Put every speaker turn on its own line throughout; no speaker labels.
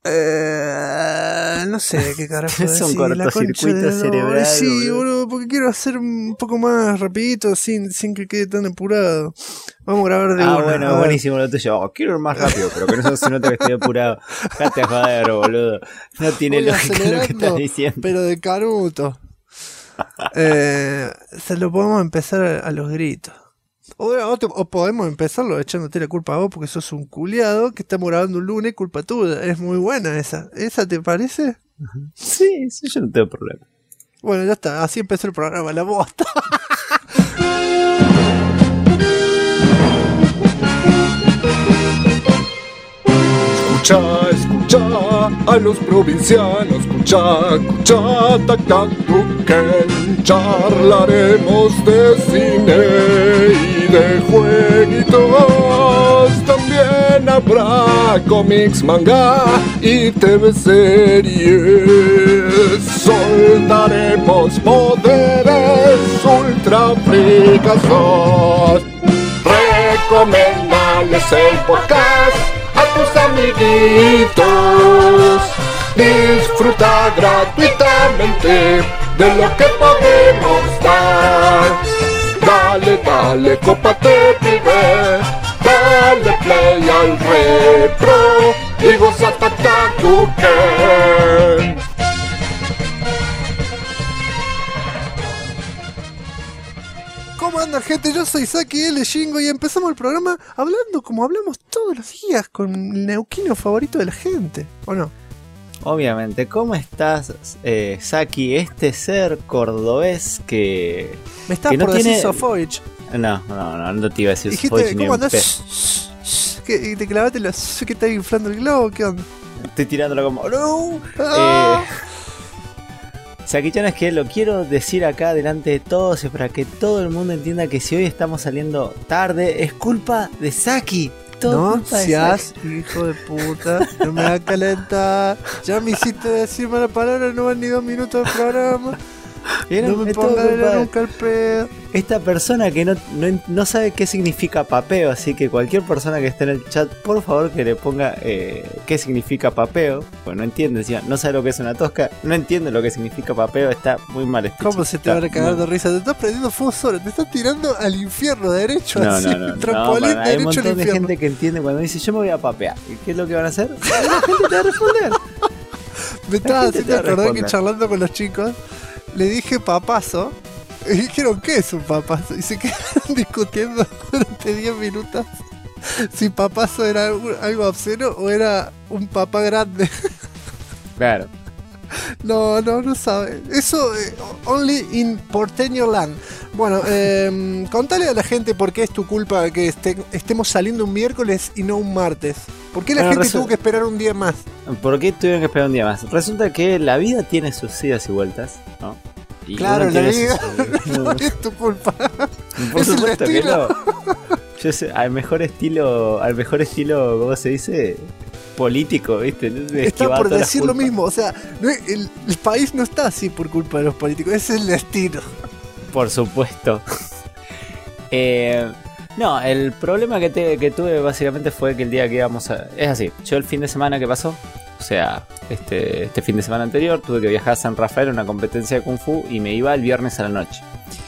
No sé qué carajo
es un cortocircuito cerebral.
Sí, boludo, porque quiero hacer un poco más rapidito sin que quede tan apurado. Vamos a grabar de una.
Bueno, buenísimo lo tuyo. Quiero ir más rápido, pero que no se nota que estoy apurado. Date a joder, boludo. No tiene lógica lo que estás diciendo.
Pero de caruto. Se lo podemos empezar a los gritos. O podemos empezarlo echándote la culpa a vos porque sos un culiado que estamos grabando un lunes, culpa tuya. Es muy buena esa. ¿Esa te parece?
Sí, yo no tengo problema.
Bueno, ya está. Así empezó el programa, la bosta.
Escucha a los provincianos, escucha, tac, charlaremos de cine y de jueguitos. También habrá cómics, manga y TV series. Soltaremos poderes ultra fricazos. Recomendales el podcast a tus amiguitos. Disfruta gratuitamente de lo que podemos dar. Dale, cópate, pibe. Dale play al retro y goza Tac.
¿Cómo anda, gente? Yo soy Saki L. Shingo y empezamos el programa hablando como hablamos todos los días con el neuquino favorito de la gente, ¿o no?
Obviamente. ¿Cómo estás, Saki? Este ser cordobés que...
Me estabas
no
por
tiene...
decir Sofovich.
No te iba a decir
Dijiste,
Sofovich.
¿cómo andás? ¿Y te clavaste la... que estás inflando el globo? ¿Qué onda?
Estoy tirándolo como... ¡No! Saki-chan, es que lo quiero decir acá delante de todos y para que todo el mundo entienda que si hoy estamos saliendo tarde es culpa de Saki.
No seas hijo de puta, no me hagas calentar. Ya me hiciste decir mala palabra, no van ni 2 minutos del programa. No me pongas nunca el pedo.
Esta persona que no sabe qué significa papeo, así que cualquier persona que esté en el chat, por favor que le ponga qué significa papeo, pues no entiende, no sabe lo que es una tosca, no entiende lo que significa papeo, está muy mal.
¿Cómo se te va a cagar de risa? Te estás prendiendo fuego solo, te estás tirando al infierno derecho,
no,
así,
trampolín
derecho al infierno.
Hay un montón de gente que entiende cuando dice yo me voy a papear. ¿Qué es lo que van a hacer? La gente te va a responder.
Me estaba haciendo acordar que charlando con los chicos le dije papazo y dijeron ¿qué es un papazo? Y se quedaron discutiendo durante 10 minutos si papazo era algo obsceno o era un papá grande.
Claro.
No sabe. Eso only in Porteño Land. Bueno, contale a la gente por qué es tu culpa que estemos saliendo un miércoles y no un martes. ¿Por qué la gente tuvo que esperar un día más?
¿Por qué tuvieron que esperar un día más? Resulta que la vida tiene sus idas y vueltas, ¿no? Y
claro, la vida no es tu culpa.
Por
es
supuesto
el destino.
que no. Yo sé, al mejor estilo, ¿cómo se dice? Político, ¿viste?
Está por decir lo mismo, o sea, el país no está así por culpa de los políticos, es el destino.
Por supuesto. No, el problema que tuve básicamente fue que el día que íbamos a... Es así, yo el fin de semana que pasó, o sea, este fin de semana anterior, tuve que viajar a San Rafael a una competencia de Kung Fu y me iba el viernes a la noche.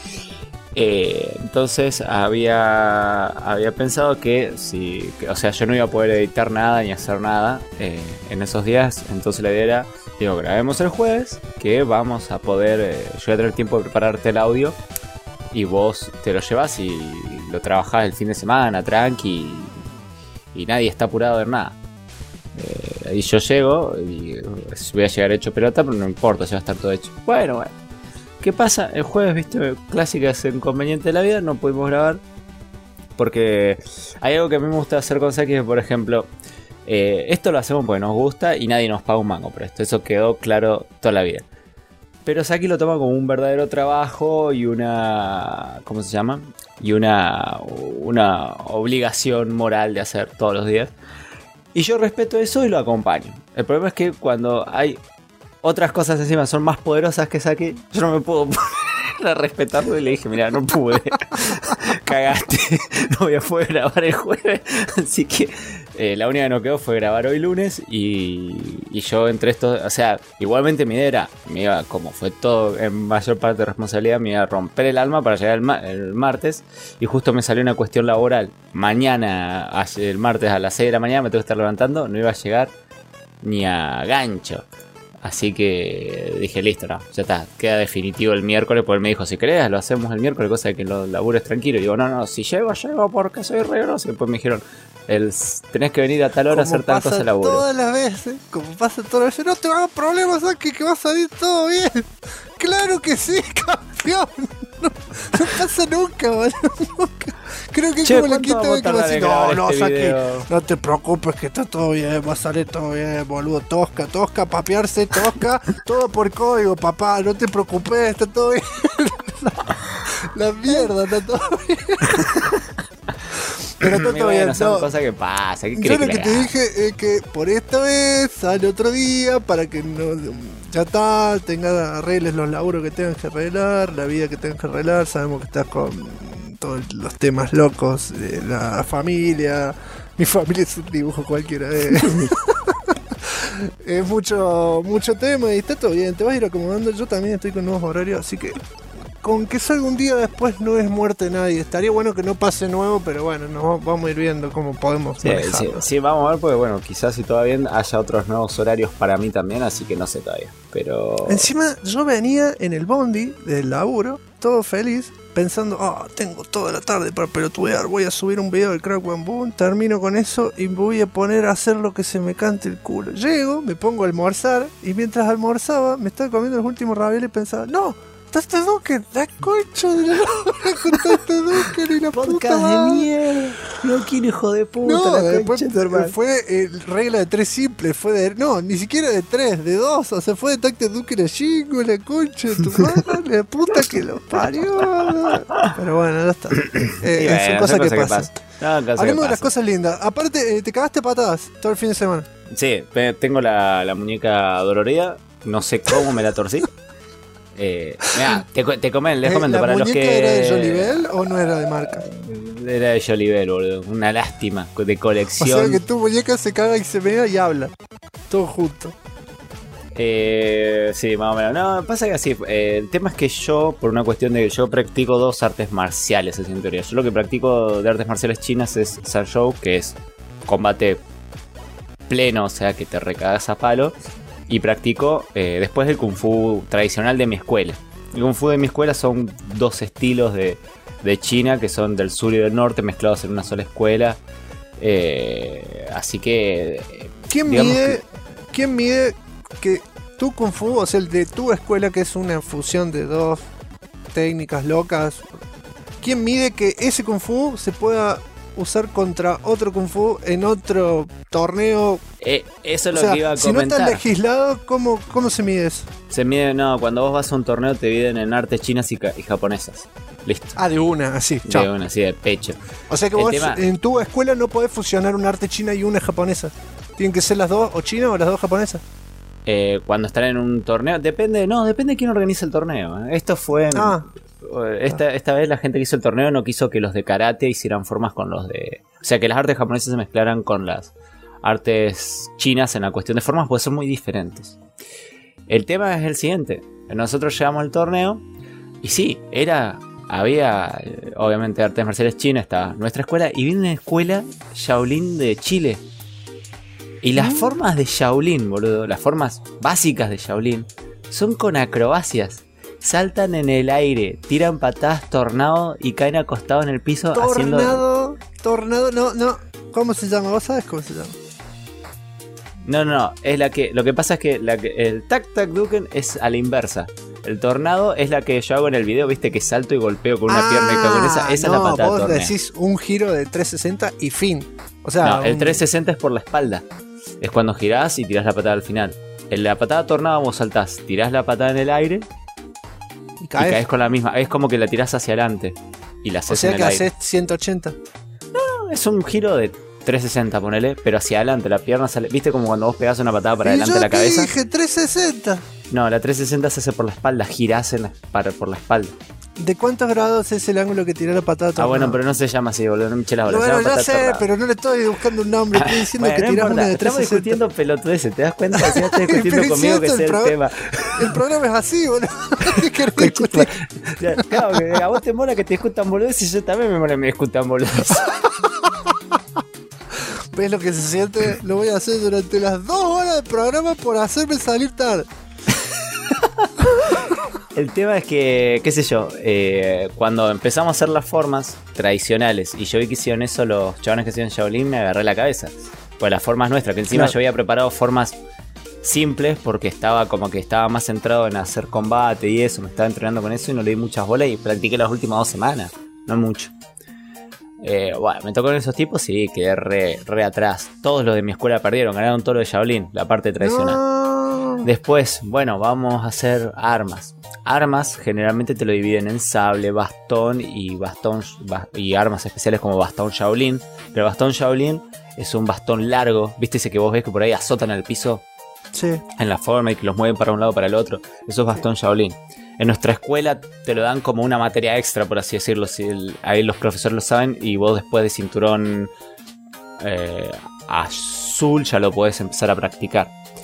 Entonces había pensado que yo no iba a poder editar nada ni hacer nada en esos días. Entonces la idea era, grabemos el jueves, que vamos a poder, yo voy a tener tiempo de prepararte el audio y vos te lo llevas y lo trabajás el fin de semana, tranqui, y nadie está apurado de nada. Y yo llego y voy a llegar hecho pelota, pero no importa, ya va a estar todo hecho. Bueno. ¿Qué pasa? El jueves, viste, clásicas inconveniente de la vida, no pudimos grabar. Porque hay algo que a mí me gusta hacer con Saki, que por ejemplo, esto lo hacemos porque nos gusta y nadie nos paga un mango por esto. Eso quedó claro toda la vida. Pero Saki lo toma como un verdadero trabajo y una... ¿Cómo se llama? Y una obligación moral de hacer todos los días. Y yo respeto eso y lo acompaño. El problema es que cuando hay... otras cosas encima son más poderosas que Saki, yo no me puedo poner a respetarlo y le dije, mira, no pude, cagaste, no voy a poder grabar el jueves, así que La única que no quedó fue grabar hoy lunes y yo entre estos, o sea, igualmente mi idea era, me iba, como fue todo en mayor parte de responsabilidad, me iba a romper el alma para llegar el martes y justo me salió una cuestión laboral. Mañana, el martes a las 6 de la mañana me tengo que estar levantando, no iba a llegar ni a gancho. Así que dije, listo, no, ya está, queda definitivo el miércoles, porque él me dijo, si querés, lo hacemos el miércoles, cosa de que lo labures tranquilo. Y digo, no, si llego porque soy re grosso. Y después me dijeron, tenés que venir a tal hora a hacer tal cosa de laburo.
Todas las veces, como pasa todas las veces, no te hagas problemas, Saki, que va a salir todo bien. Claro que sí, campeón. No pasa nunca, boludo, nunca. Creo que como la quinta vez que va a decir, no, Saki, no te preocupes que está todo bien, va a salir todo bien, boludo. Tosca, papearse, todo por código, papá, no te preocupes, está todo bien. La mierda, está todo bien. Pero está todo bien,
son cosas que pasan.
Yo lo que te dije es que por esta vez sale otro día para que no, ya está, arregles los laburos que tengan que arreglar, la vida que tengan que arreglar. Sabemos que estás con todos los temas locos de la familia. Mi familia es un dibujo cualquiera. Es mucho tema y está todo bien, te vas a ir acomodando. Yo también estoy con nuevos horarios, así que con que salga un día después no es muerte de nadie. Estaría bueno que no pase nuevo, pero bueno, nos vamos a ir viendo cómo podemos manejarlo.
Sí, vamos a ver, porque bueno, quizás si todo bien haya otros nuevos horarios para mí también, así que no sé todavía. Pero
encima yo venía en el bondi del laburo, todo feliz, pensando, tengo toda la tarde para pelotudear, voy a subir un video del Crack One Boom, termino con eso y me voy a poner a hacer lo que se me cante el culo. Llego, me pongo a almorzar y mientras almorzaba me estaba comiendo los últimos ravioles y pensaba, no, Tata Duken, la concha de la lora con Tata Duken y la puta
de mierda. No quiero, hijo de puta.
No, después fue regla de 3 simple, fue de, no, ni siquiera de 3, de 2, o sea, fue de Tata Duken a Shingo, la concha de tu madre, la puta que lo parió. Pero bueno, ya está. Son cosas que pasan. Hablemos de las cosas lindas. Aparte, te cagaste patadas todo el fin de semana.
Sí, tengo la muñeca dolorida, no sé cómo me la torcí. Mira, te comento para los que.
¿La muñeca era de Jolibel o no era de marca?
Era de Jolibel, boludo. Una lástima de colección.
O sea que tu muñeca se caga y se mea y habla. Todo junto.
Sí, más o menos. No, pasa que así. El tema es que yo, por una cuestión de que yo practico 2 artes marciales, así en teoría. Yo lo que practico de artes marciales chinas es Sanshou, que es combate pleno, o sea que te recagas a palo. Y practico después del Kung Fu tradicional de mi escuela. El Kung Fu de mi escuela son 2 estilos de China, que son del sur y del norte, mezclados en una sola escuela. Así que
¿Quién mide que tu Kung Fu, o sea, el de tu escuela, que es una fusión de 2 técnicas locas, quién mide que ese Kung Fu se pueda usar contra otro Kung Fu en otro torneo?
Eso es lo que iba a comentar.
Si no está legislado, ¿cómo se mide eso?
Se mide, cuando vos vas a un torneo te dividen en artes chinas y japonesas. Listo.
De una, así, chao.
De una, así, de pecho.
O sea que vos en tu escuela no podés fusionar una arte china y una japonesa. Tienen que ser las dos, o chinas o las 2 japonesas.
Cuando están en un torneo, depende de quién organiza el torneo. Esto fue esta vez la gente que hizo el torneo no quiso que los de karate hicieran formas con los de... O sea, que las artes japonesas se mezclaran con las artes chinas en la cuestión de formas, porque son muy diferentes. El tema es el siguiente. Nosotros llegamos al torneo y sí, había obviamente artes marciales chinas, estaba nuestra escuela y viene una escuela Shaolin de Chile. Y las formas de Shaolin, boludo, las formas básicas de Shaolin son con acrobacias. Saltan en el aire, tiran patadas tornado y caen acostados en el piso
tornado, no. ¿Cómo se llama? ¿Vos sabés cómo se llama?
No, es la que... Lo que pasa es que el tac Duken es a la inversa. El tornado es la que yo hago en el video, viste, que salto y golpeo con una pierna y cago en esa es la patada
vos
torneo.
Decís un giro de 360 y fin. O sea,
no, el 360 es por la espalda. Es cuando girás y tirás la patada al final. En la patada tornado vos saltás, tirás la patada en el aire y caes con la misma. Es como que la tirás hacia adelante y la haces en el aire. O sea que
haces 180.
No, es un giro de 360, ponele, pero hacia adelante. La pierna sale. ¿Viste como cuando vos pegás una patada para adelante de la cabeza?
Yo dije 360.
No, la 360 se hace por la espalda, girás por la espalda.
¿De cuántos grados es el ángulo que tiró la patata?
Bueno, pero no se llama así, boludo. No me eché la bola.
Bueno, ya sé, pero no le estoy buscando un nombre. Estoy diciendo
bueno,
que tirás una de 360.
Estamos discutiendo pelotudeces, ¿te das cuenta? Si no estás discutiendo conmigo que es el tema.
El programa es así, boludo. ¿Qué querés discutir?
Claro, que a vos te mola que te discutan boludeces y yo también me mola que me discutan boludeces.
¿Ves lo que se siente? Lo voy a hacer durante las 2 horas del programa por hacerme salir tarde.
El tema es que, qué sé yo, cuando empezamos a hacer las formas tradicionales y yo vi que hicieron eso los chavales que hicieron Shaolin, me agarré la cabeza. Pues las formas nuestras, que encima yo había preparado formas simples porque estaba como que estaba más centrado en hacer combate y eso, me estaba entrenando con eso y no le di muchas bolas y practiqué las últimas 2 semanas, no mucho. Bueno, me tocó con esos tipos y quedé re atrás. Todos los de mi escuela perdieron, ganaron todo lo de Shaolin, la parte tradicional. No. Después, bueno, vamos a hacer armas. Armas generalmente te lo dividen en sable, bastón y armas especiales como bastón Shaolin. Pero bastón Shaolin es un bastón largo, ¿viste ese que vos ves que por ahí azotan al piso?
Sí.
En la forma y que los mueven para un lado para el otro. Eso es bastón Shaolin. En nuestra escuela te lo dan como una materia extra, por así decirlo. Ahí los profesores lo saben y vos después de cinturón azul ya lo podés empezar a practicar.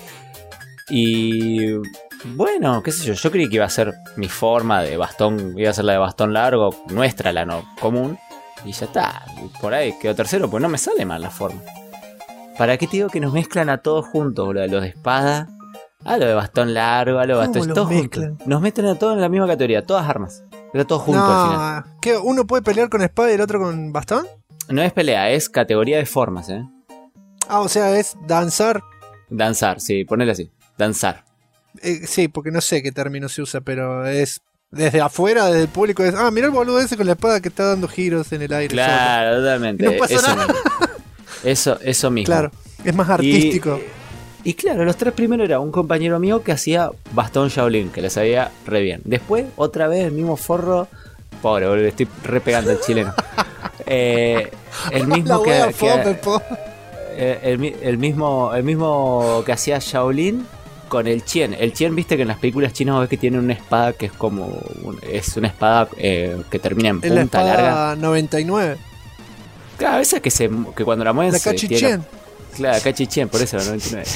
Y bueno, qué sé yo creí que iba a ser mi forma de bastón, iba a ser la de bastón largo, nuestra, la no común. Y ya está, por ahí quedó tercero, pues no me sale mal la forma. ¿Para qué te digo que nos mezclan a todos juntos? Lo de espada, a lo de bastón largo, a lo de bastón, todos juntos. Nos meten a todos en la misma categoría, todas armas. Pero todos juntos al final.
¿Qué? ¿Uno puede pelear con espada y el otro con bastón?
No es pelea, es categoría de formas,
o sea, es danzar.
Danzar, sí, ponele así, danzar.
Sí, porque no sé qué término se usa, pero es desde afuera, desde el público, es mirá el boludo ese con la espada que está dando giros en el aire.
Claro, totalmente.
No pasa nada.
Eso mismo.
Claro, es más artístico.
Y claro, los 3 primeros era un compañero mío que hacía bastón Shaolin, que le sabía re bien. Después, otra vez, el mismo forro. Pobre, boludo, estoy re pegando al chileno. El mismo el mismo que hacía Shaolin con el Chien. El Chien, viste que en las películas chinas ves que tiene una espada que es como es una espada que termina en punta
la espada
larga.
99.
Claro, esa que cuando la mueven
la Cachichien.
Claro, Cachichien, por eso la 99.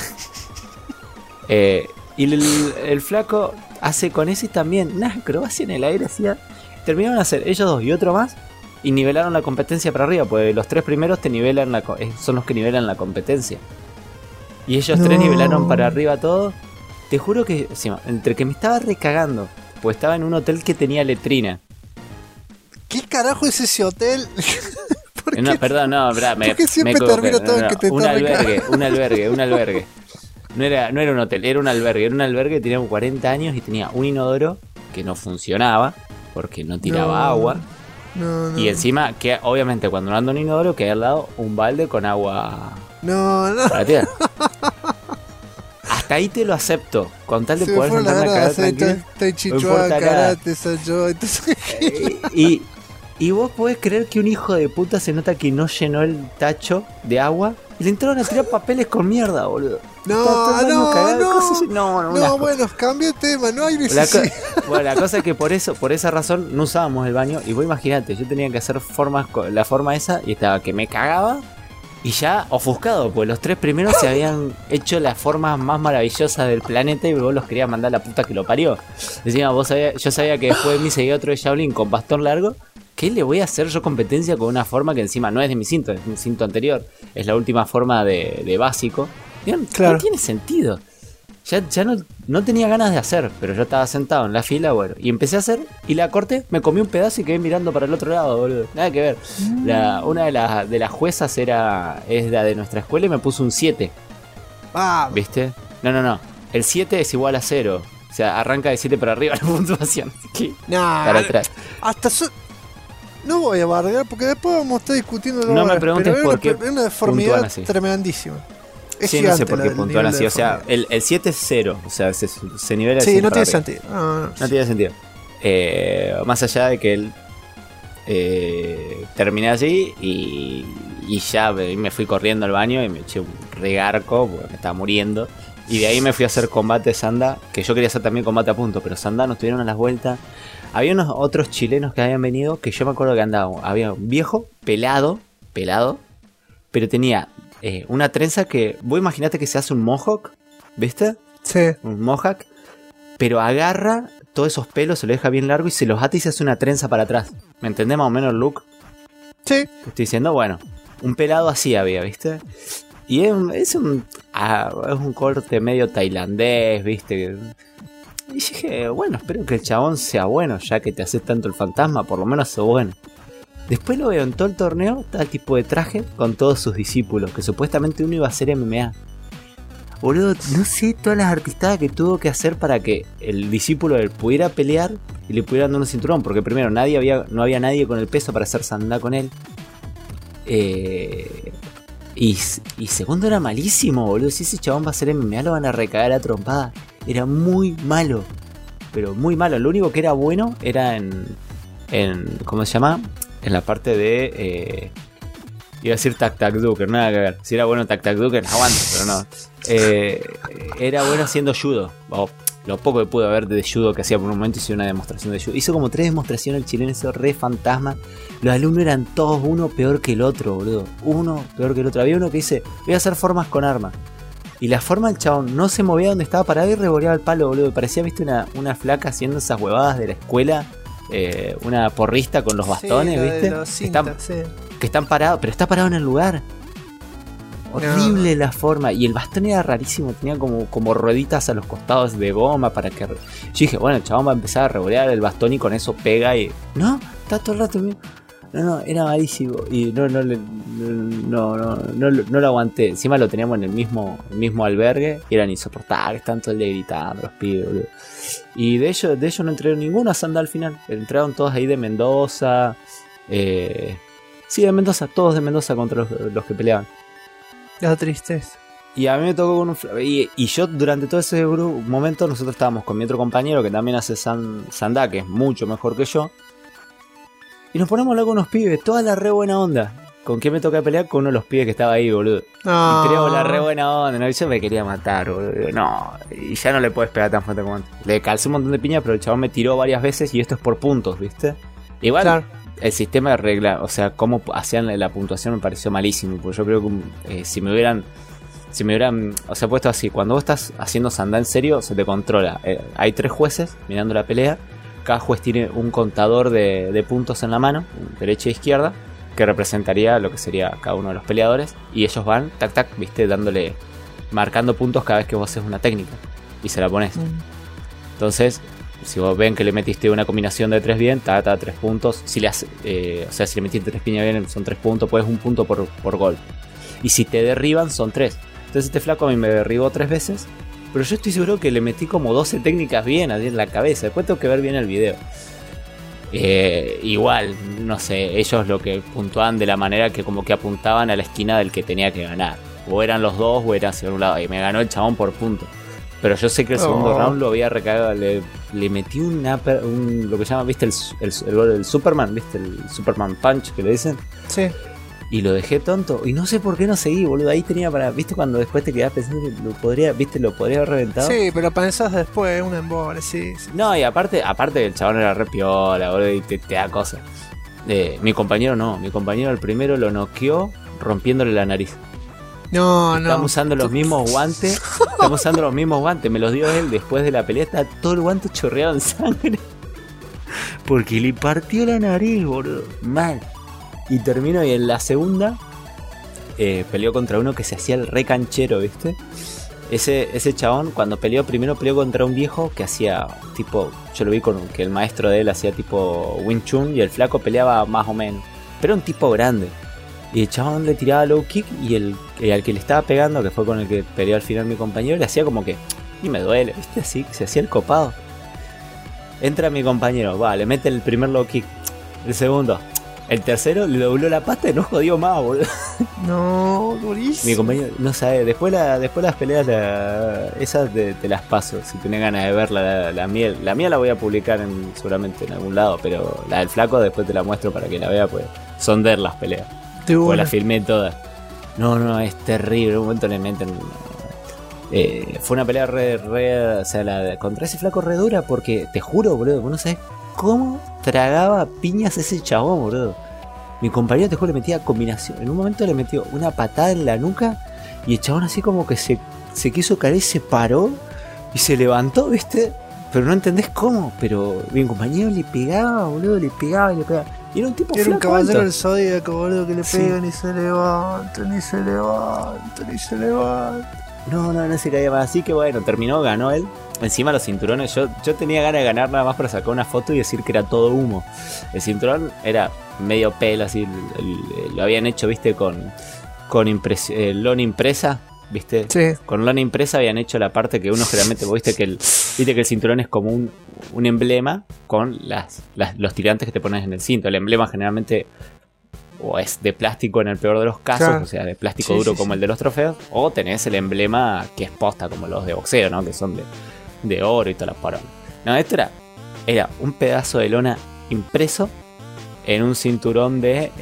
Y el flaco hace con ese también una acrobacia en el aire, hacía. Terminaron de hacer ellos 2 y otro más y nivelaron la competencia para arriba, pues los 3 primeros te nivelan son los que nivelan la competencia. Y ellos 3 nivelaron para arriba todo. Te juro que entre que me estaba recagando, pues estaba en un hotel que tenía letrina.
¿Qué carajo es ese hotel?
No, perdón, no,
¿por qué siempre termina todo en que te
un albergue. No era un hotel, era un albergue que tenía 40 años y tenía un inodoro que no funcionaba porque no tiraba agua.
No.
Y encima, que obviamente cuando no anda un inodoro, que hay al lado un balde con agua.
No.
Para tirar. Hasta ahí te lo acepto. Con tal de poder sentar en la cara tranquilo. Y vos podés creer que un hijo de puta se nota que no llenó el tacho de agua y le entraron a tirar papeles con mierda, boludo.
No, bueno, cambia el tema, no hay necesidad.
Bueno, la cosa es que por esa razón no usábamos el baño. Y vos imaginate, yo tenía que hacer la forma esa y estaba que me cagaba y ya ofuscado, pues los 3 primeros se habían hecho las formas más maravillosas del planeta y vos los querías mandar a la puta que lo parió. Encima yo sabía que después de mí seguía otro de Shaolin con bastón largo. ¿Qué le voy a hacer yo competencia con una forma que encima no es de mi cinto, es de mi cinto anterior? Es la última forma de básico. Claro. No tiene sentido. Ya no tenía ganas de hacer, pero yo estaba sentado en la fila, bueno, y empecé a hacer, y la corté, me comí un pedazo y quedé mirando para el otro lado, boludo. Nada que ver. Una de las juezas es la de nuestra escuela y me puso un 7. ¿Viste? No. El 7 es igual a 0. O sea, arranca de 7 para arriba la puntuación. Para atrás.
No voy a bardear porque después vamos a estar discutiendo.
No me preguntes por qué.
Es una deformidad tremendísima.
Sí, no sé por qué puntúan así. O sea, el 7 es 0. O sea, se nivela.
Sí, no tiene sentido.
No tiene sentido. Más allá de que él terminé allí y ya me fui corriendo al baño y me eché un regarco porque me estaba muriendo. Y de ahí me fui a hacer combate Sanda, que yo quería hacer también combate a punto, pero Sanda nos tuvieron a las vueltas. Había unos otros chilenos que habían venido, que yo me acuerdo que andaban. Había un viejo, pelado, pero tenía una trenza que... Vos imaginate que se hace un mohawk, ¿viste?
Sí.
Un mohawk, pero agarra todos esos pelos, se lo deja bien largo y se los ata y se hace una trenza para atrás. ¿Me entendés más o menos el look?
Sí.
Estoy diciendo, bueno, un pelado así había, ¿viste? Y es un corte medio tailandés, ¿viste? Y dije, bueno, espero que el chabón sea bueno, ya que te haces tanto el fantasma, por lo menos sea bueno. Después lo veo en todo el torneo, tal tipo de traje, con todos sus discípulos, que supuestamente uno iba a hacer MMA. Boludo, no sé todas las artistadas que tuvo que hacer para que el discípulo pudiera pelear y le pudieran dar un cinturón, porque primero no había nadie con el peso para hacer Sanda con él. Y segundo era malísimo, boludo. Si ese chabón va a hacer MMA lo van a recagar a trompada. Era muy malo, pero muy malo. Lo único que era bueno era en ¿cómo se llama? En la parte de iba a decir Tac Tac Duker, nada que ver. Si era bueno Tac Tac Duker, aguante, pero no. Era bueno haciendo judo. Lo poco que pude ver de judo que hacía por un momento, hizo una demostración de judo. Hizo como 3 demostraciones el chileno, hizo re fantasma. Los alumnos eran todos uno peor que el otro, boludo. Uno peor que el otro. Había uno que dice, voy a hacer formas con armas. Y la forma del chabón no se movía donde estaba parado y revoleaba el palo, boludo. Parecía, viste, una flaca haciendo esas huevadas de la escuela. Una porrista con los bastones, sí, ¿viste? Que están parados, pero está parado en el lugar. Horrible la forma. Y el bastón era rarísimo. Tenía como rueditas a los costados de goma para que... Yo dije, bueno, el chabón va a empezar a revolear el bastón y con eso pega y... No, está todo el rato... No, era malísimo. Y no lo aguanté. Encima lo teníamos en el mismo albergue. Y eran insoportables, están todo el día gritando los pibes, boludo. Y de ellos no entraron ninguno a Sanda al final. Entraron todos ahí de Mendoza. Sí, de Mendoza, todos de Mendoza contra los que peleaban.
La tristeza.
Y a mí me tocó con un... Y yo durante todo ese momento nosotros estábamos con mi otro compañero que también hace Sanda, que es mucho mejor que yo. Y nos ponemos a hablar con unos pibes, toda la re buena onda. ¿Con quién me toca pelear? Con uno de los pibes que estaba ahí, boludo. Y teníamos la re buena onda, ¿no? Y yo me quería matar, boludo. No, y ya no le puedes pegar tan fuerte como antes. Le calcé un montón de piñas, pero el chabón me tiró varias veces y esto es por puntos, ¿viste? Igual, claro. El sistema de regla, o sea, cómo hacían la puntuación me pareció malísimo. Porque yo creo que si me hubieran, o sea, puesto así, cuando vos estás haciendo Sanda en serio, se te controla. Hay 3 jueces mirando la pelea. Cada juez tiene un contador de puntos en la mano, derecha e izquierda, que representaría lo que sería cada uno de los peleadores. Y ellos van, tac, tac, viste, marcando puntos cada vez que vos haces una técnica y se la pones. Entonces, si vos ven que le metiste una combinación de 3 bien, 3 puntos. Si le o sea, si le metiste 3 piñas bien, son 3 puntos, pues 1 punto por gol. Y si te derriban, son 3. Entonces este flaco a mí me derribó 3 veces. Pero yo estoy seguro que le metí como 12 técnicas bien así en la cabeza. Después tengo que ver bien el video. Igual, no sé, ellos lo que puntuaban de la manera que como que apuntaban a la esquina del que tenía que ganar. O eran los dos o eran hacia un lado. Y me ganó el chabón por punto. Pero yo sé que el segundo round lo había recagado. Le metí lo que llama, ¿viste? El Superman, ¿viste? El Superman Punch que le dicen.
Sí.
Y lo dejé tonto. Y no sé por qué no seguí, boludo. Ahí tenía para... ¿Viste cuando después te quedás pensando que lo podría haber reventado?
Sí, pero pensás después, un embole, sí.
No, y aparte el chabón era re piola, boludo, y te da cosas. Mi compañero no. Mi compañero el primero lo noqueó rompiéndole la nariz. Estamos usando los mismos guantes. Me los dio él después de la pelea. Está todo el guante chorreado en sangre. Porque le partió la nariz, boludo. Mal. Y terminó y en la segunda peleó contra uno que se hacía el re canchero, ¿viste? Ese chabón cuando peleó contra un viejo que hacía tipo... Yo lo vi con que el maestro de él hacía tipo Wing Chun y el flaco peleaba más o menos. Pero un tipo grande. Y el chabón le tiraba low kick y al que le estaba pegando, que fue con el que peleó al final mi compañero, le hacía como que... Y me duele, ¿viste? Así, se hacía el copado. Entra mi compañero, le mete el primer low kick. El segundo... El tercero le dobló la pata y no jodió más, boludo.
No, durísimo.
Mi compañero, no sabe, después las peleas, esas te las paso, si tenés ganas de verla, la mía la voy a publicar seguramente en algún lado, pero la del flaco después te la muestro para que la vea, pues son de las peleas. Pues las filmé todas. No, es terrible, en un momento le meten... Fue una pelea o sea, contra ese flaco re dura, porque te juro, boludo, vos no sabés cómo tragaba piñas ese chabón, boludo. Mi compañero, te juro, le metía combinación. En un momento le metió una patada en la nuca y el chabón así como que se quiso caer y se paró y se levantó, ¿viste? Pero no entendés cómo. Pero mi compañero le pegaba, boludo, le pegaba. Y era un tipo flaco.
Era un caballero del Zodíaco, boludo, que le pegan y se levanta, ni se levanta.
No se caía más. Así que bueno, terminó, ganó él. Encima los cinturones, yo tenía ganas de ganar nada más para sacar una foto y decir que era todo humo. El cinturón era medio pelo, así, lo habían hecho, viste, con lona impresa, viste.
Sí.
Con lona impresa habían hecho la parte que uno generalmente, viste que el cinturón es como un emblema con los tirantes que te pones en el cinto. El emblema generalmente o es de plástico en el peor de los casos, claro. O sea, de plástico duro como el de los trofeos, o tenés el emblema que es posta como los de boxeo, ¿no? Que son de oro y todas las parolas. No, esto era un pedazo de lona impreso en un cinturón de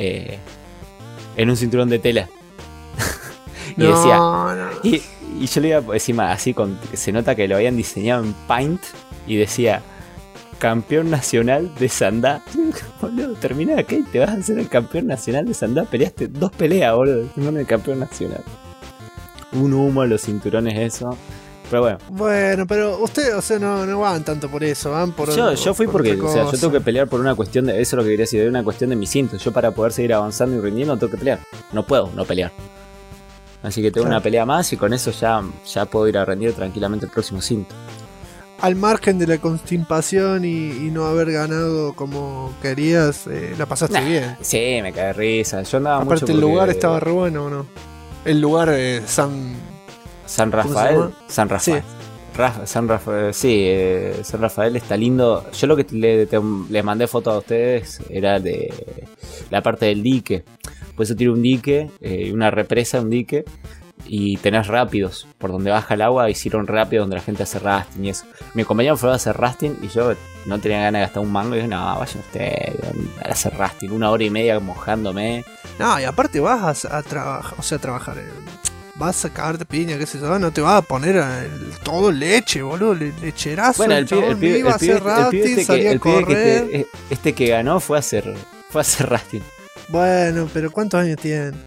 tela. Y decía, y yo le iba encima así, se nota que lo habían diseñado en Paint y decía campeón nacional de Sandá. Boludo, termina ¿qué? Te vas a hacer el campeón nacional de Sandá. Peleaste 2 peleas, boludo. El campeón nacional. Un humo, los cinturones, eso. Pero bueno.
Bueno, pero ustedes, o sea, no van tanto por eso, van por.
Yo fui porque, o sea, yo tengo que pelear por una cuestión de. Eso es lo que quería decir, de una cuestión de mi cinto. Yo para poder seguir avanzando y rindiendo tengo que pelear. No puedo no pelear. Así que tengo una pelea más y con eso ya puedo ir a rendir tranquilamente el próximo cinto.
Al margen de la constipación y no haber ganado como querías, la pasaste bien.
Sí, me caí de risa. Yo andaba
aparte
mucho
el lugar estaba re bueno, ¿o no? El lugar San
Rafael. San Rafael. Sí. San Rafael está lindo. Yo lo que les mandé fotos a ustedes era de la parte del dique. Por eso tiene un dique, una represa, un dique. Y tenés rápidos, por donde baja el agua hicieron rápido donde la gente hace rafting y eso. Mi compañero fue a hacer rafting y yo no tenía ganas de gastar un mango y dije, no, vayan ustedes a hacer rafting, 1 hora y media mojándome.
No, y aparte vas a trabajar, o sea, vas a cagarte piña, qué sé yo, no te vas a poner todo leche, boludo, lecherazo.
Bueno, el pibe
iba a hacer rafting, salía a correr.
Este que ganó fue a hacer rafting.
Bueno, pero ¿cuántos años tienen?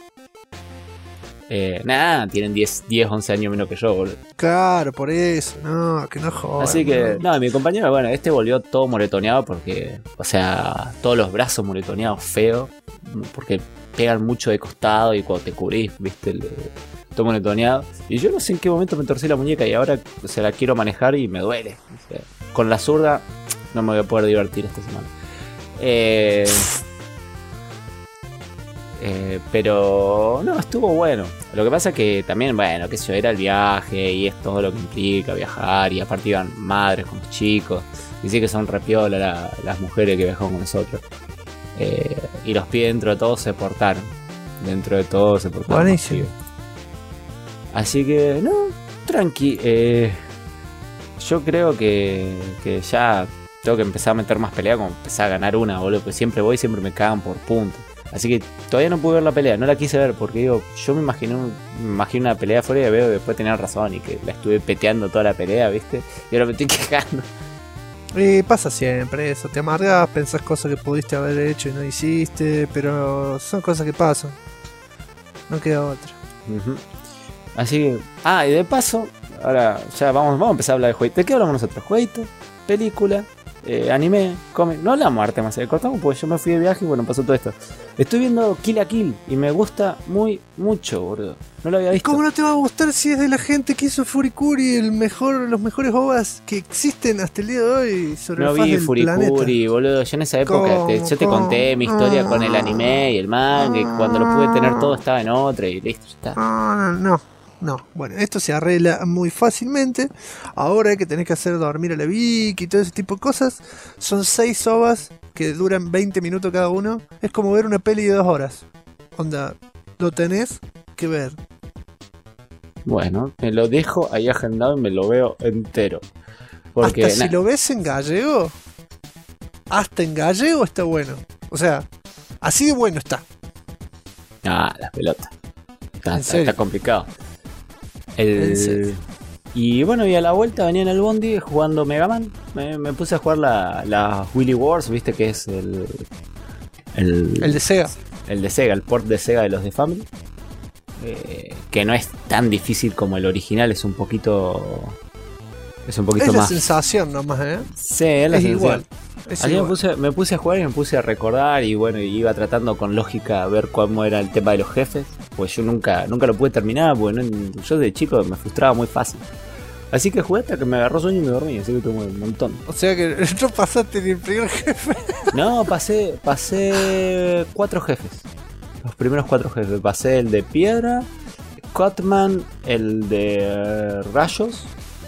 Nada, tienen 10, 11 años menos que yo, boludo.
Claro, por eso, no, que no jodas.
Así que, no, mi compañero, bueno, volvió todo moretoneado porque, o sea, todos los brazos moretoneados, feo, porque pegan mucho de costado y cuando te cubrís, viste, todo moretoneado. Y yo no sé en qué momento me torcí la muñeca y ahora, o sea, la quiero manejar y me duele. O sea, con la zurda no me voy a poder divertir esta semana. Pero no, estuvo bueno. Lo que pasa es que también, bueno, qué sé yo, era el viaje y es todo lo que implica viajar. Y aparte iban madres con los chicos. Y sí que son repiola las mujeres que viajaron con nosotros. Y los pies dentro de todo se portaron.
Buenísimo.
Así que, no, tranqui. Yo creo que ya tengo que empezar a meter más pelea, como empezar a ganar una, boludo. Pues siempre voy y siempre me cagan por puntos. Así que todavía no pude ver la pelea, no la quise ver porque digo, yo me imagino una pelea afuera y veo que después tener razón y que la estuve peteando toda la pelea, ¿viste? Y ahora me estoy quejando.
Y pasa siempre eso, te amargas, pensás cosas que pudiste haber hecho y no hiciste, pero son cosas que pasan. No queda otra.
Uh-huh. Así que, y de paso, ahora ya vamos a empezar a hablar de jueguitos. ¿De qué hablamos nosotros? Jueguitos, película, anime, cómic. No hablamos de arte más, cortamos porque yo me fui de viaje y bueno, pasó todo esto. Estoy viendo Kill la Kill y me gusta mucho, boludo. No lo había visto.
¿Cómo no te va a gustar si es de la gente que hizo Furikuri, los mejores OVAs que existen hasta el día de hoy sobre la faz del planeta? No vi Furikuri,
boludo. Yo en esa época yo te conté mi historia con el anime y el manga y cuando lo pude tener todo estaba en otra y listo, ya está.
No, bueno, esto se arregla muy fácilmente. Ahora que tenés que hacer dormir a la Vicky y todo ese tipo de cosas, son 6 ovas que duran 20 minutos cada uno. Es como ver una peli de 2 horas. Onda, lo tenés que ver.
Bueno, me lo dejo ahí agendado y me lo veo entero. Porque
hasta si lo ves en gallego, hasta en gallego está bueno. O sea, así de bueno está.
Las pelotas. Está complicado. El...
En serio.
Y bueno, y a la vuelta venía en el bondi jugando Mega Man. Me puse a jugar la Willy Wars, viste que es el
El de Sega.
el de Sega, el port de Sega de los de Family. Que no es tan difícil como el original, es un poquito
Es la
más.
sensación nomás, ¿eh?
Sí, es la
Es
sensación.
igual. Es
Ayer
igual.
me puse a jugar y me puse a recordar y bueno, iba tratando con lógica a ver cómo era el tema de los jefes, pues yo nunca lo pude terminar, porque yo de chico me frustraba muy fácil. Así que jugué hasta que me agarró sueño y me dormí, así que tuve un montón.
O sea que no pasaste ni el primer jefe.
No, pasé 4 jefes. Los primeros 4 jefes. Pasé el de piedra, Cutman, el de rayos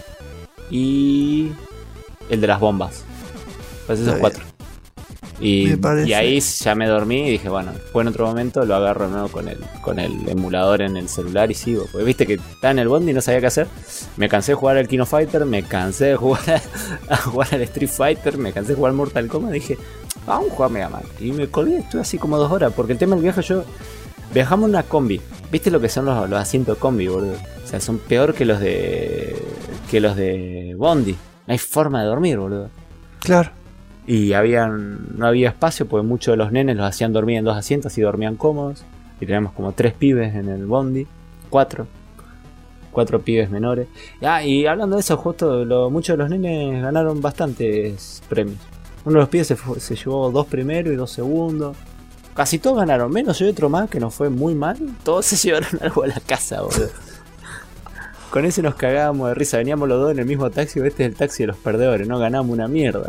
y el de las bombas. Pasé esos 4. Y ahí ya me dormí y dije, bueno, después en otro momento lo agarro de nuevo con el emulador en el celular y sigo. Porque viste que estaba en el bondi y no sabía qué hacer. Me cansé de jugar al King of Fighter, me cansé de jugar a jugar al Street Fighter, me cansé de jugar al Mortal Kombat. Dije, vamos a jugar Mega Man. Y me colgué, estuve así como 2 horas. Porque el tema del viaje, viajamos en una combi. ¿Viste lo que son los asientos combi, boludo? O sea, son peor que los de bondi. No hay forma de dormir, boludo.
Claro.
Y no había espacio porque muchos de los nenes los hacían dormir en 2 asientos y dormían cómodos. Y teníamos como 3 pibes en el bondi. 4 pibes menores. Y hablando de eso, justo muchos de los nenes ganaron bastantes premios. Uno de los pibes se llevó 2 primeros y 2 segundos. Casi todos ganaron, menos yo y otro más que nos fue muy mal. Todos se llevaron algo a la casa, boludo. Con ese nos cagábamos de risa. Veníamos los dos en el mismo taxi. Este es el taxi de los perdedores. No ganamos una mierda,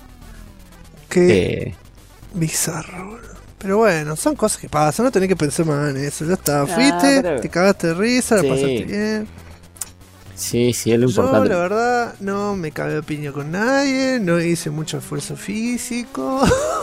Qué bizarro, boludo. Pero bueno, son cosas que pasan, no tenés que pensar más en eso. Ya está, fuiste, te cagaste de risa, la pasaste bien.
Sí, es lo importante.
Yo, la verdad, no me cagué de piña con nadie, no hice mucho esfuerzo físico.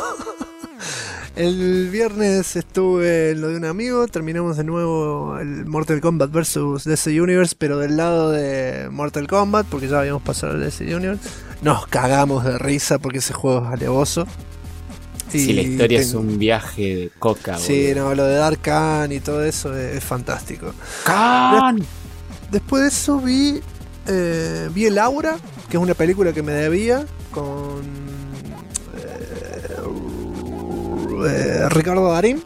El viernes estuve en lo de un amigo, terminamos de nuevo el Mortal Kombat vs DC Universe, pero del lado de Mortal Kombat, porque ya habíamos pasado el DC Universe. Nos cagamos de risa porque ese juego es alevoso.
Sí, la historia es un viaje de coca,
sí,
boludo.
no, lo de Dark Khan y todo eso es fantástico.
¡Khan!
Después de eso vi El Aura, que es una película que me debía, con Ricardo Darín.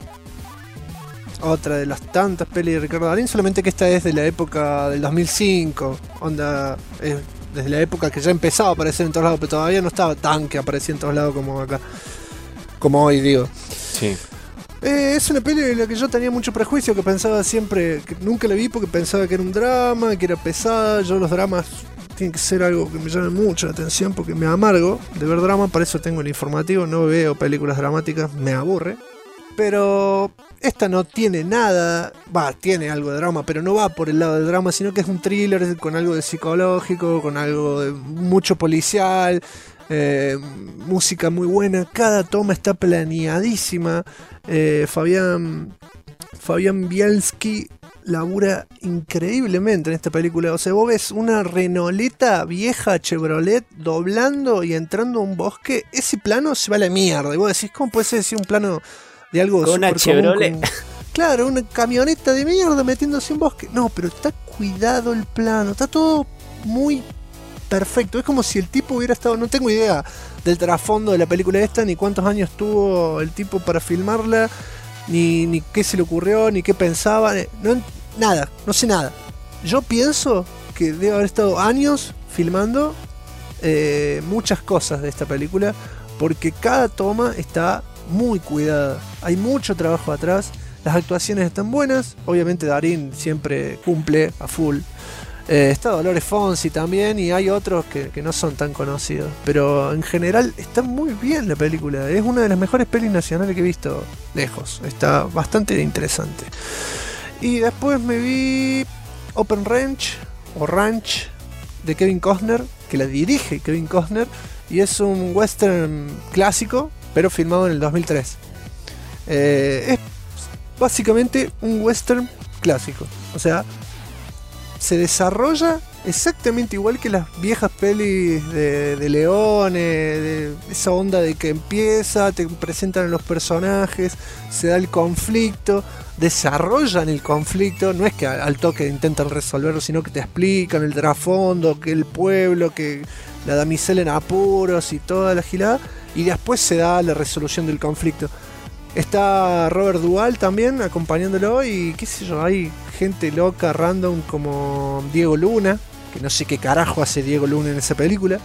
Otra de las tantas pelis de Ricardo Darín, solamente que esta es de la época del 2005. Onda, desde la época que ya empezaba a aparecer en todos lados, pero todavía no estaba tan que aparecía en todos lados como acá. Como hoy, digo.
Sí.
Es una peli de la que yo tenía mucho prejuicio, que pensaba siempre, que nunca la vi porque pensaba que era un drama, que era pesada. Yo los dramas tienen que ser algo que me llame mucho la atención porque me amargo de ver drama, para eso tengo el informativo, no veo películas dramáticas, me aburre. Pero esta no tiene nada, tiene algo de drama, pero no va por el lado del drama, sino que es un thriller con algo de psicológico, con algo de mucho policial. Música muy buena, cada toma está planeadísima. Fabián Bielski labura increíblemente en esta película. O sea, vos ves una Renauleta vieja Chevrolet doblando y entrando a un bosque, ese plano se va a la mierda. Y vos decís, ¿cómo puede ser un plano de algo
con una Chevrolet?
Claro, una camioneta de mierda metiéndose en un bosque. No, pero está cuidado el plano, está todo muy perfecto. Es como si el tipo hubiera estado, no tengo idea del trasfondo de la película esta, ni cuántos años tuvo el tipo para filmarla, ni qué se le ocurrió, ni qué pensaba, nada, no sé nada. Yo pienso que debe haber estado años filmando muchas cosas de esta película, porque cada toma está muy cuidada, hay mucho trabajo atrás, las actuaciones están buenas, obviamente Darín siempre cumple a full. Está Dolores Fonsi también, y hay otros que no son tan conocidos, pero en general está muy bien la película. Es una de las mejores pelis nacionales que he visto lejos, está bastante interesante. Y después me vi Open Ranch o Ranch de Kevin Costner, que la dirige Kevin Costner, y es un western clásico pero filmado en el 2003. Es básicamente un western clásico, o sea, se desarrolla exactamente igual que las viejas pelis de leones, de esa onda de que empieza, te presentan a los personajes, se da el conflicto, desarrollan el conflicto, no es que al toque intentan resolverlo, sino que te explican el trasfondo, que el pueblo, que la damisela en apuros y toda la gilada, y después se da la resolución del conflicto. Está Robert Duvall también acompañándolo y qué sé yo, hay gente loca, random como Diego Luna, que no sé qué carajo hace Diego Luna en esa película.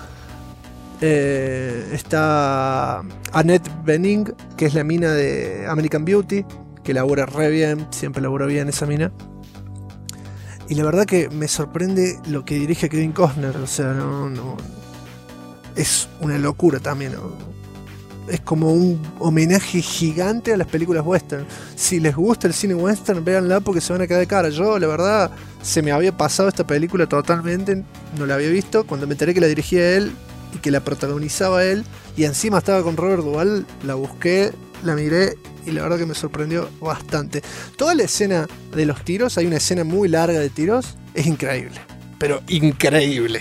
Está Annette Bening, que es la mina de American Beauty, que labura re bien, siempre labura bien esa mina. Y la verdad que me sorprende lo que dirige Kevin Costner, o sea, no es una locura también, ¿no? Es como un homenaje gigante a las películas western. Si les gusta el cine western, véanla porque se van a quedar de cara. Yo, la verdad, se me había pasado esta película totalmente, no la había visto. Cuando me enteré que la dirigía él y que la protagonizaba él, y encima estaba con Robert Duvall, la busqué, la miré y la verdad que me sorprendió bastante. Toda la escena de los tiros, hay una escena muy larga de tiros, es increíble, pero increíble.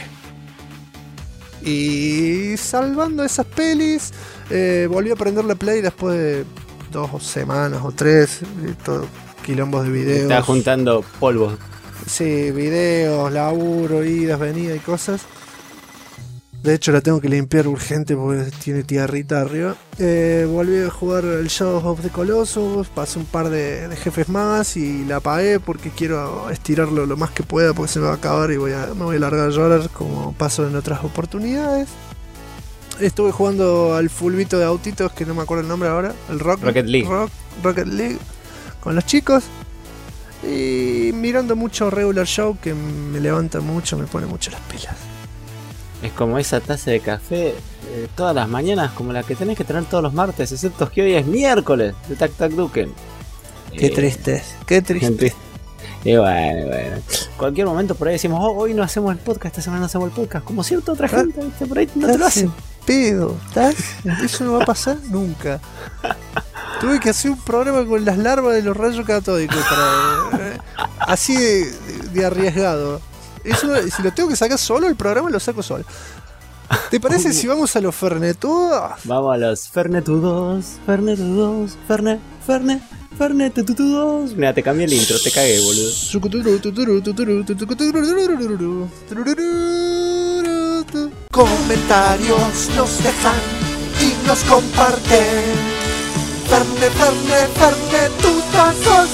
Y salvando esas pelis, volví a prender la Play después de 2 semanas o 3, todo quilombos de videos.
Estaba juntando polvos.
Sí, videos, laburo, idas, venidas y cosas. De hecho la tengo que limpiar urgente porque tiene tierrita arriba. Volví a jugar el Shadow of the Colossus, pasé un par de jefes más y la apagué porque quiero estirarlo lo más que pueda porque se me va a acabar y me voy a largar a llorar como paso en otras oportunidades. Estuve jugando al fulbito de autitos que no me acuerdo el nombre ahora, el
Rocket League.
Rocket League con los chicos. Y mirando mucho Regular Show que me levanta mucho, me pone mucho las pilas.
Es como esa taza de café todas las mañanas, como la que tenés que tener todos los martes, excepto que hoy es miércoles de Tac Tac Duken.
Qué triste, qué triste.
Y bueno. Cualquier momento por ahí decimos, hoy no hacemos el podcast, esta semana no hacemos el podcast. Como cierta otra gente, ¿viste? Por ahí no te lo hacen.
Pedo, ¿estás? Eso no va a pasar nunca. Tuve que hacer un programa con las larvas de los rayos catódicos para así de arriesgado. Eso, si lo tengo que sacar solo, el programa lo saco solo. ¿Te parece si vamos a los fernetudos?
Vamos a los fernetudos. Mira, te cambié el intro, te cagué, boludo.
Comentarios nos dejan y nos comparten. Fernetutazos.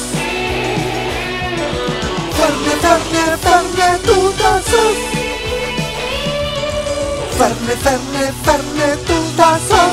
Fernetutazos. Fernetutazos.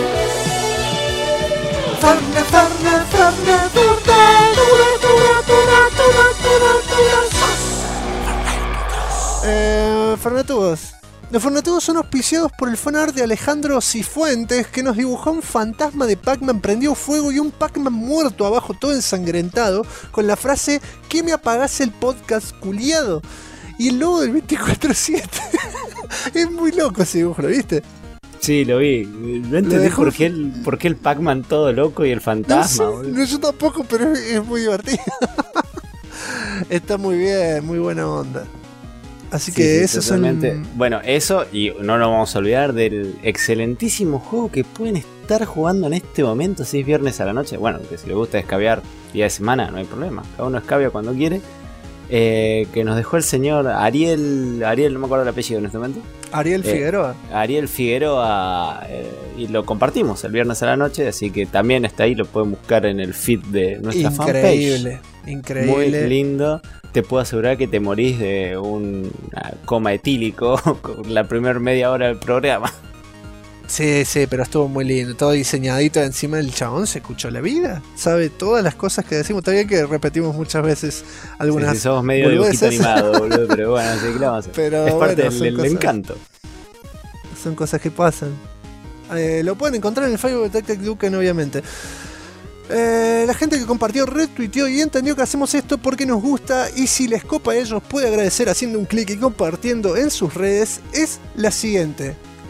Fernetudos. Los Fernetudos son auspiciados por el fanart de Alejandro Cifuentes, que nos dibujó un fantasma de Pac-Man prendido fuego y un Pac-Man muerto abajo, todo ensangrentado, con la frase ¿qué me apagás el podcast culiado? Y el logo del 24/7. Es muy loco ese dibujo, ¿lo viste?
Sí, lo vi. No entendí por qué el Pac-Man todo loco y el fantasma.
No, yo tampoco, pero es muy divertido. Está muy bien, muy buena onda. Así que eso son...
Bueno, eso, y no nos vamos a olvidar del excelentísimo juego que pueden estar jugando en este momento, si es viernes a la noche. Bueno, que si les gusta escabiar día de semana, no hay problema. Cada uno escabia cuando quiere. Que nos dejó el señor Ariel, no me acuerdo el apellido en este momento.
Ariel Figueroa.
Ariel Figueroa, y lo compartimos el viernes a la noche, así que también está ahí, lo pueden buscar en el feed de nuestra fanpage.
Increíble.
Muy lindo. Te puedo asegurar que te morís de un coma etílico con la primera media hora del programa.
Sí, pero estuvo muy lindo, todo diseñadito. Encima del chabón se escuchó la vida, sabe todas las cosas que decimos. Está bien que repetimos muchas veces algunas.
Sí, somos medio dibujito animado, boludo, pero bueno, así que lo vamos a hacer.
Pero
es parte
bueno,
del encanto.
Son cosas que pasan. Lo pueden encontrar en el Facebook de Tac Tac Duken, obviamente. La gente que compartió, retuiteó y entendió que hacemos esto porque nos gusta, y si les copa a ellos puede agradecer haciendo un clic y compartiendo en sus redes, es la siguiente.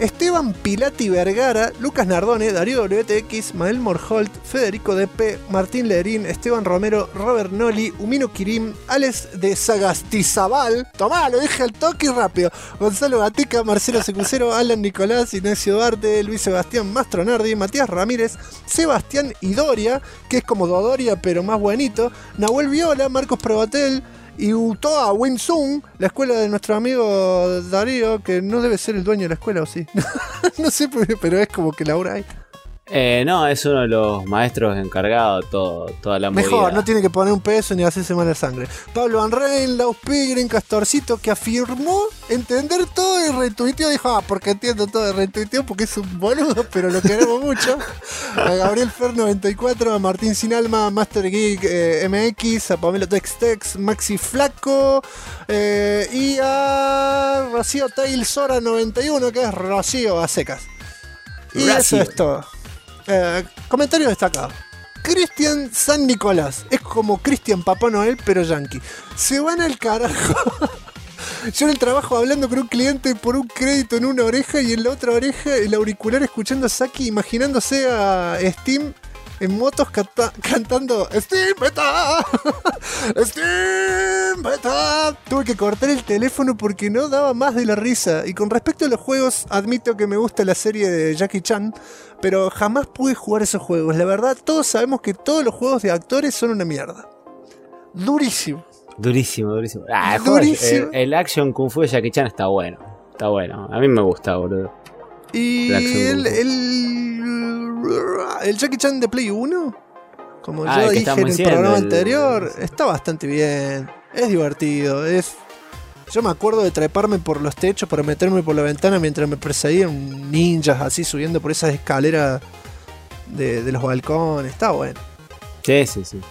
Esteban Pilati Vergara, Lucas Nardone, Darío WTX, Mael Morholt, Federico DP, Martín Lerín, Esteban Romero, Robert Noli, Umino Kirim, Alex de Sagastizabal, tomá, lo dije al toque y rápido, Gonzalo Gatica, Marcelo Secucero, Alan Nicolás, Ignacio Duarte, Luis Sebastián Mastronardi, Matías Ramírez, Sebastián Idoria, que es como Dodoria pero más buenito, Nahuel Viola, Marcos Probatel, y Utoa Winsung, la escuela de nuestro amigo Darío, que no debe ser el dueño de la escuela, ¿o sí? No sé, pero es como que labura ahí.
No, es uno de los maestros encargados de toda la movida.
Mejor, no tiene que poner un peso ni hacerse mala sangre. Pablo Anrein, Laus Pigren, Castorcito, que afirmó entender todo y retuiteó. Dijo, porque entiendo todo y retuiteó porque es un boludo, pero lo queremos mucho. A Gabriel Fer 94, a Martín Sinalma, a Master Geek MX, a Pamela Tex, Maxi Flaco y a Rocío Tail Sora 91, que es Rocío a secas. Y eso es todo. Comentario destacado. Cristian San Nicolás. Es como Cristian Papá Noel, pero yankee. Se van al carajo. Yo en el trabajo hablando con un cliente por un crédito en una oreja y en la otra oreja el auricular escuchando a Saki imaginándose a Steam en motos cantando Steam Beta. Steam Beta. Tuve que cortar el teléfono porque no daba más de la risa. Y con respecto a los juegos, admito que me gusta la serie de Jackie Chan, pero jamás pude jugar esos juegos. La verdad, todos sabemos que todos los juegos de actores son una mierda. Durísimo.
Durísimo.
Durísimo.
El action Kung Fu de Jackie Chan está bueno. Está bueno. A mí me gusta, boludo.
Y el Jackie Chan de Play 1, como yo dije en el programa anterior, está bastante bien. Es divertido. Yo me acuerdo de treparme por los techos para meterme por la ventana mientras me perseguían ninjas así subiendo por esas escaleras de los balcones. Está bueno.
Sí.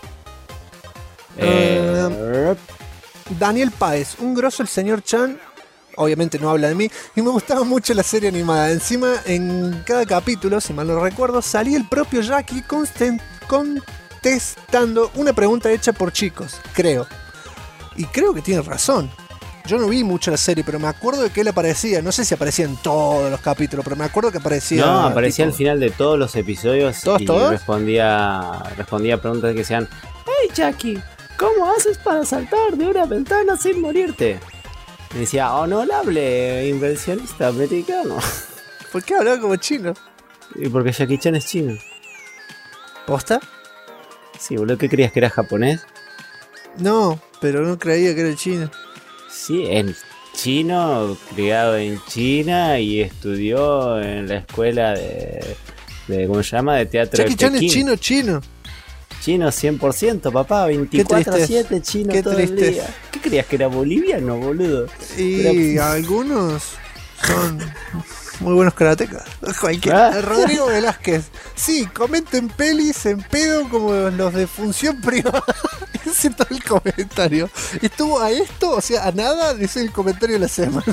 Daniel Páez, un grosso el señor Chan. Obviamente no habla de mí. Y me gustaba mucho la serie animada. Encima, en cada capítulo, si mal no recuerdo, salía el propio Jackie contestando una pregunta hecha por chicos, creo. Y creo que tiene razón. Yo no vi mucho la serie, pero me acuerdo de que él aparecía. No sé si aparecía en todos los capítulos, pero me acuerdo que aparecía.
No, aparecía al final de todos los episodios.
¿Todos?
Respondía preguntas que decían: hey Jackie, ¿cómo haces para saltar de una ventana sin morirte? Me decía, honorable inversionista americano.
¿Por qué hablaba como chino?
Y porque Jackie Chan es chino.
¿Posta?
Sí, boludo, ¿qué creías que era japonés?
No, pero no creía que era chino.
Sí, es chino, criado en China y estudió en la escuela de ¿cómo se llama? De teatro
Jackie
de Pekín.
Chan es chino.
Chino 100%, papá, 24/7 chino todo el día. ¿Qué creías que era boliviano, boludo?
Y algunos son muy buenos karatecas. Rodrigo Velázquez. Sí, comenten pelis en pedo como los de función privada. Ese es todo el comentario. Estuvo a esto, o sea, a nada, ese es el comentario de la semana.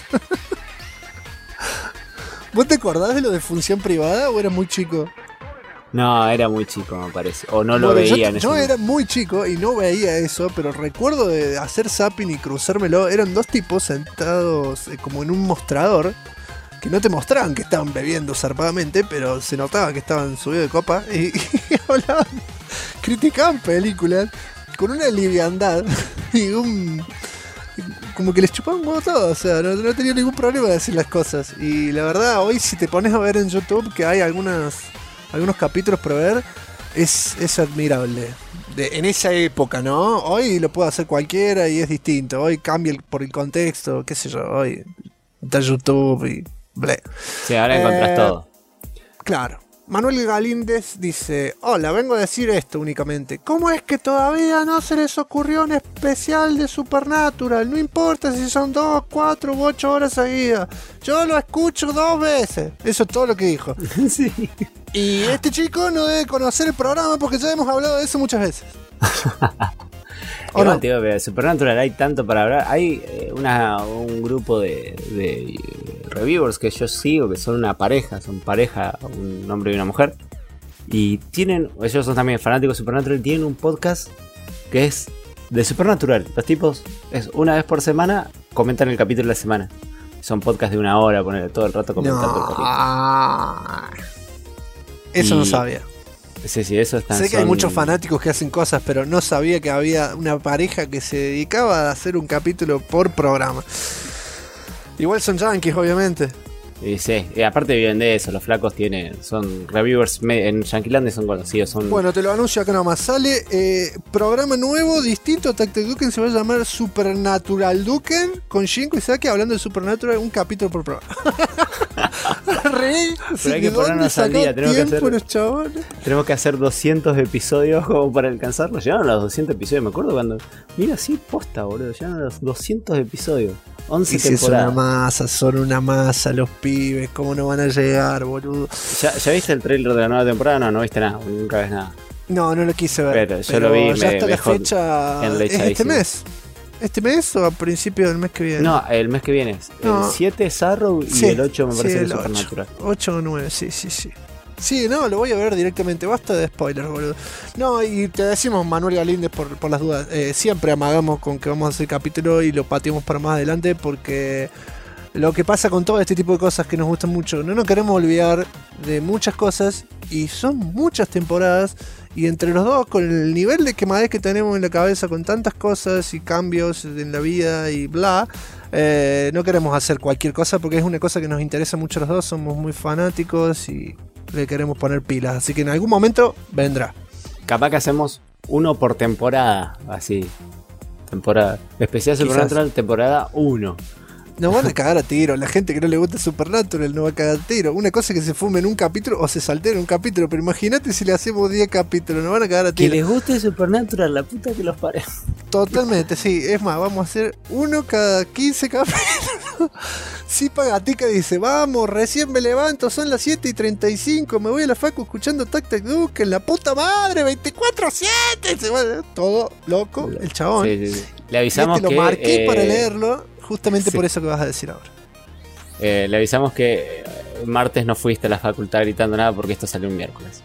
¿Vos te acordás de lo de función privada o eras muy chico?
No, era muy chico, me parece. O no lo veía en ese momento.
Yo era muy chico y no veía eso, pero recuerdo de hacer zapping y cruzármelo. Eran dos tipos sentados como en un mostrador, que no te mostraban que estaban bebiendo zarpadamente, pero se notaba que estaban subidos de copa y hablaban, criticaban películas con una liviandad y como que les chupaban huevo todo. O sea, no tenía ningún problema de decir las cosas. Y la verdad, hoy si te pones a ver en YouTube que hay algunos capítulos para ver, es admirable. En esa época, ¿no? Hoy lo puede hacer cualquiera y es distinto. Hoy cambia por el contexto, qué sé yo. Hoy está YouTube y bleh.
Sí, ahora encontrás todo.
Claro. Manuel Galíndez dice: hola, vengo a decir esto únicamente. ¿Cómo es que todavía no se les ocurrió un especial de Supernatural? No importa si son 2, 4 u 8 horas seguidas. Yo lo escucho 2 veces. Eso es todo lo que dijo.
Sí.
Y este chico no debe conocer el programa porque ya hemos hablado de eso muchas veces.
¿O no? Tío, de Supernatural hay tanto para hablar. Hay un grupo de reviewers que yo sigo, que son una pareja, un hombre y una mujer. Y ellos son también fanáticos de Supernatural, tienen un podcast que es de Supernatural. Los tipos, una vez por semana, comentan el capítulo de la semana. Son podcasts de 1 hora, poner todo el rato comentando el capítulo.
Eso no sabía.
Sí, eso está.
Sé que hay muchos fanáticos que hacen cosas, pero no sabía que había una pareja que se dedicaba a hacer un capítulo por programa. Igual son yankees, obviamente.
Y aparte viven de eso, los flacos son reviewers en Yanquilandia, son conocidos.
Bueno, te lo anuncio acá nomás. Sale programa nuevo, distinto a Tactic Duken, se va a llamar Supernatural Duken, con Shinko y Saki hablando de Supernatural, un capítulo por programa.
Pero hay que ponernos al día, tenemos que hacer 200 episodios como para alcanzarlo. Llegaron a los 200 episodios, me acuerdo cuando... Mira, sí, posta, boludo, llegaron a los 200 episodios. 11 temporadas.
Son una masa los pibes, ¿cómo no van a llegar, boludo?
¿Ya viste el trailer de la nueva temporada? No viste nada, nunca ves nada.
No lo quise ver.
Pero yo lo vi,
ya está la fecha. ¿Es este mes? ¿Este mes o a principios del mes que viene?
No, el mes que viene. El 7 es Arrow y el 8 me parece que es Supernatural.
8 o 9, sí. Sí, no, lo voy a ver directamente, basta de spoilers, boludo. No, y te decimos, Manuel Galíndez, por las dudas, siempre amagamos con que vamos a hacer capítulo y lo pateamos para más adelante porque lo que pasa con todo este tipo de cosas que nos gustan mucho, no nos queremos olvidar de muchas cosas y son muchas temporadas y entre los dos, con el nivel de quemadez que tenemos en la cabeza con tantas cosas y cambios en la vida y bla, no queremos hacer cualquier cosa porque es una cosa que nos interesa mucho a los dos, somos muy fanáticos y le queremos poner pilas, así que en algún momento vendrá.
Capaz que hacemos uno por temporada, así. Temporada especial Supernatural, temporada 1.
Nos van a cagar a tiro, la gente que no le gusta Supernatural no va a cagar a tiro. Una cosa es que se fume en un capítulo o se saltea en un capítulo, pero imagínate si le hacemos 10 capítulos, nos van a cagar a tiro.
Que les guste Supernatural, la puta que los pare.
Totalmente, sí, es más, vamos a hacer uno cada 15 capítulos. Sí, Pagatica dice, vamos, recién me levanto, son las 7:35, me voy a la facu escuchando Tactic Duken, la puta madre, 24/7, se va todo loco, el chabón.
Sí. Le avisamos
lo marqué para leerlo, justamente por eso que vas a decir ahora.
Le avisamos que martes no fuiste a la facultad gritando nada porque esto salió un miércoles.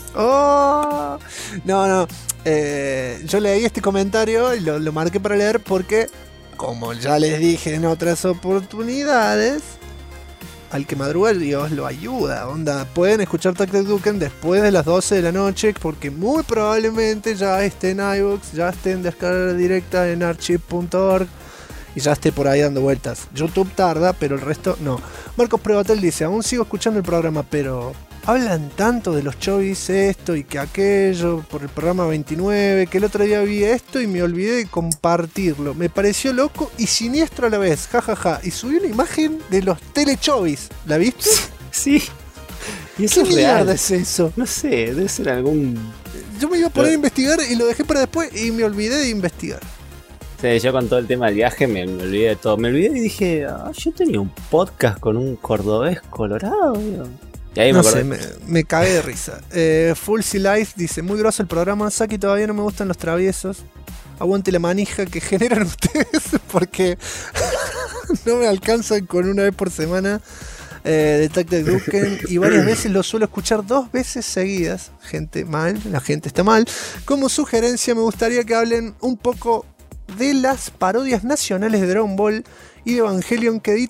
Oh, no. Yo leí este comentario y lo marqué para leer porque, como ya les dije en otras oportunidades, al que madruga Dios lo ayuda. Onda, pueden escuchar Tactic Duken después de las 12 de la noche porque muy probablemente ya esté en iVoox, ya esté en descarga directa en archive.org y ya esté por ahí dando vueltas. YouTube tarda, pero el resto no. Marcos Prevatel dice, aún sigo escuchando el programa, pero hablan tanto de los chovis esto y que aquello por el programa 29, que el otro día vi esto y me olvidé de compartirlo. Me pareció loco y siniestro a la vez, jajaja. Y subí una imagen de los telechovis. ¿La viste?
Sí.
¿Y eso ¿qué mierda es eso?
No sé, debe ser algún...
Yo me iba a poner a investigar y lo dejé para después y me olvidé de investigar.
Sí, yo con todo el tema del viaje me olvidé de todo. Me olvidé y dije, yo tenía un podcast con un cordobés colorado, tío. Y ahí
no sé, me cagué de risa. Full Sea Life dice, muy grosso el programa, Saki, todavía no me gustan los traviesos. Aguante la manija que generan ustedes porque no me alcanzan con una vez por semana de Tactic Duken y varias veces lo suelo escuchar 2 veces seguidas. Gente mal, la gente está mal. Como sugerencia me gustaría que hablen un poco de las parodias nacionales de Dragon Ball y de Evangelion que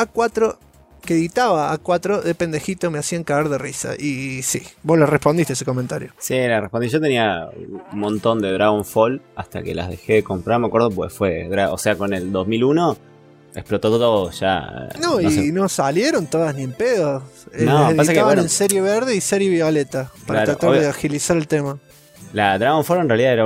editaba A4 de pendejito, me hacían cagar de risa. Y sí, vos le respondiste ese comentario.
Sí, le respondí. Yo tenía un montón de Dragonfall hasta que las dejé de comprar, me acuerdo, pues con el 2001 explotó todo ya.
No, y sé. No salieron todas ni en pedo.
No, pasa que
en serie verde y serie violeta para tratar de agilizar el tema.
La Dragonfall en realidad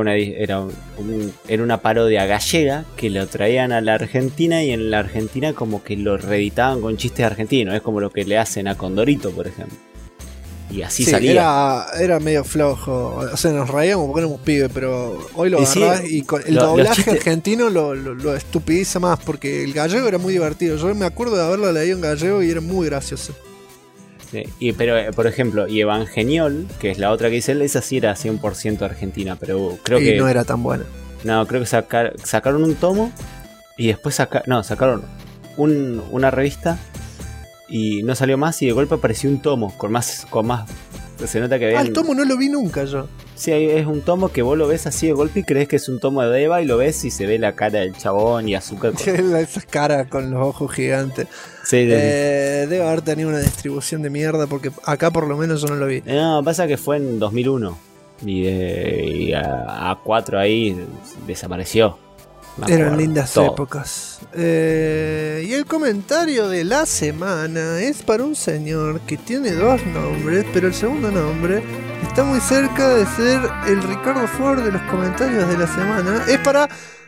era una parodia gallega que lo traían a la Argentina y en la Argentina como que lo reeditaban con chistes argentinos. Es como lo que le hacen a Condorito, por ejemplo. Y así salía.
Era medio flojo. O sea, nos reíamos porque éramos pibes, pero hoy lo agarrás y con el doblaje argentino lo estupidiza más porque el gallego era muy divertido. Yo me acuerdo de haberlo leído en gallego y era muy gracioso.
Sí, pero por ejemplo, y Evangelion, que es la otra que dice él, esa sí era 100% argentina, pero creo que
no era tan buena.
No, creo que sacaron un tomo y después sacaron una revista y no salió más y de golpe apareció un tomo con más Se nota que ven...
el tomo no lo vi nunca yo.
Sí, es un tomo que vos lo ves así de golpe y crees que es un tomo de Eva y lo ves y se ve la cara del chabón y azúcar.
Esas caras con los ojos gigantes.
Sí,
debe haber tenido una distribución de mierda porque acá por lo menos yo no lo vi.
No, pasa que fue en 2001 y a 4 ahí desapareció.
Eran lindas épocas. Y el comentario de la semana es para un señor que tiene 2 nombres, pero el segundo nombre está muy cerca de ser el Ricardo Ford de los comentarios de la semana. Es para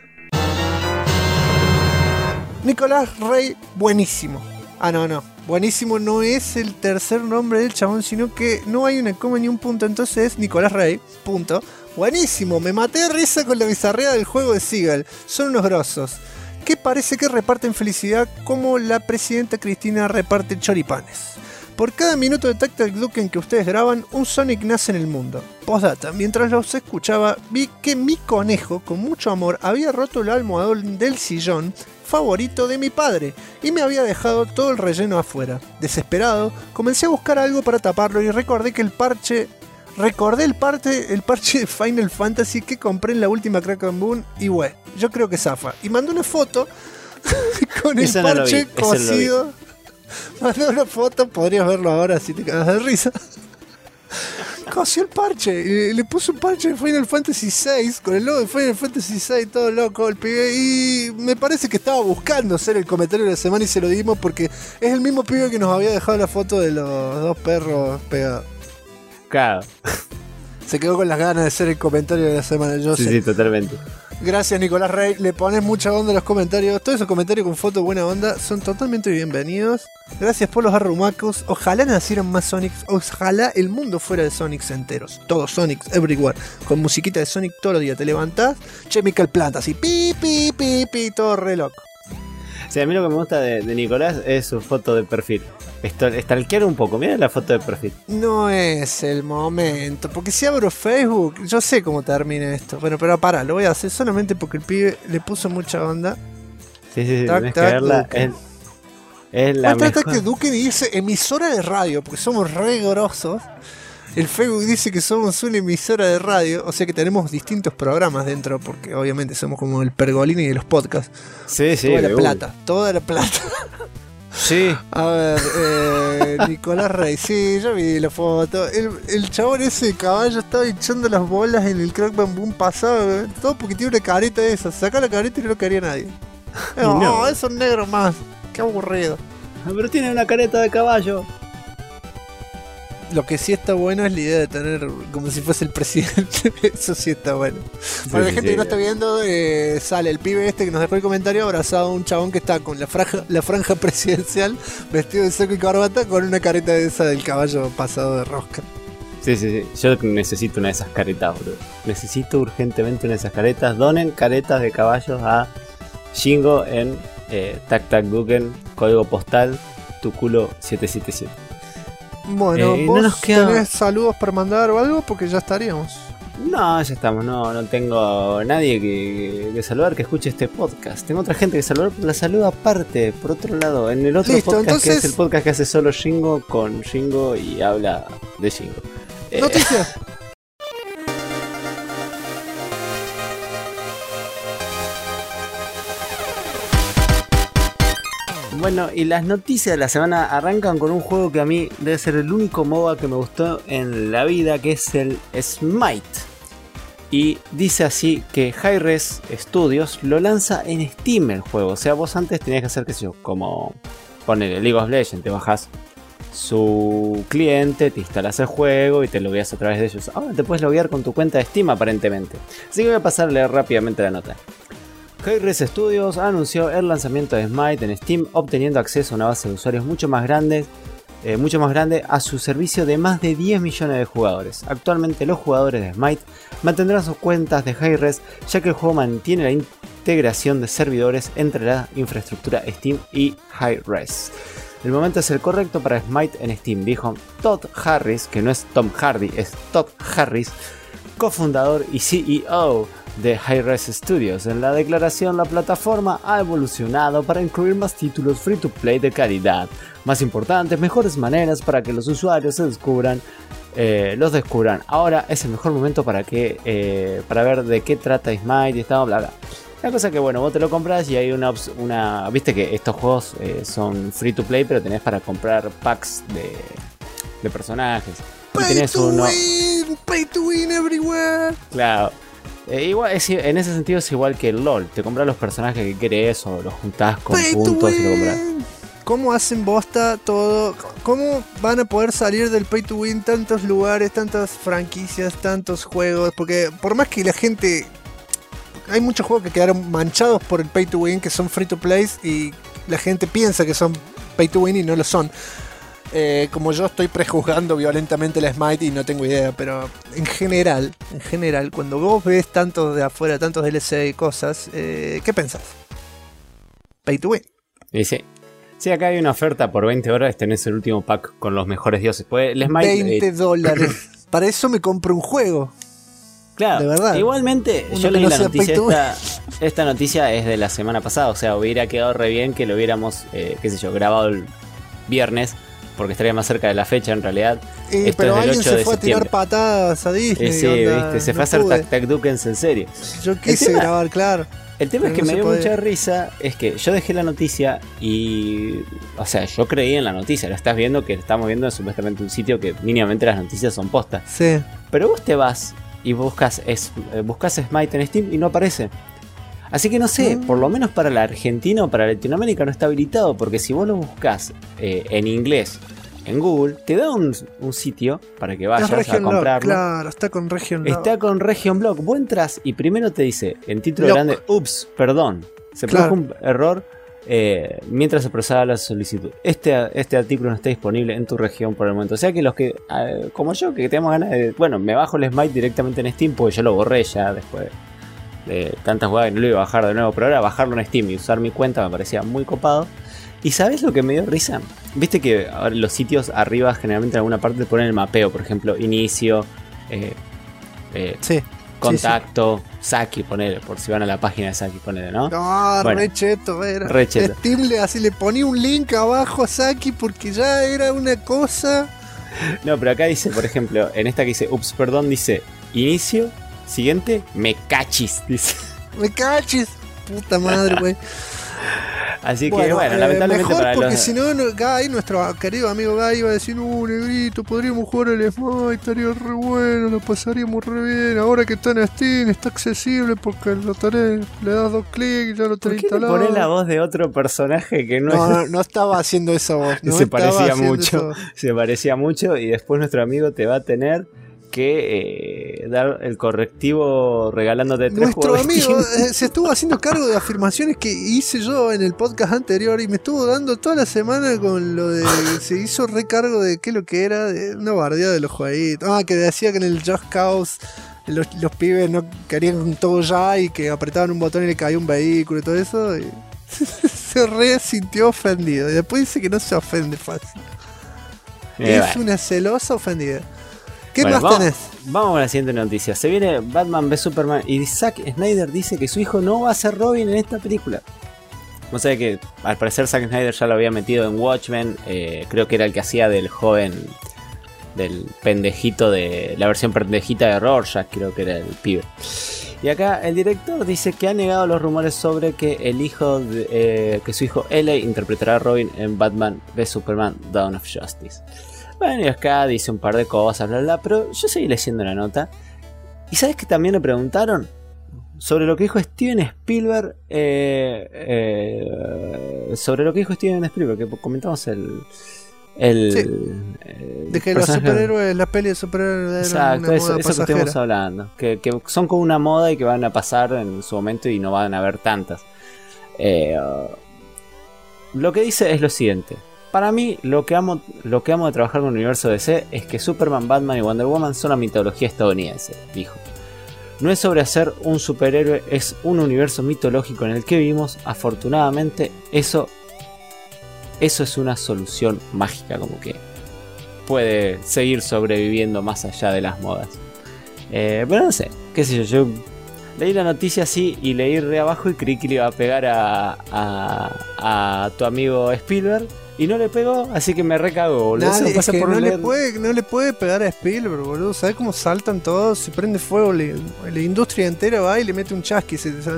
Nicolás Rey, buenísimo. No. Buenísimo no es el tercer nombre del chabón, sino que no hay una coma ni un punto, entonces es Nicolás Rey, punto. Buenísimo, me maté de risa con la bizarrea del juego de Seagal. Son unos grosos. Que parece que reparten felicidad como la presidenta Cristina reparte choripanes. Por cada minuto de Tactical Duken que ustedes graban, un Sonic nace en el mundo. Postdata, mientras los escuchaba, vi que mi conejo, con mucho amor, había roto el almohadón del sillón favorito de mi padre y me había dejado todo el relleno afuera. Desesperado, comencé a buscar algo para taparlo y recordé el parche de Final Fantasy que compré en la última Crack and Boom y yo creo que zafa. Y mandó una foto con el parche cosido. Mandó una foto, podrías verlo ahora si te cagas de risa. Cosió el parche, y le puso un parche de Final Fantasy VI con el logo de Final Fantasy VI, todo loco el pibe, y me parece que estaba buscando hacer el comentario de la semana y se lo dimos porque es el mismo pibe que nos había dejado la foto de los 2 perros pegados.
Claro.
Se quedó con las ganas de hacer el comentario de la semana, yo sé.
Sí, totalmente.
Gracias, Nicolás Rey. Le pones mucha onda en los comentarios. Todos esos comentarios con foto buena onda son totalmente bienvenidos. Gracias por los arrumacos. Ojalá nacieran más Sonics. Ojalá el mundo fuera de Sonics enteros. Todos Sonics, everywhere. Con musiquita de Sonic todos los días. Te levantás, Chemical Plant, así, pi, pi, pi, pi, todo re loco.
Sí, a mí lo que me gusta de Nicolás es su foto de perfil. Stalkear un poco, mira la foto de perfil.
No es el momento, porque si abro Facebook, yo sé cómo termina esto. Bueno, pero pará, lo voy a hacer solamente porque el pibe le puso mucha onda.
Sí, tenés que verla. Es la mejor.
Que Duque dice emisora de radio, porque somos re grosos. El Facebook dice que somos una emisora de radio, o sea que tenemos distintos programas dentro, porque obviamente somos como el Pergolini de los podcasts.
Sí,
toda la plata.
Sí.
A ver, Nicolás Rey, sí, yo vi la foto. El chabón ese de caballo estaba echando las bolas en el Crack Bam Boom pasado, todo porque tiene una careta de esa. Saca la careta y no lo quería nadie. No, es un negro más. Qué aburrido.
Pero tiene una careta de caballo.
Lo que sí está bueno es la idea de tener como si fuese el presidente. Eso sí está bueno. Para la gente que no está viendo, sale el pibe este que nos dejó el comentario abrazado a un chabón que está con la franja presidencial, vestido de saco y corbata, con una careta de esa del caballo pasado de rosca.
Sí. Yo necesito una de esas caretas, bro. Necesito urgentemente una de esas caretas. Donen caretas de caballos a Shingo en Tactac-Duken, código postal Tuculo 777.
Bueno, ¿vos tenés saludos para mandar o algo? Porque ya estaríamos.
No, ya estamos, no tengo nadie que saludar que escuche este podcast. Tengo otra gente que saludar, pero la saludo aparte, por otro lado, en el otro podcast, entonces, que es el podcast que hace solo Shingo con Shingo y habla de Shingo.
Noticias.
Bueno, y las noticias de la semana arrancan con un juego que a mí debe ser el único MOBA que me gustó en la vida, que es el Smite. Y dice así que Hi-Res Studios lo lanza en Steam el juego. O sea, vos antes tenías que hacer, qué sé yo, como poner el League of Legends, te bajás su cliente, te instalas el juego y te logueas a través de ellos. Ahora te puedes loguear con tu cuenta de Steam aparentemente. Así que voy a pasar a leer rápidamente la nota. Hi-Res Studios anunció el lanzamiento de Smite en Steam, obteniendo acceso a una base de usuarios mucho más grande a su servicio de más de 10 millones de jugadores. Actualmente los jugadores de Smite mantendrán sus cuentas de Hi-Res, ya que el juego mantiene la integración de servidores entre la infraestructura Steam y Hi-Res. El momento es el correcto para Smite en Steam, dijo Todd Harris, que no es Tom Hardy, es Todd Harris, cofundador y CEO de Hi-Res Studios. En la declaración, la plataforma ha evolucionado para incluir más títulos free to play de calidad, más importantes, mejores maneras para que los usuarios se descubran los descubran. Ahora es el mejor momento para ver de qué trata Smite y estamos bla bla. La cosa que bueno, vos te lo compras y hay una viste que estos juegos son free to play, pero tenés para comprar packs de personajes. Y tenés
pay to win everywhere.
Claro. Igual en ese sentido es igual que el LOL. Te compras los personajes que querés o los juntás con puntos y lo compras.
¿Cómo hacen bosta todo? ¿Cómo van a poder salir del pay to win tantos lugares, tantas franquicias, tantos juegos? Porque por más que la gente... Hay muchos juegos que quedaron manchados por el pay to win, que son free to play, y la gente piensa que son pay to win y no lo son. Como yo estoy prejuzgando violentamente la Smite y no tengo idea, pero en general, cuando vos ves tantos de afuera, tantos DLC y cosas, ¿qué pensás? Pay to win.
Y sí, acá hay una oferta por 20 horas, tenés el último pack con los mejores dioses. Pues el Smite,
$20. Para eso me compro un juego.
Claro,
de verdad.
Igualmente, yo leí la noticia, esta noticia es de la semana pasada, o sea, hubiera quedado re bien que lo hubiéramos, grabado el viernes, porque estaría más cerca de la fecha en realidad. Esto
pero
es del
alguien
8
se
de
fue
septiembre.
A tirar patadas a Disney.
Sí, viste, se fue a hacer Tac Tac Dukens en serio.
Yo quise grabar, claro.
El tema es que me dio mucha risa, es que yo dejé la noticia y... O sea, yo creí en la noticia, lo estás viendo, que estamos viendo en supuestamente un sitio que mínimamente las noticias son postas.
Sí.
Pero vos te vas y buscas Smite en Steam y no aparece. Así que no sé, por lo menos para la Argentina o para Latinoamérica no está habilitado, porque si vos lo buscas en inglés en Google, te da un sitio para que vayas a comprarlo.
Claro, está con Region Block.
Está con Region Block. Vos entras y primero te dice en título grande, ups, perdón, se produjo un error mientras se procesaba la solicitud. Este artículo no está disponible en tu región por el momento. O sea que los que, como yo, que tenemos ganas de... Bueno, me bajo el Smite directamente en Steam, porque yo lo borré ya después de tantas jugadas que no lo iba a bajar de nuevo. Pero ahora bajarlo en Steam y usar mi cuenta me parecía muy copado. ¿Y sabes lo que me dio risa? Viste que ahora los sitios arriba generalmente en alguna parte te ponen el mapeo, por ejemplo, inicio, contacto, Saki, ponele, por si van a la página de Saki, ponele, ¿no?
No, bueno, re cheto era.
Re cheto.
Steam así le ponía un link abajo a Saki porque ya era una cosa.
No, pero acá dice, por ejemplo, en esta que dice, ups, perdón, dice, inicio, siguiente, me cachis, dice.
Me cachis, puta madre, güey.
Así que bueno, lamentablemente
mejor
para
porque
los...
si no, Guy, nuestro querido amigo Guy, iba a decir, negrito, podríamos jugar al Smite, estaría re bueno, lo pasaríamos re bien. Ahora que está en Steam, está accesible porque lo tenés, le das 2 clics y ya lo tenés instalado.
¿Por qué le ponés la voz de otro personaje que no...
No estaba haciendo esa voz. No
se parecía mucho y después nuestro amigo te va a tener que dar el correctivo regalándote 3 juegos.
Nuestro amigo se estuvo haciendo cargo de afirmaciones que hice yo en el podcast anterior y me estuvo dando toda la semana con lo de... se hizo recargo de qué lo que era, de una bardeada de los jueguitos. Que decía que en el Just Cause los pibes no querían todo ya y que apretaban un botón y le caía un vehículo y todo eso. Y se re sintió ofendido. Y después dice que no se ofende fácil. Es una celosa ofendida. ¿Qué más tenés?
Vamos con la siguiente noticia. Se viene Batman v Superman y Zack Snyder dice que su hijo no va a ser Robin en esta película. O sea que al parecer Zack Snyder ya lo había metido en Watchmen. Creo que era el que hacía del joven, del pendejito de... la versión pendejita de Rorschach, creo que era el pibe. Y acá el director dice que ha negado los rumores sobre que que su hijo L.A. interpretará a Robin en Batman v Superman Dawn of Justice. Bueno, y acá dice un par de cosas, bla, bla, pero yo seguí leyendo la nota. ¿Y sabes que también le preguntaron? Sobre lo que dijo Steven Spielberg. Sobre lo que dijo Steven Spielberg, que comentamos de
que los superhéroes, la peli de superhéroes eran una moda
eso que estamos hablando. Que son como una moda y que van a pasar en su momento y no van a haber tantas. Lo que dice es lo siguiente. Para mí, lo que amo de trabajar con el universo DC es que Superman, Batman y Wonder Woman son la mitología estadounidense, dijo. No es sobre hacer un superhéroe, es un universo mitológico en el que vivimos. Afortunadamente, eso es una solución mágica, como que puede seguir sobreviviendo más allá de las modas. Pero no sé, qué sé yo leí la noticia así y leí re abajo y creí que le iba a pegar a tu amigo Spielberg. y no le pegó, así que me recagó, boludo.
Nadie,
Eso pasa
es que
por
no,
leer.
no le puede pegar a Spielberg, boludo. ¿Sabes cómo saltan todos? Se prende fuego, la industria entera va y le mete un chasqui.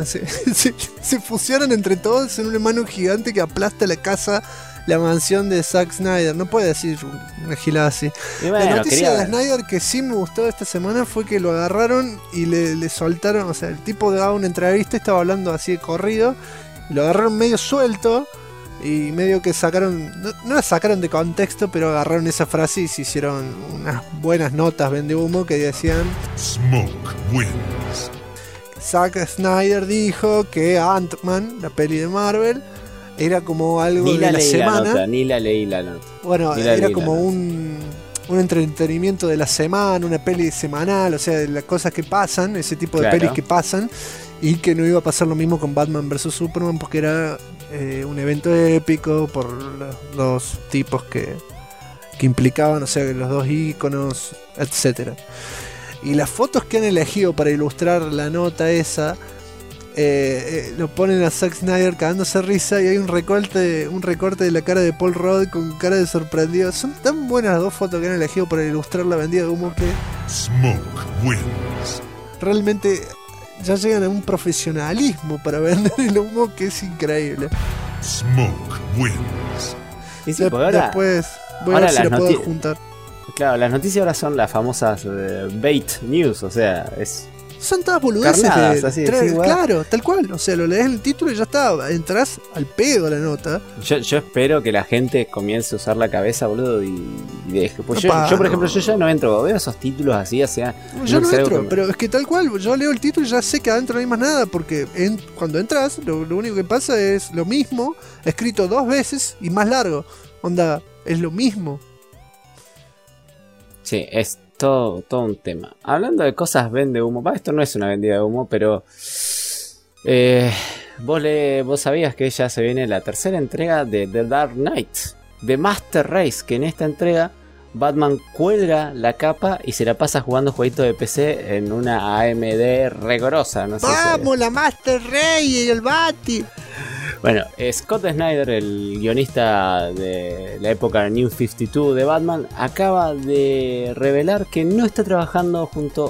Se fusionan entre todos en una mano gigante que aplasta la mansión de Zack Snyder. No puede decir una gilada así.
Y bueno,
La noticia de Snyder que sí me gustó esta semana fue que lo agarraron y le soltaron. O sea, el tipo daba una entrevista, estaba hablando así de corrido. Lo agarraron medio suelto. Y medio que sacaron, no la sacaron de contexto, pero agarraron esa frase y se hicieron unas buenas notas vende humo que decían:
Smoke wins.
Zack Snyder dijo que Ant-Man, la peli de Marvel, era como algo
Ni
de la semana.
Ni la leí la nota.
Bueno, era como un entretenimiento de la semana, una peli semanal, o sea, de las cosas que pasan, ese tipo de pelis que pasan, y que no iba a pasar lo mismo con Batman vs Superman porque era un evento épico por los dos tipos que implicaban, o sea, los dos íconos, etcétera. Y las fotos que han elegido para ilustrar la nota esa lo ponen a Zack Snyder cagándose risa y hay un recorte de la cara de Paul Rudd con cara de sorprendido. Son tan buenas las dos fotos que han elegido para ilustrar la vendida de humo que
Smoke wins.
realmente ya llegan a un profesionalismo para vender el humo que es increíble.
Smoke wins.
Y sí, ahora,
después voy
ahora
a ver si la puedo juntar.
Claro, las noticias ahora son las famosas bait news, o sea,
son todas boludeces
carnadas, así,
claro, tal cual. O sea, lo lees en el título y ya está. Entras al pedo a la nota.
Yo espero que la gente comience a usar la cabeza, boludo, y deje. Pues yo, por ejemplo, yo ya no entro. Veo esos títulos así, o sea.
Yo no entro, pero es que tal cual. Yo leo el título y ya sé que adentro no hay más nada. Porque cuando entras, lo único que pasa es lo mismo, escrito 2 veces y más largo. Onda, es lo mismo.
Sí, es todo un tema. Hablando de cosas vende humo, esto no es una vendida de humo, pero vos sabías que ya se viene la tercera entrega de The Dark Knight, The Master Race, que en esta entrega Batman cuelga la capa y se la pasa jugando jueguitos de PC en una AMD rigorosa. No sé
¡vamos, la Master Race y el Bati!
Bueno, Scott Snyder, el guionista de la época New 52 de Batman, acaba de revelar que no está trabajando junto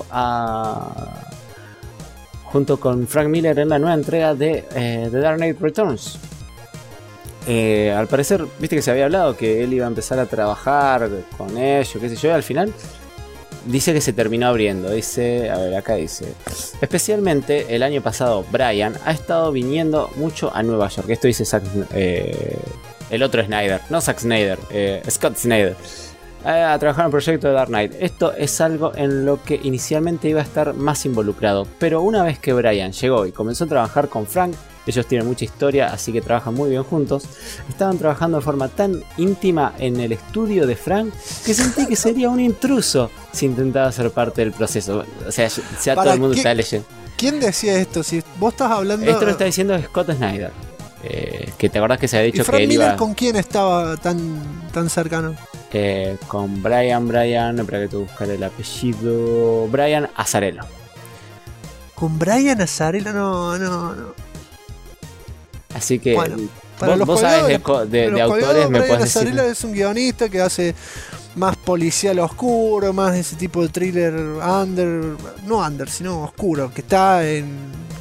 con Frank Miller en la nueva entrega de The Dark Knight Returns. Al parecer, viste que se había hablado que él iba a empezar a trabajar con ellos, qué sé yo, y al final dice que se terminó abriendo. Dice, a ver, acá dice: especialmente el año pasado Brian ha estado viniendo mucho a Nueva York. Esto dice el otro Snyder, no Zack Snyder, Scott Snyder, a trabajar en el proyecto de Dark Knight. Esto es algo en lo que inicialmente iba a estar más involucrado, pero una vez que Brian llegó y comenzó a trabajar con Frank, ellos tienen mucha historia, así que trabajan muy bien juntos. Estaban trabajando de forma tan íntima en el estudio de Frank que sentí que sería un intruso si intentaba ser parte del proceso. O sea, ya todo el mundo está leyendo.
¿Quién decía esto? Si vos estás hablando...
Esto lo está diciendo Scott Snyder. Que te acordás que se había dicho
¿Y Frank
que él
Miller
iba...
con quién estaba tan cercano?
Con Brian, para que te buscaré el apellido... Brian Azzarello.
¿Con Brian Azzarello? No.
Así que
bueno, para
vos sabés de autores, me puedes decir.
Brian Azzarello es un guionista que hace más policial oscuro, más ese tipo de thriller sino oscuro, que está en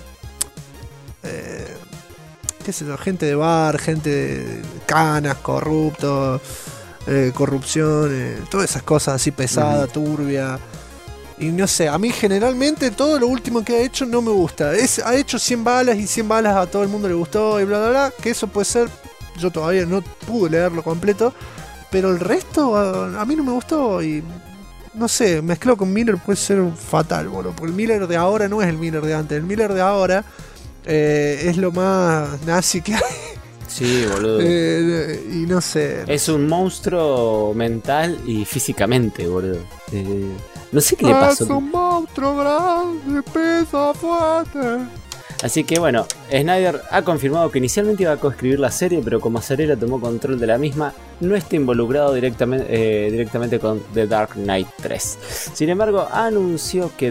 qué sé yo, gente de bar, gente de canas, corruptos, corrupción, todas esas cosas así pesadas, turbia. Y no sé, a mí generalmente todo lo último que ha hecho no me gusta. Ha hecho 100 balas y 100 balas a todo el mundo le gustó y bla bla bla. Que eso puede ser, yo todavía no pude leerlo completo. Pero el resto a mí no me gustó y no sé, mezclado con Miller puede ser fatal, boludo. Porque el Miller de ahora no es el Miller de antes. El Miller de ahora es lo más nazi que hay.
Sí, boludo.
Y no sé.
Es un monstruo mental y físicamente, boludo. No sé qué le pasó.
Es un monstruo grande, pesa fuerte.
Así que bueno, Snyder ha confirmado que inicialmente iba a coescribir la serie, pero como Azzarello tomó control de la misma, no está involucrado directamente con The Dark Knight 3. Sin embargo, anunció que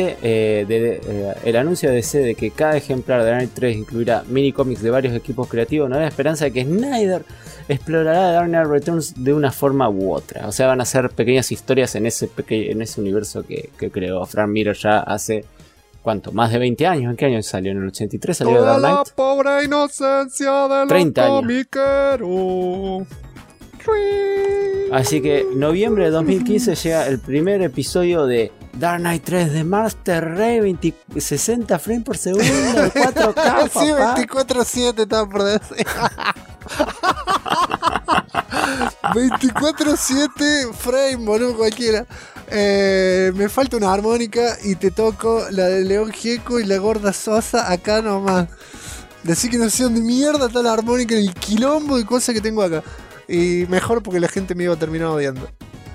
el anuncio de DC de que cada ejemplar de Dark Knight 3 incluirá mini cómics de varios equipos creativos nos da la esperanza de que Snyder explorará Dark Knight Returns de una forma u otra. O sea, van a ser pequeñas historias en ese universo que creó Frank Miller ya hace... ¿Cuánto? ¿Más de 20 años? ¿En qué año salió? ¿En el 83 salió
Toda
Dark Knight?
la pobre inocencia de
30
los
años.
comiqueros.
Así que noviembre de 2015 llega el primer episodio de Dark Knight 3 de Master Race 60 frames por segundo, 4K,
Sí,
papá.
24/7 estaba por decir. 24/7 frame, boludo, cualquiera. Me falta una armónica y te toco la de León Gieco y la gorda Sosa acá nomás. Decí que no sé dónde mierda está la armónica en el quilombo de cosas que tengo acá. Y mejor porque la gente me iba a terminar odiando.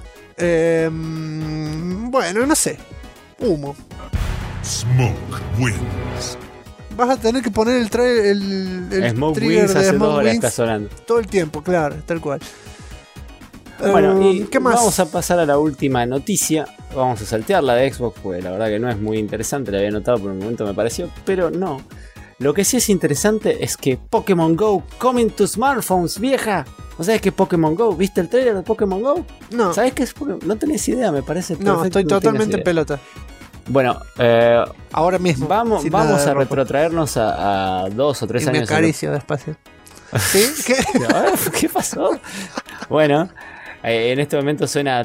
Bueno, no sé. Humo.
Smoke wins.
Vas a tener que poner el
Smoke
trigger
Wings
de
hace 2
Smoke
horas
Wings
está sonando.
todo el tiempo, claro, tal cual.
Bueno, y
¿qué más?
vamos a pasar a la última noticia. Vamos a saltear la de Xbox, porque la verdad que no es muy interesante. La había notado por un momento, me pareció, pero no. Lo que sí es interesante es que Pokémon Go coming to smartphones, vieja. ¿O sabes qué es Pokémon Go? ¿Viste el trailer de Pokémon Go?
No,
¿Sabes qué es Pokémon? No tenés idea, me parece perfecto.
no, estoy
que no tengas
totalmente en
idea.
pelota.
Bueno,
Ahora mismo.
vamos
sin nada
a
de ropa.
retrotraernos a 2 o 3
Y me
años.
acaricio despacio. ¿Sí? ¿Qué?
¿Qué pasó? Bueno, en este momento suena.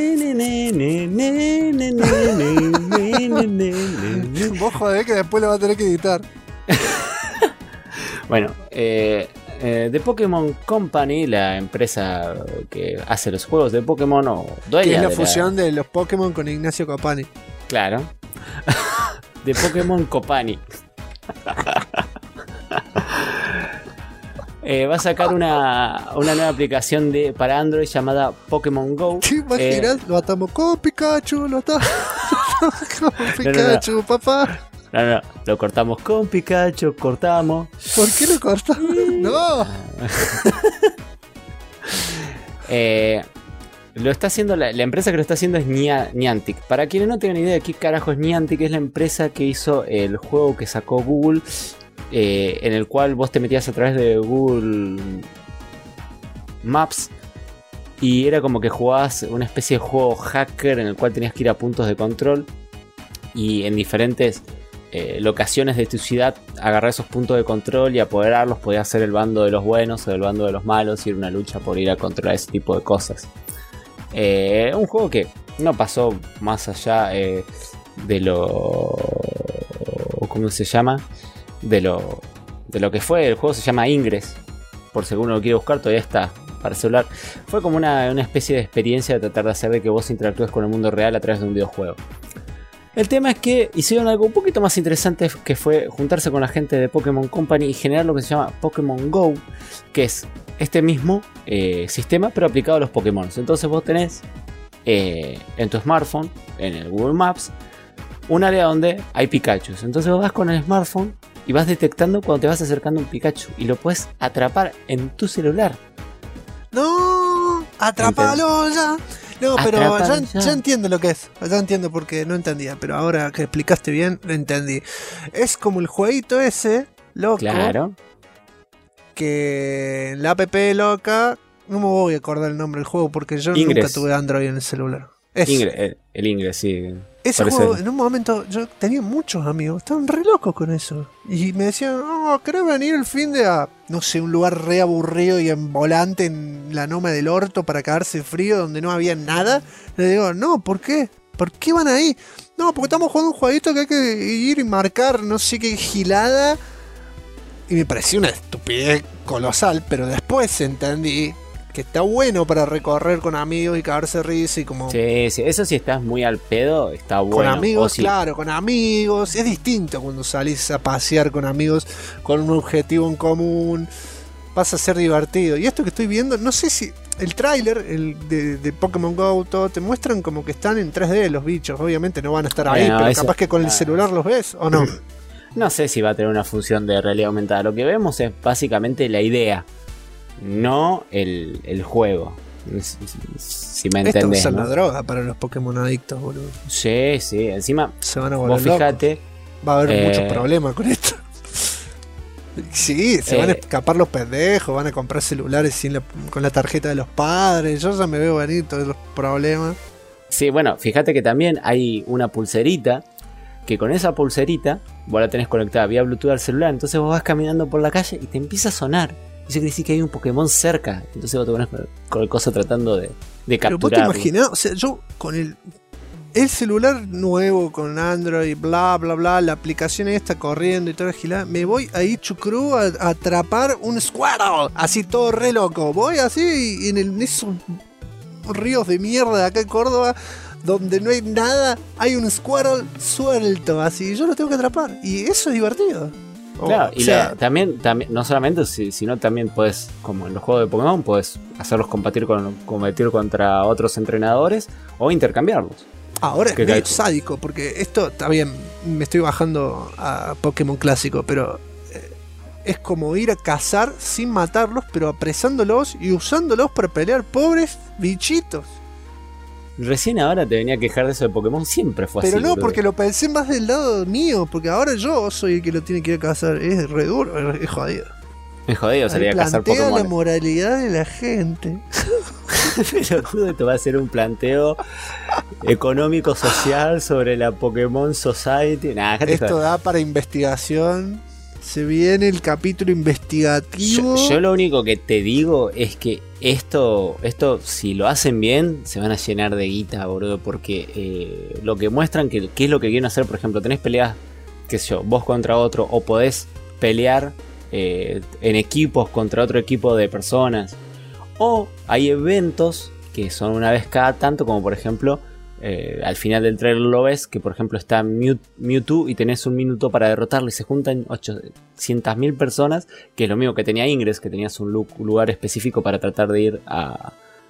Vos jodés que después lo va a tener que editar.
Bueno, The Pokémon Company, la empresa que hace los juegos de Pokémon o dueña
Que es la
de
fusión de los Pokémon con Ignacio Copani.
Claro. De Pokémon Company. Va a sacar una nueva aplicación para Android llamada Pokémon Go.
¿Te imaginas? Lo atamos con Pikachu, lo atamos con Pikachu, papá.
No, lo cortamos con Pikachu, cortamos.
¿Por qué lo cortas? No.
Lo está haciendo la empresa que lo está haciendo es Niantic. Para quienes no tengan idea de qué carajo es Niantic, es la empresa que hizo el juego que sacó Google, en el cual vos te metías a través de Google Maps y era como que jugabas una especie de juego hacker en el cual tenías que ir a puntos de control y en diferentes locaciones de tu ciudad agarrar esos puntos de control y apoderarlos. Podías ser el bando de los buenos o el bando de los malos y era una lucha por ir a controlar ese tipo de cosas. Un juego que no pasó más allá de lo... ¿Cómo se llama? De lo que fue. El juego se llama Ingress, por si alguno lo quiere buscar, todavía está para celular. Fue como una especie de experiencia de tratar de hacer de que vos interactúes con el mundo real a través de un videojuego. El tema es que hicieron algo un poquito más interesante, que fue juntarse con la gente de Pokémon Company y generar lo que se llama Pokémon Go, que es este mismo sistema pero aplicado a los Pokémon. Entonces vos tenés en tu smartphone, en el Google Maps, un área donde hay Pikachu. Entonces vos vas con el smartphone y vas detectando cuando te vas acercando a un Pikachu y lo puedes atrapar en tu celular.
No, atrapalo ya. No, pero
Atrapalo
ya entiendo lo que es. Ya entiendo porque no entendía, pero ahora que explicaste bien, lo entendí. Es como el jueguito ese, loco,
Claro.
que en la app loca, no me voy a acordar el nombre del juego porque yo
Ingress.
nunca tuve Android en el celular. Ese.
El Ingress, sí.
Ese
Por eso
juego,
es.
en un momento, yo tenía muchos amigos, estaban re locos con eso. Y me decían, oh, ¿querés venir el fin de a, no sé, un lugar re aburrido y en volante en la Noma del Orto para cagarse frío donde no había nada? Le digo, no, ¿por qué? ¿Por qué van ahí? No, porque estamos jugando un jueguito que hay que ir y marcar no sé qué gilada. Y me pareció una estupidez colosal, pero después entendí que está bueno para recorrer con amigos y cagarse risa y como...
Sí, eso si estás muy al pedo, está bueno.
Con amigos,
O si-
claro, con amigos. Es distinto cuando salís a pasear con amigos con un objetivo en común. Vas a ser divertido. Y esto que estoy viendo, no sé si el tráiler de Pokémon GO, todo, te muestran como que están en 3D los bichos. Obviamente no van a estar ahí,
Bueno,
pero
eso-
capaz que con el celular los ves, ¿o no?
no sé si va a tener una función de realidad aumentada. Lo que vemos es básicamente la idea, no el juego. Si me
Esto
entendés,
es
¿no?
una droga para los Pokémon adictos, boludo.
Sí, encima
Se van a volver
vos fijate,
locos. Va a haber muchos
eh,
problemas con esto. Sí, se van a escapar los pendejos, van a comprar celulares con la tarjeta de los padres. Yo ya me veo venir todos los problemas.
sí, bueno, fíjate que también hay una pulserita, que con esa pulserita vos la tenés conectada vía Bluetooth al celular, entonces vos vas caminando por la calle y te empieza a sonar. Eso quiere decir que hay un Pokémon cerca, entonces vos te pones con el coso tratando de
Pero vos te
capturarlo.
imaginás, o sea, yo con el celular nuevo, con Android, bla, bla, bla, la aplicación esta corriendo y toda la gilada, me voy ahí chucrú a atrapar un Squirtle, así todo re loco. Voy así y en esos ríos de mierda de acá en Córdoba, donde no hay nada, hay un Squirtle suelto, así, yo lo tengo que atrapar. Y eso es divertido.
Claro,
O
y
sea,
también, no solamente, sino también puedes, como en los juegos de Pokémon, puedes hacerlos competir contra otros entrenadores o intercambiarlos.
ahora es
que
medio
cae-
sádico, porque esto está bien, me estoy bajando a Pokémon clásico, pero es como ir a cazar sin matarlos, pero apresándolos y usándolos para pelear pobres bichitos.
Recién ahora te venía a quejar de eso de Pokémon, siempre fue
Pero
así.
no,
boludo.
porque lo pensé más del lado mío, porque ahora yo soy el que lo tiene que ir a cazar. Es re duro, es jodido.
Es jodido salir
Ahí
a cazar
plantea la
Pokémon.
moralidad de la gente.
Pero te va a hacer un planteo económico social sobre la Pokémon Society. Nah, dejate
Esto
joder.
da para investigación. Se viene el capítulo investigativo.
Yo lo único que te digo es que esto si lo hacen bien, se van a llenar de guita, boludo. Porque lo que muestran que es lo que quieren hacer, por ejemplo, tenés peleas, qué sé yo, vos contra otro, o podés pelear en equipos contra otro equipo de personas. O hay eventos que son una vez cada tanto, como por ejemplo, al final del trailer lo ves, que por ejemplo está Mewtwo y tenés un minuto para derrotarlo y se juntan 800.000 personas, que es lo mismo que tenía Ingress, que tenías un lugar específico para tratar de ir a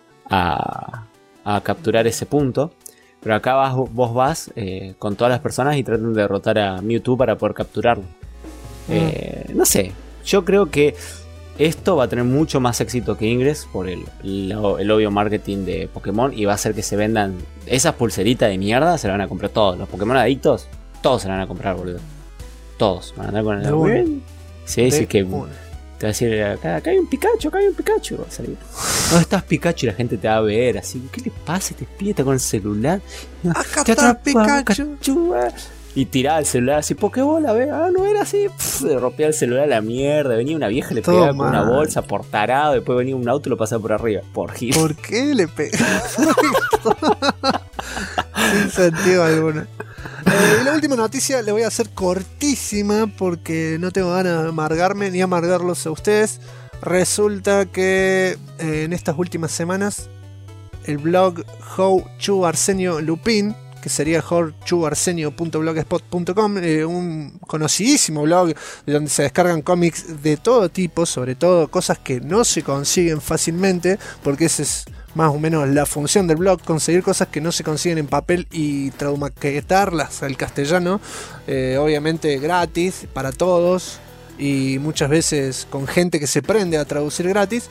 capturar ese punto. Pero acá vos vas con todas las personas y tratan de derrotar a Mewtwo para poder capturarlo. No sé, yo creo que esto va a tener mucho más éxito que Ingress por el obvio marketing de Pokémon, y va a hacer que se vendan esas pulseritas de mierda, se las van a comprar todos. Los Pokémon adictos, todos se las van a comprar, boludo. Todos van a andar con
De una.
el... Sí, sí, que te
una.
va a decir, acá hay un Pikachu, acá hay un Pikachu. Va a salir. ¿Dónde estás, Pikachu? Y la gente te va a ver así, ¿qué le pasa? Te despierta con el celular.
Acá
Te
está
atrapa,
Pikachu.
y tiraba el celular así, Pokébola, ve, no era así. Le rompía el celular a la mierda. Venía una vieja, le
Todo
pegaba con una
mal.
bolsa por tarado. Después venía un auto y lo pasaba por arriba. Por gil.
¿Por qué le pegas? Sin sentido alguno. Y la última noticia la voy a hacer cortísima porque no tengo ganas de amargarme ni amargarlos a ustedes. Resulta que en estas últimas semanas el blog How Chu Arsenio Lupin, que sería howchuarsenio.blogspot.com, un conocidísimo blog de donde se descargan cómics de todo tipo, sobre todo cosas que no se consiguen fácilmente, porque esa es más o menos la función del blog, conseguir cosas que no se consiguen en papel y tradumaquetarlas al castellano, obviamente gratis para todos y muchas veces con gente que se prende a traducir gratis.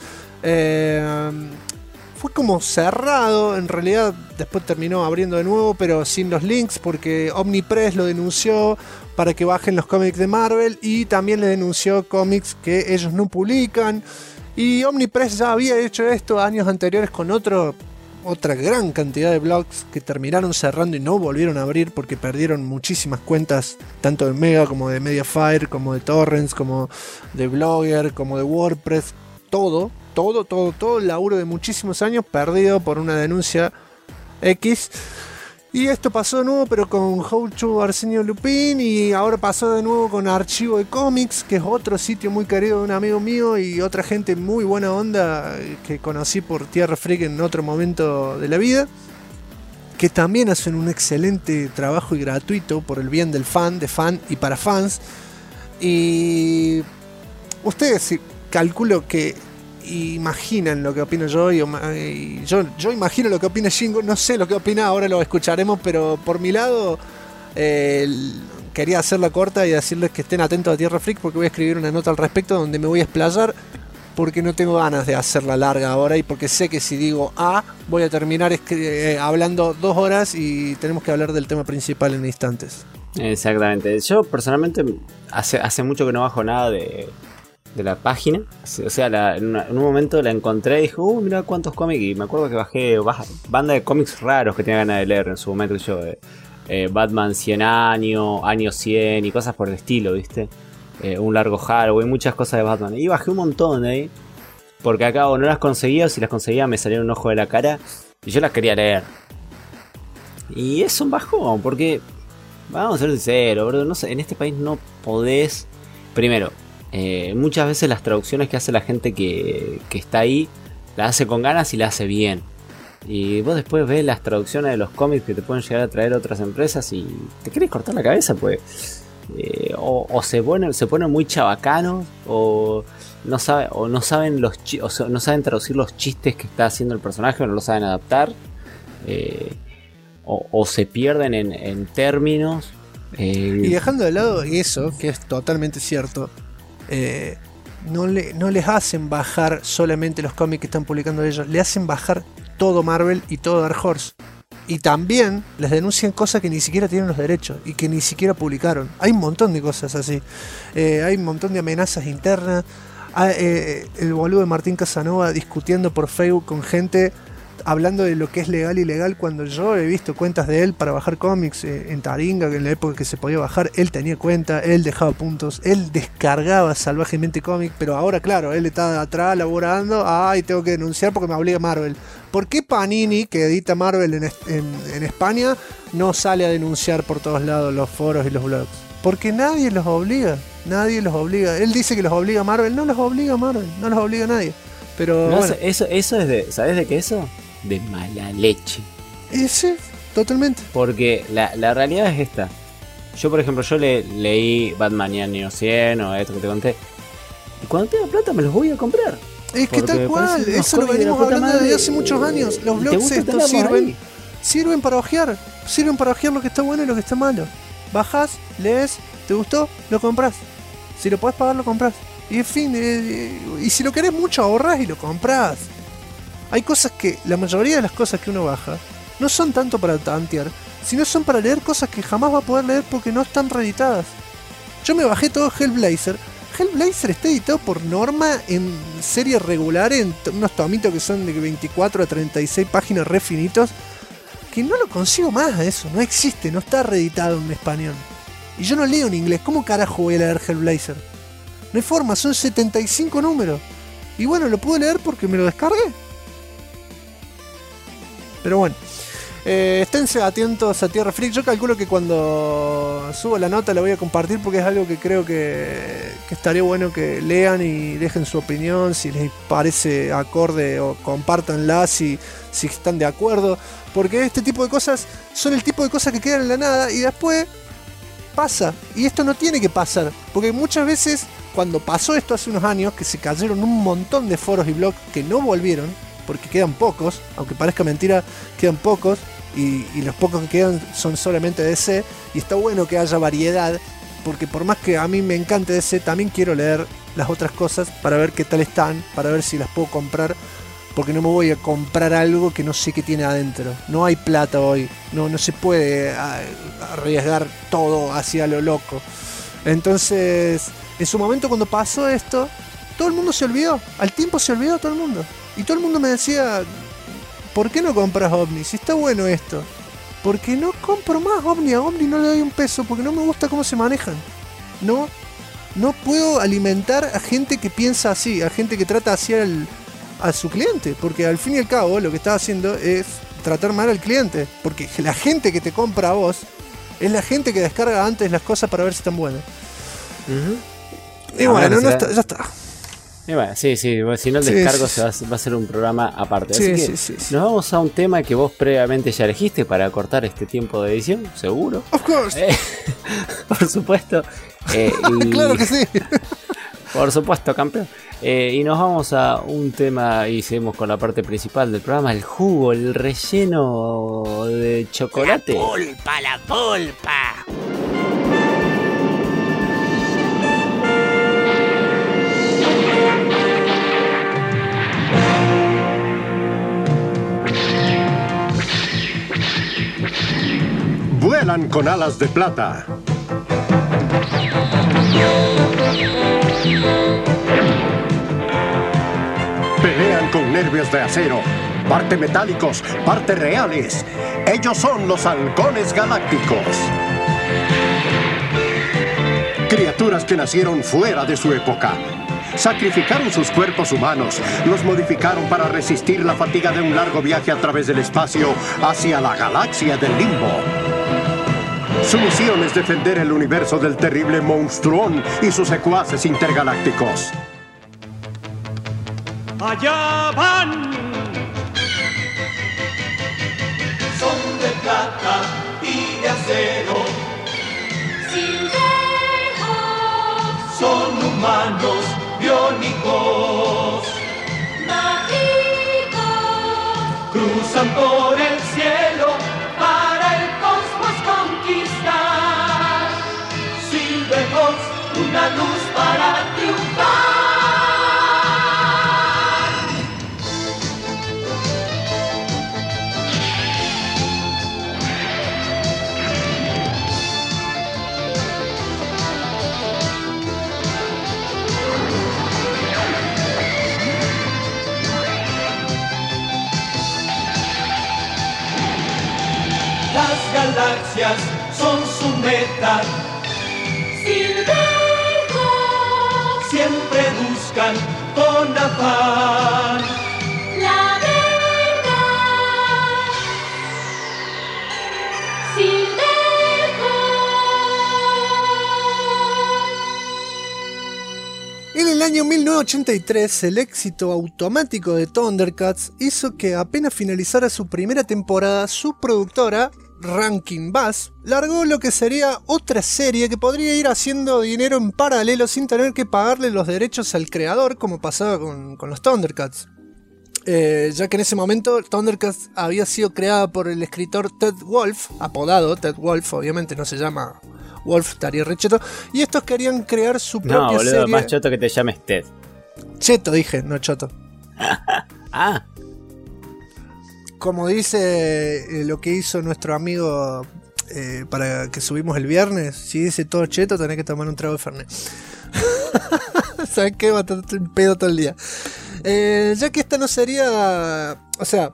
Fue como cerrado, en realidad después terminó abriendo de nuevo, pero sin los links, porque Omnipress lo denunció para que bajen los cómics de Marvel y también le denunció cómics que ellos no publican. Y Omnipress ya había hecho esto años anteriores con otra gran cantidad de blogs que terminaron cerrando y no volvieron a abrir porque perdieron muchísimas cuentas, tanto de Mega como de Mediafire, como de Torrents, como de Blogger, como de WordPress, todo el laburo de muchísimos años perdido por una denuncia X. Y esto pasó de nuevo, pero con How Chu Arsenio Lupin, y ahora pasó de nuevo con Archivo de Cómics, que es otro sitio muy querido de un amigo mío y otra gente muy buena onda que conocí por Tierra Freak en otro momento de la vida, que también hacen un excelente trabajo y gratuito por el bien del fan, de fan y para fans. Y ustedes calculo que imaginan lo que opino yo y yo imagino lo que opina Shingo, no sé lo que opina, ahora lo escucharemos, pero por mi lado quería hacerla corta y decirles que estén atentos a Tierra Freak porque voy a escribir una nota al respecto donde me voy a explayar porque no tengo ganas de hacerla larga ahora y porque sé que si digo voy a terminar hablando 2 horas y tenemos que hablar del tema principal en instantes.
Exactamente. Yo personalmente hace mucho que no bajo nada de la página. O sea, en un momento la encontré y dije, mira cuántos cómics. Y me acuerdo que bajé banda de cómics raros que tenía ganas de leer en su momento. Yo, Batman 100 años, año 100 y cosas por el estilo, ¿viste? Un largo Halloween, muchas cosas de Batman. Y bajé un montón de ahí. Porque acá o no las conseguía, o si las conseguía me salía un ojo de la cara. Y yo las quería leer. Y es un bajón, porque vamos a ser sinceros, bro, no sé, en este país no podés. Primero, muchas veces las traducciones que hace la gente que está ahí, la hace con ganas y la hace bien. Y vos después ves las traducciones de los cómics que te pueden llegar a traer otras empresas y te querés cortar la cabeza, pues. O se ponen muy chabacanos, o no saben no saben traducir los chistes que está haciendo el personaje, o no lo saben adaptar, o se pierden en términos.
Y dejando de lado eso, que es totalmente cierto, no les hacen bajar solamente los cómics que están publicando ellos, le hacen bajar todo Marvel y todo Dark Horse. Y también les denuncian cosas que ni siquiera tienen los derechos y que ni siquiera publicaron. Hay un montón de cosas así. Hay un montón de amenazas internas. El boludo de Martín Casanova discutiendo por Facebook con gente hablando de lo que es legal y ilegal, cuando yo he visto cuentas de él para bajar cómics en Taringa, que en la época que se podía bajar, él tenía cuenta, él dejaba puntos, él descargaba salvajemente cómics, pero ahora claro, él está atrás laborando, y tengo que denunciar porque me obliga Marvel. ¿Por qué Panini, que edita Marvel en España, no sale a denunciar por todos lados los foros y los blogs? Porque nadie los obliga, él dice que los obliga Marvel, no los obliga Marvel, no los obliga nadie. Pero
no,
bueno.
eso es de, ¿sabes de qué eso? De mala leche.
Sí, totalmente.
Porque la realidad es esta. Yo, por ejemplo, leí Batman y Año 100 o esto que te conté. Y cuando tenga plata me los voy a comprar.
Es que tal cual, eso lo venimos hablando desde hace muchos años. Los blogs estos sirven para ojear. Sirven para ojear lo que está bueno y lo que está malo. Bajás, lees, ¿te gustó? Lo compras. Si lo podés pagar, lo compras. Y en fin, y si lo querés mucho, ahorrás y lo compras. Hay cosas que, la mayoría de las cosas que uno baja, no son tanto para tantear, sino son para leer cosas que jamás va a poder leer porque no están reeditadas. Yo me bajé todo Hellblazer. Hellblazer está editado por Norma en serie regular, en unos tomitos que son de 24 a 36 páginas re finitos, que no lo consigo más a eso, no existe, no está reeditado en español. Y yo no leo en inglés, ¿cómo carajo voy a leer Hellblazer? No hay forma, son 75 números. Y bueno, lo pude leer porque me lo descargué. Pero bueno, esténse atentos a Tierra Freak. Yo calculo que cuando subo la nota la voy a compartir porque es algo que creo que estaría bueno que lean y dejen su opinión, si les parece acorde, o compártanla si están de acuerdo. Porque este tipo de cosas son el tipo de cosas que quedan en la nada y después pasa. Y esto no tiene que pasar. Porque muchas veces, cuando pasó esto hace unos años, que se cayeron un montón de foros y blogs que no volvieron, porque quedan pocos, aunque parezca mentira, quedan pocos, y los pocos que quedan son solamente DC, y está bueno que haya variedad, porque por más que a mí me encante DC, también quiero leer las otras cosas para ver qué tal están, para ver si las puedo comprar, porque no me voy a comprar algo que no sé qué tiene adentro. No hay plata hoy, no se puede arriesgar todo hacia lo loco. Entonces, en su momento cuando pasó esto, todo el mundo se olvidó, al tiempo se olvidó todo el mundo. Y todo el mundo me decía, ¿por qué no compras Omni? Si está bueno esto. Porque no compro más Omni, a Omni no le doy un peso, porque no me gusta cómo se manejan. No puedo alimentar a gente que piensa así, a gente que trata así a su cliente. Porque al fin y al cabo lo que estás haciendo es tratar mal al cliente. Porque la gente que te compra a vos es la gente que descarga antes las cosas para ver si están buenas. Y bueno, ya está.
Y bueno, sí, si no el descargo va a ser un programa aparte. Así que nos vamos a un tema que vos previamente ya elegiste para cortar este tiempo de edición, seguro.
Of course.
Por supuesto.
Claro que sí.
Por supuesto, campeón. Y nos vamos a un tema y seguimos con la parte principal del programa, el jugo, el relleno de chocolate.
La pulpa.
vuelan con alas de plata. Pelean con nervios de acero, parte metálicos, parte reales. Ellos son los halcones galácticos. Criaturas que nacieron fuera de su época. Sacrificaron sus cuerpos humanos, los modificaron para resistir la fatiga de un largo viaje a través del espacio hacia la galaxia del Limbo. Su misión es defender el universo del terrible Monstruón y sus secuaces intergalácticos.
¡Allá van!
Son de plata y de acero. Silverhawks son humanos biónicos. Mágicos cruzan por el cielo para el cosmos conquistar. Silverhawks, una luz para triunfar. Las galaxias son su meta. Silverhawks siempre buscan con afán la verdad. Silverhawks.
En el año 1983, el éxito automático de Thundercats hizo que apenas finalizara su primera temporada, su productora, Rankin Bass, largó lo que sería otra serie que podría ir haciendo dinero en paralelo sin tener que pagarle los derechos al creador, como pasaba con los Thundercats. Ya que en ese momento Thundercats había sido creada por el escritor Ted Wolf, apodado Ted Wolf, obviamente no se llama Wolf, estaría re cheto, y estos querían crear su propia
No, boludo,
serie.
más choto que te llames Ted.
Cheto dije, no choto.
Ah,
Como dice lo que hizo nuestro amigo para que subimos el viernes, si dice todo cheto tenés que tomar un trago de Fernet. ¿Sabes qué? Va a estar en pedo todo el día. Ya que esta no sería... O sea...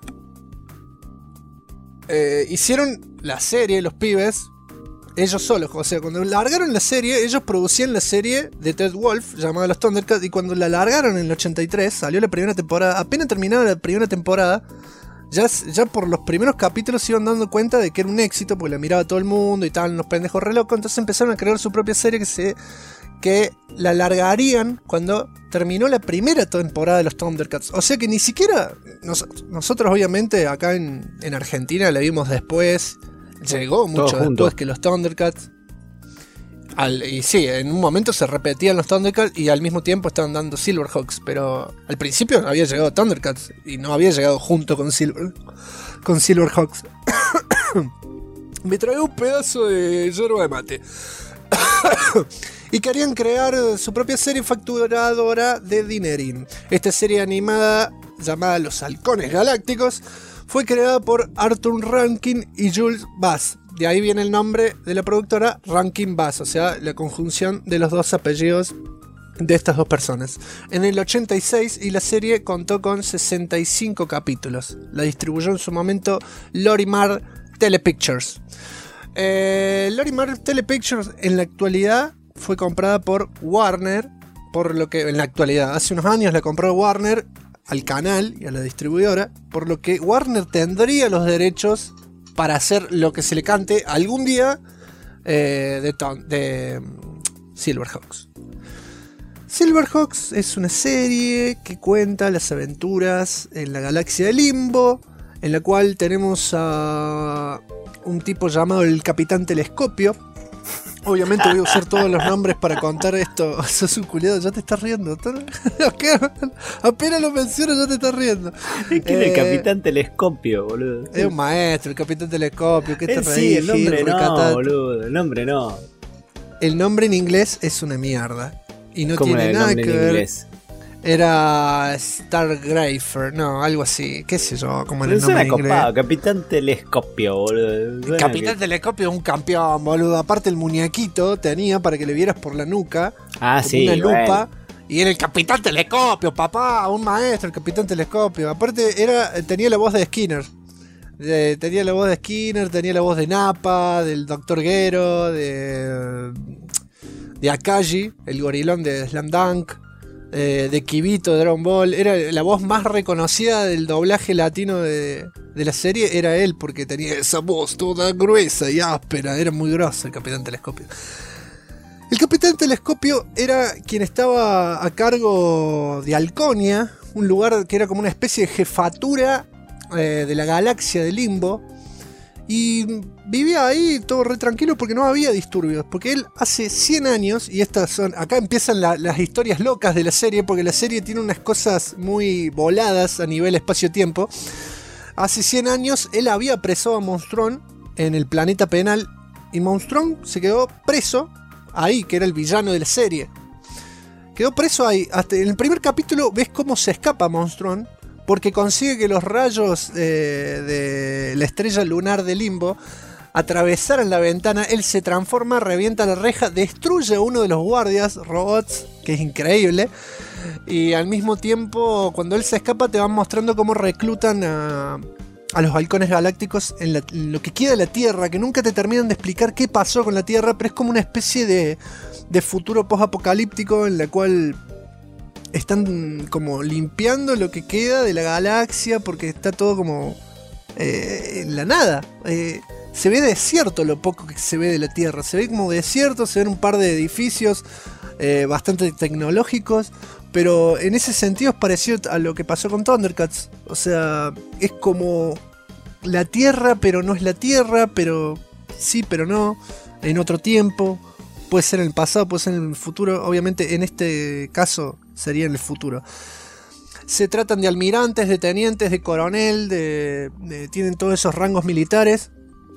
hicieron la serie, los pibes, ellos solos. O sea, cuando largaron la serie, ellos producían la serie de Ted Wolf, llamada Los Thundercats, y cuando la largaron en el 83, salió la primera temporada, apenas terminaba la primera temporada, ya por los primeros capítulos se iban dando cuenta de que era un éxito, porque la miraba todo el mundo y estaban unos pendejos re locos, entonces empezaron a crear su propia serie que la largarían cuando terminó la primera temporada de los Thundercats. O sea que ni siquiera nosotros obviamente acá en Argentina la vimos después, llegó mucho después que los Thundercats. Y sí, en un momento se repetían los Thundercats y al mismo tiempo estaban dando Silverhawks, pero al principio había llegado Thundercats y no había llegado junto con Silverhawks. Me trae un pedazo de yerba de mate. Y querían crear su propia serie facturadora de dinerín. Esta serie animada, llamada Los Halcones Galácticos, fue creada por Arthur Rankin y Jules Bass. De ahí viene el nombre de la productora, Rankin Bass, o sea, la conjunción de los dos apellidos de estas dos personas. En el 86, y la serie contó con 65 capítulos. La distribuyó en su momento Lorimar Telepictures. Lorimar Telepictures en la actualidad fue comprada por Warner, por lo que en la actualidad, hace unos años la compró Warner al canal y a la distribuidora, por lo que Warner tendría los derechos para hacer lo que se le cante algún día de Silverhawks. Silverhawks es una serie que cuenta las aventuras en la galaxia de Limbo, en la cual tenemos a un tipo llamado el Capitán Telescopio. Obviamente voy a usar todos los nombres para contar esto. Sos un culiado, ya te estás riendo. Apenas lo menciono, ya te estás riendo.
Es que el Capitán Telescopio, boludo.
Es un maestro, el Capitán Telescopio. ¿Qué te reís?
Sí, el nombre no, boludo. El nombre no.
El nombre en inglés es una mierda. Y no tiene nada que ver. Era Stargrafer, no, algo así, qué sé yo, como en el nombre en inglés.
Copado, Capitán Telescopio, boludo.
Capitán Telescopio es un campeón, boludo. Aparte el muñequito tenía para que le vieras por la nuca.
Ah, sí,
una lupa.
bueno.
Y era el Capitán Telescopio, papá, un maestro, el Capitán Telescopio. Aparte tenía la voz de Skinner. Tenía la voz de Skinner, tenía la voz de Nappa, del Dr. Gero, de Akagi, el gorilón de Slam Dunk, de Kibito de Dragon Ball. Era la voz más reconocida del doblaje latino de la serie, era él, porque tenía esa voz toda gruesa y áspera. Era muy grosso el Capitán Telescopio. El Capitán Telescopio era quien estaba a cargo de Alconia, un lugar que era como una especie de jefatura de la galaxia de Limbo. Y vivía ahí todo re tranquilo porque no había disturbios. Porque él hace 100 años, y acá empiezan las historias locas de la serie, porque la serie tiene unas cosas muy voladas a nivel espacio-tiempo. Hace 100 años él había apresado a Monstrón en el planeta penal, y Monstrón se quedó preso ahí, que era el villano de la serie. Quedó preso ahí. Hasta en el primer capítulo ves cómo se escapa Monstrón, porque consigue que los rayos de la estrella lunar de Limbo atravesaran la ventana. Él se transforma, revienta la reja, destruye a uno de los guardias robots, que es increíble. Y al mismo tiempo, cuando él se escapa, te van mostrando cómo reclutan a los halcones galácticos en lo que queda de la Tierra, que nunca te terminan de explicar qué pasó con la Tierra, pero es como una especie de futuro post-apocalíptico en la cual están como limpiando lo que queda de la galaxia, porque está todo como en la nada. Se ve desierto lo poco que se ve de la Tierra. Se ve como desierto, se ven un par de edificios bastante tecnológicos, pero en ese sentido es parecido a lo que pasó con Thundercats. O sea, es como la Tierra, pero no es la Tierra, pero sí, pero no, en otro tiempo. Puede ser en el pasado, puede ser en el futuro. Obviamente en este caso sería en el futuro. Se tratan de almirantes, de tenientes, de coronel, tienen todos esos rangos militares.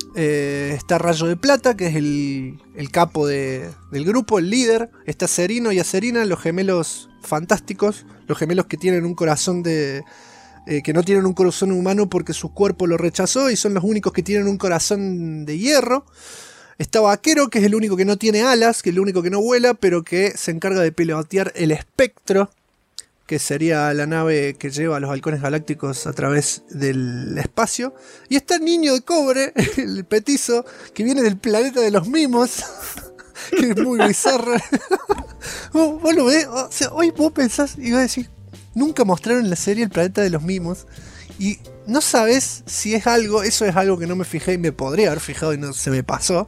Está Rayo de Plata, que es el capo del grupo, el líder. Está Serino y Acerina, los gemelos fantásticos. Los gemelos que tienen un corazón que no tienen un corazón humano porque su cuerpo lo rechazó, y son los únicos que tienen un corazón de hierro. Está Vaquero, que es el único que no tiene alas, que es el único que no vuela, pero que se encarga de pilotear el Espectro, que sería la nave que lleva a los halcones galácticos a través del espacio. Y está el niño de cobre, el petizo, que viene del planeta de los mimos, que es muy bizarro. Vos lo ves, o sea, hoy vos pensás y vas a decir, nunca mostraron en la serie el planeta de los mimos, y no sabes si es algo, eso es algo que no me fijé y me podría haber fijado y no se me pasó.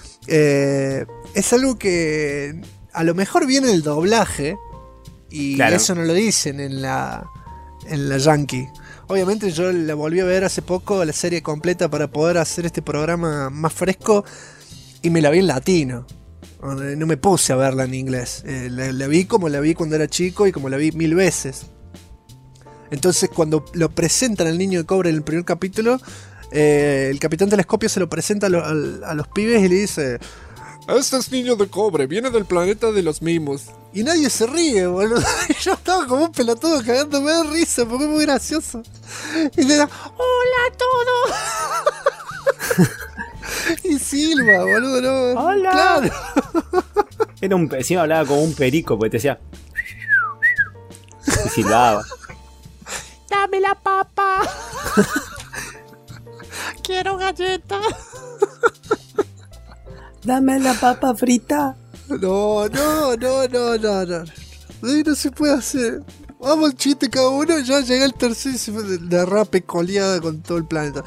Es algo que a lo mejor viene el doblaje, y claro, eso no lo dicen en la Yankee. Obviamente yo la volví a ver hace poco, la serie completa, para poder hacer este programa más fresco, y me la vi en latino. No me puse a verla en inglés. La vi como la vi cuando era chico y como la vi 1000 veces. Entonces cuando lo presentan al niño de cobre en el primer capítulo, el Capitán Telescopio se lo presenta a los pibes y le dice: este es niño de cobre, viene del planeta de los mimos. Y nadie se ríe, boludo. Y yo estaba como un pelotudo cagándome de risa porque es muy gracioso. Y le da: hola a todos. Y silba, boludo, no.
Hola.
Claro.
Encima hablaba como un perico, porque te decía. Y silbaba.
Dame la papa. Quiero galleta.
Dame la papa frita.
No. No se puede hacer. Vamos al chiste cada uno. Ya llega el tercer y se derrape coleada con todo el planeta.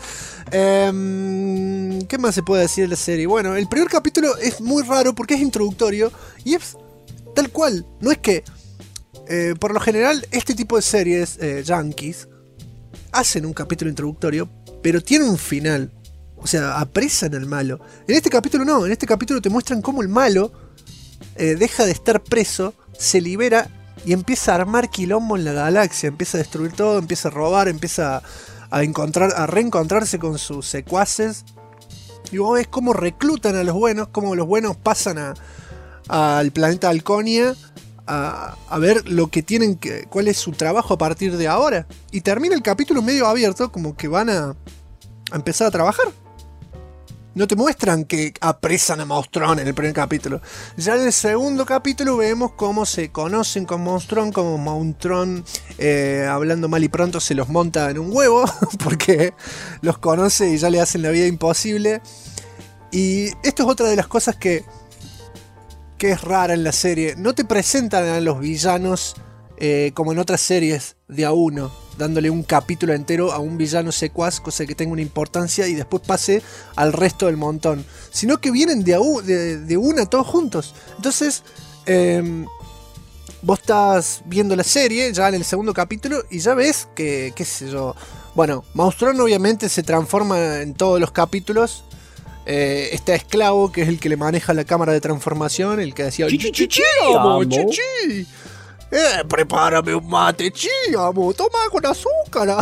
¿Qué más se puede decir de la serie? Bueno, el primer capítulo es muy raro porque es introductorio y es tal cual. No es que por lo general este tipo de series yankees hacen un capítulo introductorio, pero tienen un final. O sea, apresan al malo. En este capítulo no, en este capítulo te muestran cómo el malo deja de estar preso, se libera y empieza a armar quilombo en la galaxia, empieza a destruir todo, empieza a robar, empieza a reencontrarse con sus secuaces. Y vos ves cómo reclutan a los buenos, cómo los buenos pasan al planeta Alconia a ver lo que tienen que, cuál es su trabajo a partir de ahora. Y termina el capítulo medio abierto, como que van a empezar a trabajar. No te muestran que apresan a Maelstrom en el primer capítulo. Ya en el segundo capítulo vemos cómo se conocen con Maelstrom, como Maelstrom, hablando mal y pronto, se los monta en un huevo, porque los conoce y ya le hacen la vida imposible. Y esto es otra de las cosas que es rara en la serie. No te presentan a los villanos como en otras series de a uno, dándole un capítulo entero a un villano secuaz, cosa que tenga una importancia y después pase al resto del montón, sino que vienen de una todos juntos. Entonces vos estás viendo la serie ya en el segundo capítulo y ya ves que, qué sé yo, bueno, Maelstrom obviamente se transforma en todos los capítulos. Está Esclavo, que es el que le maneja la cámara de transformación, el que decía chichi, amo, chichi. Prepárame un mate, amo, toma con azúcar.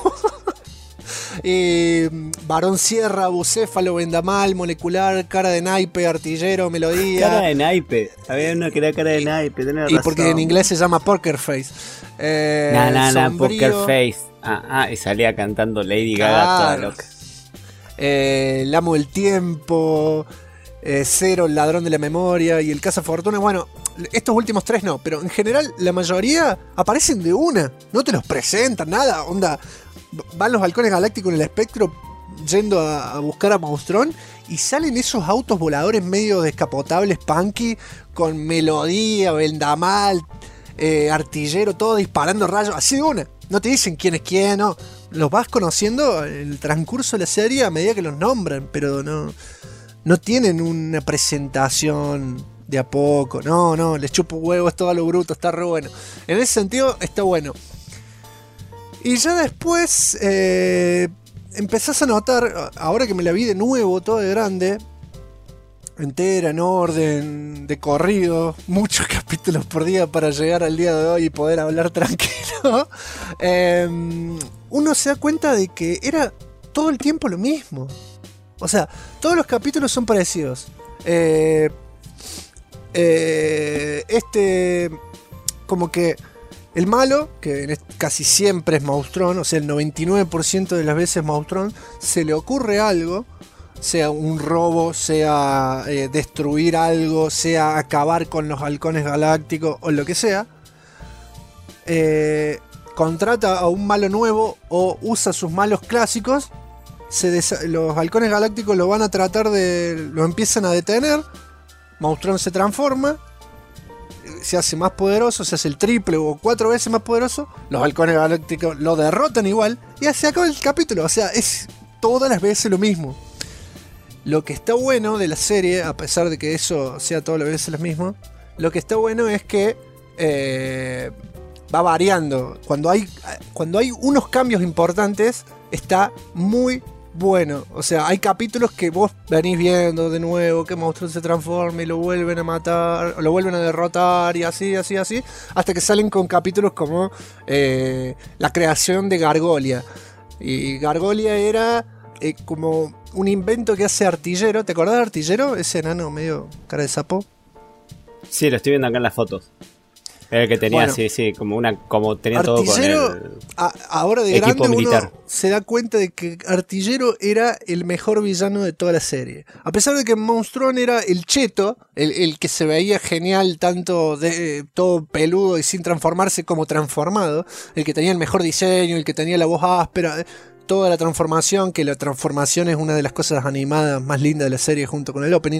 Varón Sierra, Bucéfalo, Vendamal, Molecular, Cara de Naipe, Artillero, Melodía.
Cara de Naipe, había uno que era Cara de Naipe, tenés razón.
Y porque en inglés se llama Poker Face.
Poker Face. Y salía cantando Lady Gaga toda loca.
El Amo del Tiempo, Cero, el Ladrón de la Memoria y el Cazafortunas. Bueno, estos últimos tres no, pero en general la mayoría aparecen de una, no te los presentan, nada, onda. Van los halcones galácticos en el espectro yendo a buscar a Maelstrom y salen esos autos voladores medio descapotables, punky, con Melodía, Vendamal, Artillero, todo disparando rayos, así de una. No te dicen quién es quién, no. Los vas conociendo en el transcurso de la serie a medida que los nombran, pero no tienen una presentación de a poco. No, les chupo huevo, es todo a lo bruto, está re bueno. En ese sentido, está bueno. Y ya después empezás a notar, ahora que me la vi de nuevo, todo de grande, entera, en orden, de corrido, muchos capítulos por día para llegar al día de hoy y poder hablar tranquilo, uno se da cuenta de que era todo el tiempo lo mismo. O sea, todos los capítulos son parecidos. Como que el malo, que casi siempre es Maelstrom, o sea, el 99% de las veces Maelstrom, se le ocurre algo, sea un robo, sea destruir algo, sea acabar con los halcones galácticos o lo que sea, contrata a un malo nuevo o usa sus malos clásicos, los halcones galácticos lo van a tratar lo empiezan a detener, Maelstrom se transforma, se hace más poderoso, se hace el triple o 4 veces más poderoso, los halcones galácticos lo derrotan igual y se acaba el capítulo. O sea, es todas las veces lo mismo. Lo que está bueno de la serie, a pesar de que eso sea todas las veces lo mismo, lo que está bueno es que va variando. Cuando hay unos cambios importantes, está muy bueno. O sea, hay capítulos que vos venís viendo de nuevo, que Maelstrom se transforma y lo vuelven a matar, lo vuelven a derrotar y así, hasta que salen con capítulos como la creación de Gargolia. Y Gargolia era como un invento que hace Artillero. ¿Te acordás de Artillero? Ese enano medio cara de sapo.
Sí, lo estoy viendo acá en las fotos. Era el que tenía, bueno, sí, como tenía Artillero, todo con el
ahora de
equipo
grande
militar.
Uno se da cuenta de que Artillero era el mejor villano de toda la serie. A pesar de que Maelstrom era el cheto, el que se veía genial, tanto todo peludo y sin transformarse como transformado, el que tenía el mejor diseño, el que tenía la voz áspera, toda la transformación, que la transformación es una de las cosas animadas más lindas de la serie junto con el opening.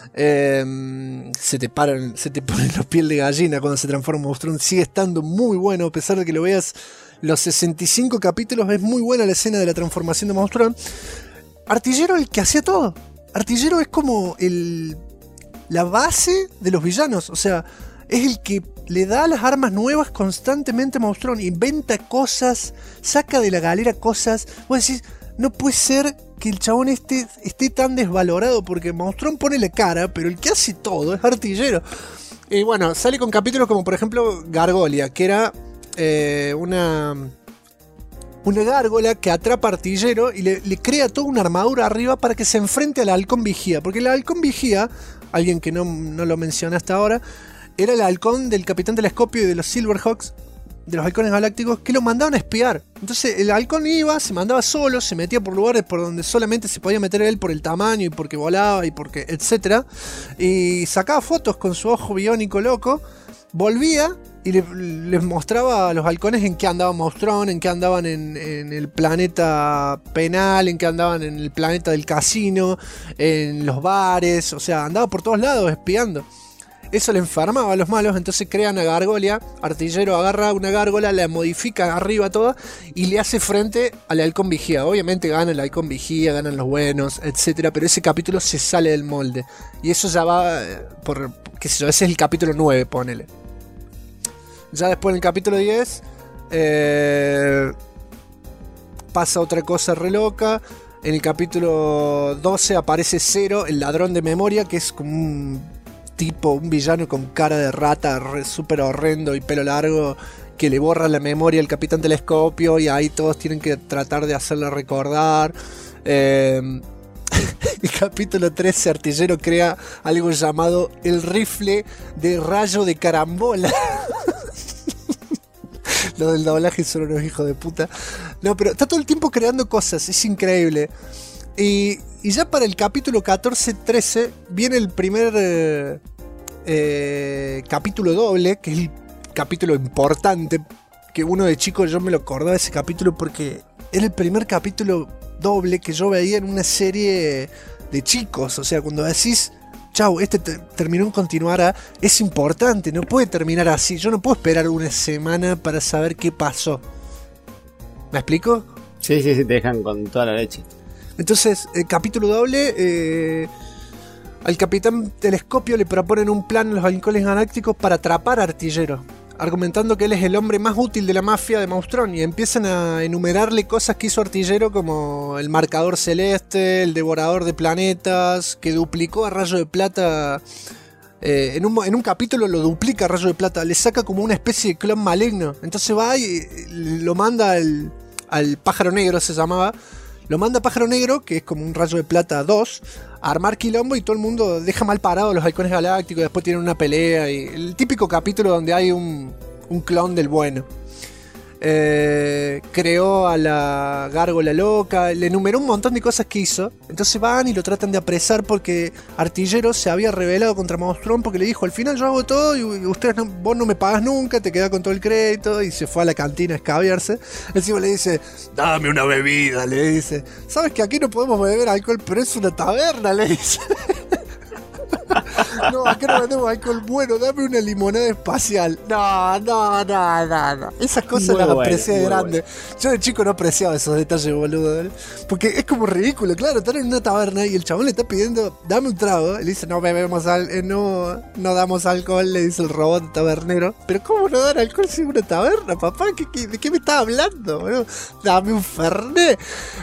Se te ponen los piel de gallina cuando se transforma Maelstrom. Sigue estando muy bueno, a pesar de que lo veas los 65 capítulos, es muy buena la escena de la transformación de Maelstrom. Artillero el que hacía todo. Artillero es como la base de los villanos, o sea, es el que le da las armas nuevas constantemente a Maelstrom, inventa cosas, saca de la galera cosas. Vos decís, no puede ser que el chabón esté tan desvalorado, porque Maelstrom pone la cara, pero el que hace todo es Artillero. Y bueno, sale con capítulos como por ejemplo Gargolia, que era una gárgola que atrapa a Artillero y le crea toda una armadura arriba para que se enfrente al halcón vigía. Porque el halcón vigía, alguien que no lo menciona hasta ahora, era el halcón del Capitán Telescopio y de los Silverhawks, de los halcones galácticos, que lo mandaban a espiar. Entonces el halcón iba, se mandaba solo, se metía por lugares por donde solamente se podía meter él por el tamaño y porque volaba y porque etcétera, y sacaba fotos con su ojo biónico loco, volvía y les mostraba a los halcones en qué andaban Monstrón, en qué andaban en el planeta penal, en qué andaban en el planeta del casino, en los bares, o sea, andaba por todos lados espiando. Eso le enfermaba a los malos, entonces crean a Gargolia. Artillero agarra una gárgola, la modifica arriba toda y le hace frente al halcón vigía. Obviamente gana el halcón vigía, ganan los buenos, etcétera, pero ese capítulo se sale del molde. Y eso ya va por, qué sé yo, ese es el capítulo 9, ponele. Ya después en el capítulo 10 pasa otra cosa re loca. En el capítulo 12 aparece Zero, el ladrón de memoria, que es como un villano con cara de rata, súper horrendo y pelo largo, que le borra la memoria al Capitán Telescopio y ahí todos tienen que tratar de hacerle recordar. El capítulo 13, Artillero crea algo llamado el rifle de rayo de carambola. Los del doblaje son unos hijos de puta. No, pero está todo el tiempo creando cosas, es increíble. Y ya para el capítulo 14-13 viene el primer capítulo doble, que es el capítulo importante, que uno de chico yo me lo acordaba de ese capítulo porque era el primer capítulo doble que yo veía en una serie de chicos. O sea, cuando decís, chau, terminó en continuar a, es importante, no puede terminar así. Yo no puedo esperar una semana para saber qué pasó. ¿Me explico?
Sí, te dejan con toda la leche.
Entonces, el capítulo doble, al Capitán Telescopio le proponen un plan a los halcones galácticos para atrapar a Artillero, argumentando que él es el hombre más útil de la mafia de Monstrón, y empiezan a enumerarle cosas que hizo Artillero, como el marcador celeste, el devorador de planetas, que duplicó a Rayo de Plata. En un capítulo lo duplica a Rayo de Plata, le saca como una especie de clon maligno. Entonces va y lo manda al Pájaro Negro, se llamaba. Lo manda Pájaro Negro, que es como un Rayo de Plata 2, a armar quilombo, y todo el mundo deja mal parado a los halcones galácticos. Después tienen una pelea, y el típico capítulo donde hay un clon del bueno. Creó a la gárgola loca, le enumeró un montón de cosas que hizo. Entonces van y lo tratan de apresar porque Artillero se había rebelado contra Monstrón, porque le dijo, al final yo hago todo y vos no me pagás nunca, te quedás con todo el crédito. Y se fue a la cantina a escabiarse. Encima le dice, dame una bebida, le dice. Sabes que aquí no podemos beber alcohol, pero es una taberna, le dice. No, acá no vendemos alcohol bueno, dame una limonada espacial. No. Esas cosas muy las aprecié de grande. Bueno. Yo de chico no apreciaba esos detalles, boludo, ¿eh? Porque es como ridículo, claro, están en una taberna y el chabón le está pidiendo, dame un trago. Le dice, no bebemos no damos alcohol, le dice el robot tabernero. Pero ¿cómo no dar alcohol si es una taberna, papá? ¿De qué me estás hablando, boludo? Dame un fernet.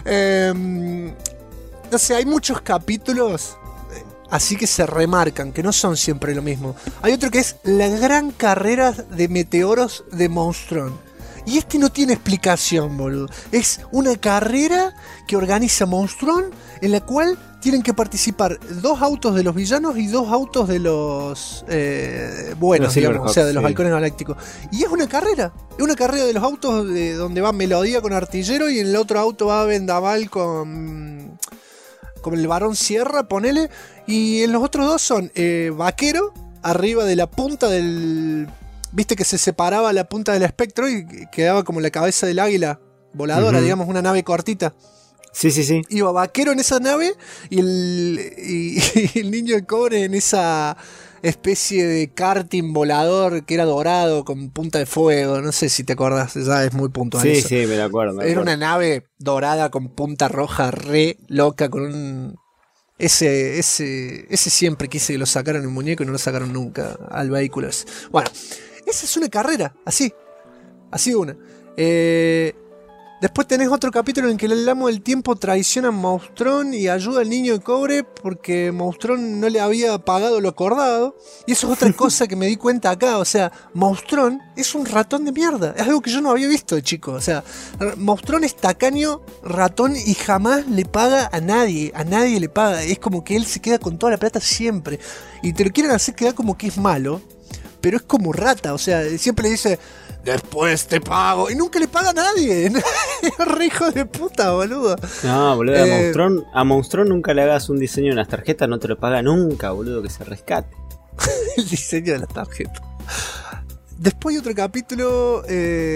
No sé, hay muchos capítulos así que se remarcan, que no son siempre lo mismo. Hay otro que es la gran carrera de meteoros de Monstrón. Y este no tiene explicación, boludo. Es una carrera que organiza Monstrón, en la cual tienen que participar 2 autos de los villanos y 2 autos de los buenos, los digamos, o sea, de los halcones galácticos. Y es una carrera de los autos de donde va Melodía con Artillero, y en el otro auto va Vendaval con el Barón Sierra, ponele. Y en los otros 2 son Vaquero, arriba de la punta del... Viste que se separaba la punta del espectro y quedaba como la cabeza del águila voladora, digamos, una nave cortita.
Sí.
Iba Vaquero en esa nave y el niño de cobre en esa especie de karting volador que era dorado con punta de fuego. No sé si te acordás, ya es muy puntual.
Sí,
eso.
Sí, me acuerdo.
Era una nave dorada con punta roja, re loca, con un... Ese siempre quise que lo sacaran en muñeco y no lo sacaron nunca al vehículo. Bueno, esa es una carrera, así una. Después tenés otro capítulo en que el amo del tiempo traiciona a Monstrón y ayuda al niño de cobre porque Monstrón no le había pagado lo acordado. Y eso es otra cosa que me di cuenta acá. O sea, Monstrón es un ratón de mierda. Es algo que yo no había visto de chico. O sea, Monstrón es tacaño, ratón, y jamás le paga a nadie. A nadie le paga. Es como que él se queda con toda la plata siempre. Y te lo quieren hacer quedar como que es malo, pero es como rata, o sea, siempre le dice, después te pago, y nunca le paga a nadie. Es re hijo de puta, boludo.
No, boludo, a Monstrón nunca le hagas un diseño en las tarjetas, no te lo paga nunca, boludo, que se rescate.
El diseño de las tarjetas. Después hay otro capítulo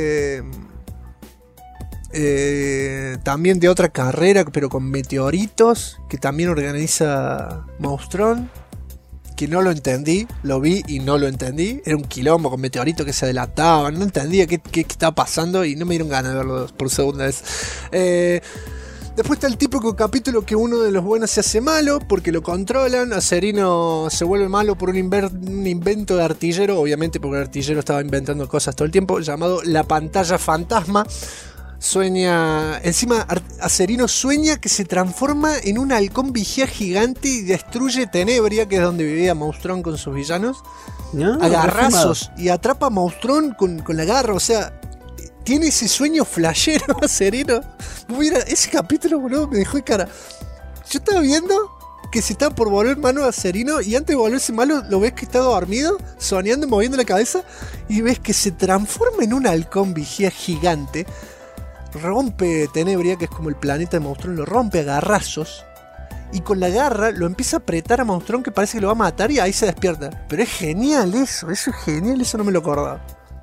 también de otra carrera, pero con meteoritos, que también organiza Monstrón, que no lo entendí, lo vi y no lo entendí. Era un quilombo con meteoritos que se adelantaban, no entendía qué estaba pasando y no me dieron ganas de verlo por segunda vez. Después está el típico capítulo que uno de los buenos se hace malo porque lo controlan. Acerino se vuelve malo por un invento de artillero, obviamente porque el artillero estaba inventando cosas todo el tiempo, llamado la pantalla fantasma. Sueña, encima Acerino sueña que se transforma en un halcón vigía gigante y destruye Tenebria, que es donde vivía Monstrón con sus villanos, a garrazos, y atrapa a Monstrón con la garra, o sea, tiene ese sueño flashero Acerino. Mira, ese capítulo, boludo, me dejó de cara. Yo estaba viendo que se estaba por volver malo a Acerino y antes de volverse malo lo ves que está dormido, soñando, moviendo la cabeza, y ves que se transforma en un halcón vigía gigante. Rompe Tenebria, que es como el planeta de Monstrón, lo rompe a garrazos y con la garra lo empieza a apretar a Monstrón, que parece que lo va a matar, y ahí se despierta. Pero es genial eso es genial, eso no me lo acordaba.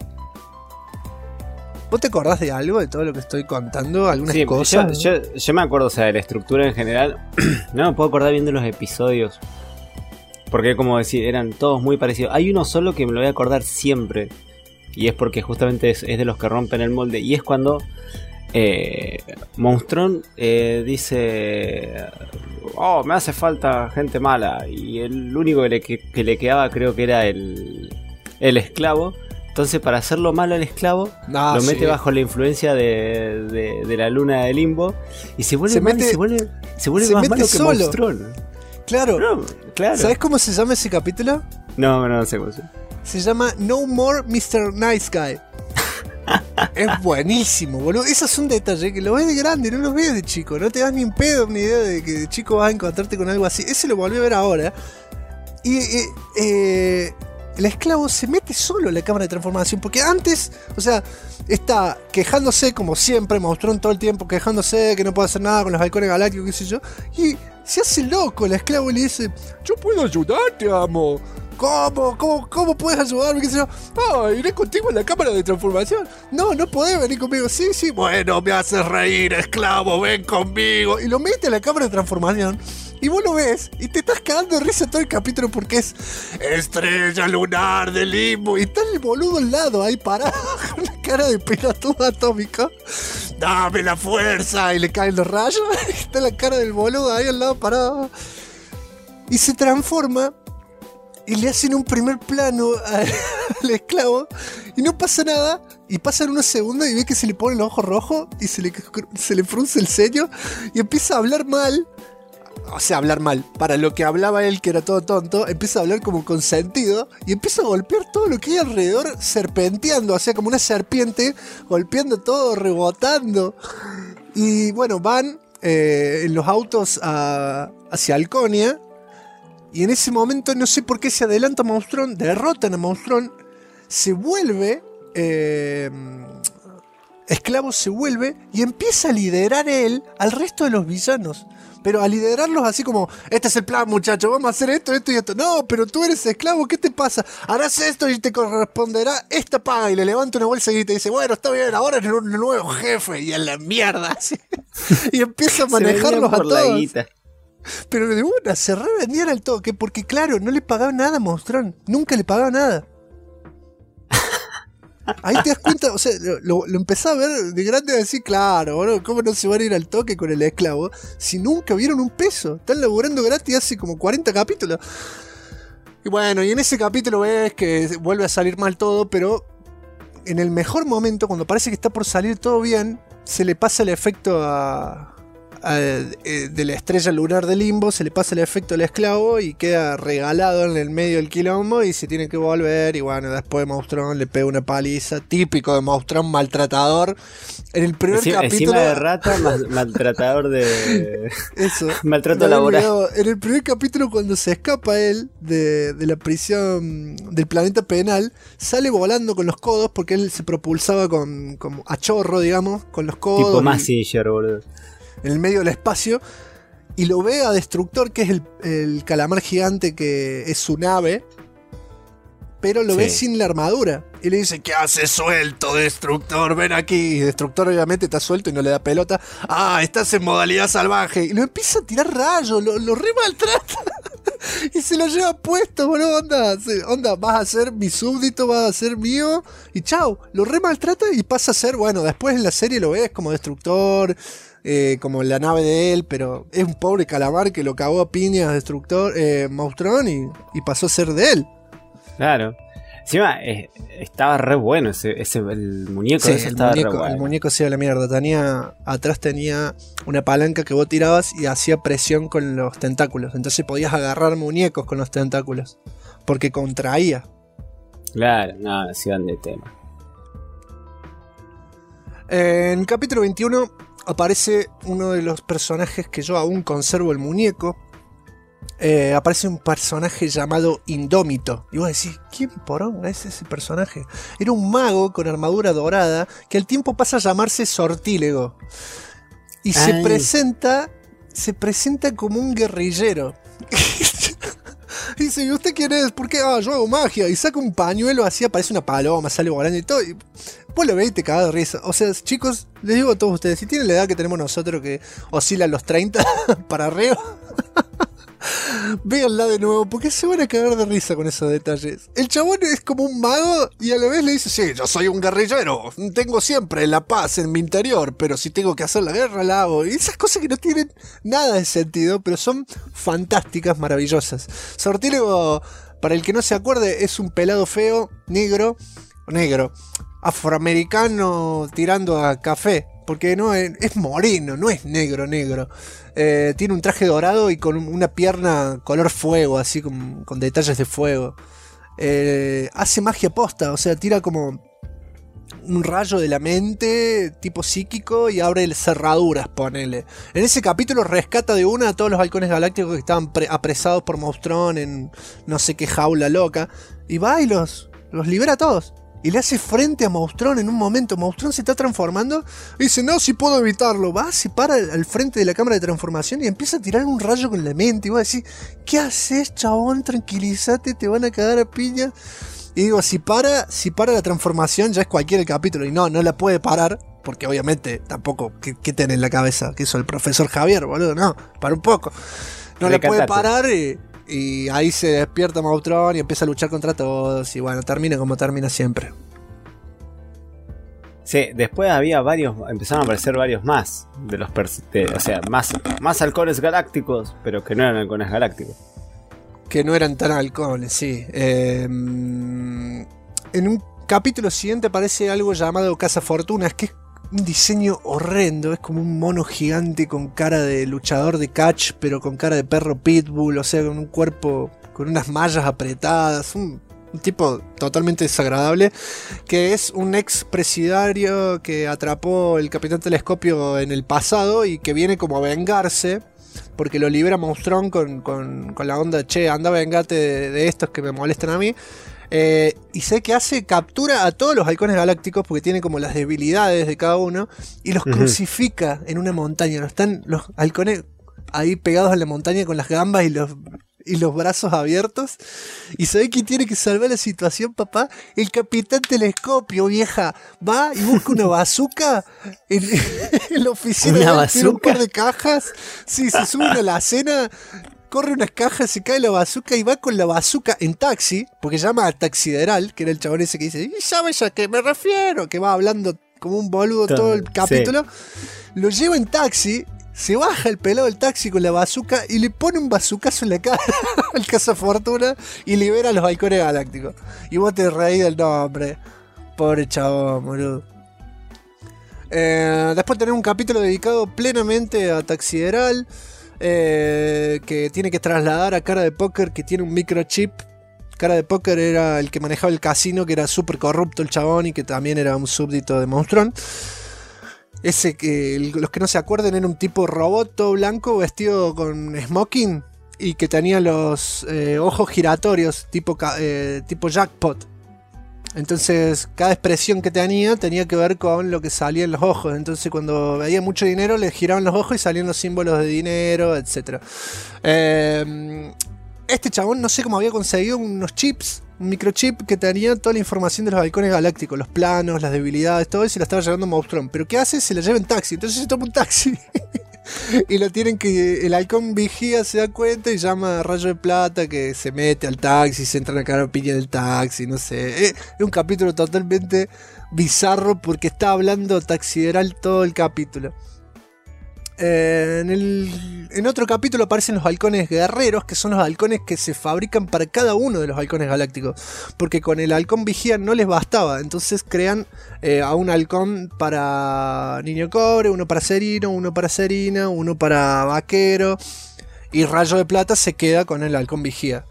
¿Vos te acordás de algo de todo lo que estoy contando? ¿Algunas cosas?
Yo me acuerdo, o sea, de la estructura en general. No me puedo acordar viendo los episodios, porque como decir, eran todos muy parecidos. Hay uno solo que me lo voy a acordar siempre, y es porque justamente es de los que rompen el molde, y es cuando Monstrón dice, oh, me hace falta gente mala, y el único que le quedaba creo que era el esclavo. Entonces, para hacerlo malo al esclavo, lo mete bajo la influencia de la luna de Limbo, y se vuelve más malo que solo. Monstrón.
Claro. ¿Sabes cómo se llama ese capítulo?
No sé cómo se llama.
Se llama No More Mr. Nice Guy. Es buenísimo, boludo. Eso es un detalle que lo ves de grande, no lo ves de chico. No te das ni en pedo ni idea de que de chico vas a encontrarte con algo así. Ese lo volví a ver ahora. Y el esclavo se mete solo en la cámara de transformación. Porque antes, o sea, está quejándose como siempre, Monstrón todo el tiempo quejándose que no puede hacer nada con los halcones galácticos, qué sé yo. Y se hace loco el esclavo y le dice, yo puedo ayudarte, amo. ¿Cómo puedes ayudarme? ¿Qué sé yo? Iré contigo en la cámara de transformación. No podés venir conmigo. Sí, bueno, me haces reír, esclavo, ven conmigo. Y lo mete a la cámara de transformación. Y vos lo ves y te estás cagando de risa todo el capítulo porque es estrella lunar de Limbo. Y está el boludo al lado ahí parado con una cara de pelotudo atómico. Dame la fuerza. Y le caen los rayos. Y está la cara del boludo ahí al lado parado. Y se transforma. Y le hacen un primer plano al esclavo y no pasa nada. Y pasan unos segundos y ve que se le pone el ojo rojo y se le frunce el ceño y empieza a hablar mal. O sea, hablar mal. Para lo que hablaba él, que era todo tonto, empieza a hablar como con sentido y empieza a golpear todo lo que hay alrededor, serpenteando, o sea, como una serpiente, golpeando todo, rebotando. Y bueno, van en los autos hacia Halconia. Y en ese momento, no sé por qué se adelanta Monstrón, derrotan a Monstrón, se vuelve, esclavo se vuelve y empieza a liderar él al resto de los villanos. Pero a liderarlos así como, este es el plan, muchacho, vamos a hacer esto y esto. No, pero tú eres esclavo, ¿qué te pasa? Harás esto y te corresponderá esta paga. Y le levanta una bolsa y te dice, bueno, está bien, ahora eres un nuevo jefe. Y a la mierda, así. Y empieza a manejarlos a todos. Pero de una, se revendían al toque porque, claro, no le pagaban nada a Monstrón. Nunca le pagaban nada. Ahí te das cuenta, o sea, lo empezás a ver de grande a decir, claro, bueno, ¿cómo no se van a ir al toque con el esclavo si nunca vieron un peso? Están laburando gratis hace como 40 capítulos. Y bueno, y en ese capítulo ves que vuelve a salir mal todo, pero en el mejor momento, cuando parece que está por salir todo bien, se le pasa el efecto de la estrella lunar de Limbo, se le pasa el efecto al esclavo y queda regalado en el medio del quilombo y se tiene que volver. Y bueno, después Monstrón le pega una paliza, típico de Monstrón, maltratador. En el primer capítulo.
Encima de rata, maltratador de.
Eso.
Maltrato laboral.
En el primer capítulo, cuando se escapa él de la prisión del planeta penal, sale volando con los codos porque él se propulsaba como a chorro, digamos, con los codos.
Tipo Mazinger, boludo.
En el medio del espacio, y lo ve a Destructor, que es el calamar gigante que es su nave, pero lo ve sin la armadura. Y le dice, ¿qué haces suelto, Destructor? Ven aquí. Y Destructor obviamente está suelto y no le da pelota. Ah, estás en modalidad salvaje. Y lo empieza a tirar rayos, lo re maltrata. Y se lo lleva puesto, boludo. Onda, vas a ser mi súbdito, vas a ser mío. Y chao, lo re maltrata y pasa a ser, bueno, después en la serie lo ves como Destructor, como la nave de él, pero es un pobre calamar que lo cagó a piñas Destructor, Monstrón, y pasó a ser de él.
Claro. Encima estaba re bueno el muñeco. Sí, ese estaba re bueno.
El muñeco se iba a la mierda. Atrás tenía una palanca que vos tirabas y hacía presión con los tentáculos. Entonces podías agarrar muñecos con los tentáculos, porque contraía.
Claro, no, se iban de tema.
En capítulo 21 aparece uno de los personajes que yo aún conservo el muñeco. Aparece un personaje llamado Indómito. Y vos decís, ¿quién poronga es ese personaje? Era un mago con armadura dorada que al tiempo pasa a llamarse Sortílego. Y se presenta como un guerrillero. Y dice, ¿y usted quién es? ¿Por qué? Ah, yo hago magia. Y saca un pañuelo así, aparece una paloma, sale volando y todo. Y vos lo veis y te cagás de risa. O sea, chicos, les digo a todos ustedes, si tienen la edad que tenemos nosotros, que oscila los 30 para arriba, véanla de nuevo, porque se van a cagar de risa con esos detalles. El chabón es como un mago y a la vez le dice, sí, yo soy un guerrillero, tengo siempre la paz en mi interior, pero si tengo que hacer la guerra la hago. Y esas cosas que no tienen nada de sentido, pero son fantásticas, maravillosas. Sortílego, para el que no se acuerde, es un pelado feo, negro, afroamericano tirando a café, porque no es moreno, no es negro. Tiene un traje dorado y con una pierna color fuego, así con detalles de fuego. Hace magia posta, o sea, tira como un rayo de la mente, tipo psíquico, y abre cerraduras, ponele. En ese capítulo rescata de una a todos los halcones galácticos que estaban apresados por Monstrón en no sé qué jaula loca, y va y los libera a todos. Y le hace frente a Monstrón en un momento. Monstrón se está transformando. Y dice, no, si puedo evitarlo. Va, se para al frente de la cámara de transformación y empieza a tirar un rayo con la mente. Y va a decir, ¿qué haces, chabón? Tranquilízate, te van a cagar a piña. Y digo, si para la transformación ya es cualquier capítulo. Y no la puede parar. Porque obviamente tampoco, ¿qué tenés en la cabeza? ¿Qué hizo el profesor Javier, boludo? No, para un poco. No la puede parar y ahí se despierta Monstrón y empieza a luchar contra todos. Y bueno, termina como termina siempre.
Sí, después había empezaron a aparecer varios más de los o sea, más halcones galácticos, pero que no eran halcones galácticos.
Que no eran tan halcones, sí. En un capítulo siguiente aparece algo llamado Cazafortunas, que es un diseño horrendo. Es como un mono gigante con cara de luchador de catch, pero con cara de perro pitbull, o sea, con un cuerpo con unas mallas apretadas, un tipo totalmente desagradable, que es un ex presidiario que atrapó el Capitán Telescopio en el pasado y que viene como a vengarse porque lo libera Monstrón con la onda, che, anda, vengate de estos que me molestan a mí. Y sé que captura a todos los halcones galácticos porque tiene como las debilidades de cada uno y los crucifica en una montaña. Están los halcones ahí pegados a la montaña con las gambas y los brazos abiertos. ¿Y sabés quién tiene que salvar la situación, papá? El Capitán Telescopio, vieja. Va y busca una bazooka en la oficina.
¿Una bazooka?
Tiene un par de cajas. Sí, se sube a la cena, corre unas cajas, se cae la bazooka y va con la bazooka en taxi, porque llama a Taxideral, que era el chabón ese que dice, ¿y sabes a qué me refiero? Que va hablando como un boludo todo el capítulo. Sí. Lo lleva en taxi. Se baja el pelado del taxi con la bazooka y le pone un bazookazo en la cara al Cazafortuna y libera a los halcones galácticos. Y vos te reís del nombre. Pobre chabón, boludo. Después tenemos un capítulo dedicado plenamente a Taxideral, que tiene que trasladar a Cara de Póker, que tiene un microchip. Cara de Póker era el que manejaba el casino, que era súper corrupto el chabón y que también era un súbdito de Monstrón. Ese que los que no se acuerden era un tipo robot todo blanco vestido con smoking y que tenía los ojos giratorios tipo Jackpot. Entonces cada expresión que tenía que ver con lo que salía en los ojos. Entonces cuando veía mucho dinero le giraban los ojos y salían los símbolos de dinero, etc. Este chabón no sé cómo había conseguido unos chips, un microchip que tenía toda la información de los halcones galácticos, los planos, las debilidades, todo eso, y la estaba llevando Monstrón. Pero ¿qué hace? Se la lleva en taxi. Entonces se toma un taxi y lo tienen que... El halcón vigía, se da cuenta y llama a Rayo de Plata, que se mete al taxi, se entran a cagar a piña del taxi, no sé. Es un capítulo totalmente bizarro porque está hablando Taxideral todo el capítulo. En otro capítulo aparecen los halcones guerreros, que son los halcones que se fabrican para cada uno de los halcones galácticos, porque con el halcón vigía no les bastaba, entonces crean a un halcón para Niño Cobre, uno para Serino, uno para Serina, uno para Vaquero, y Rayo de Plata se queda con el halcón vigía.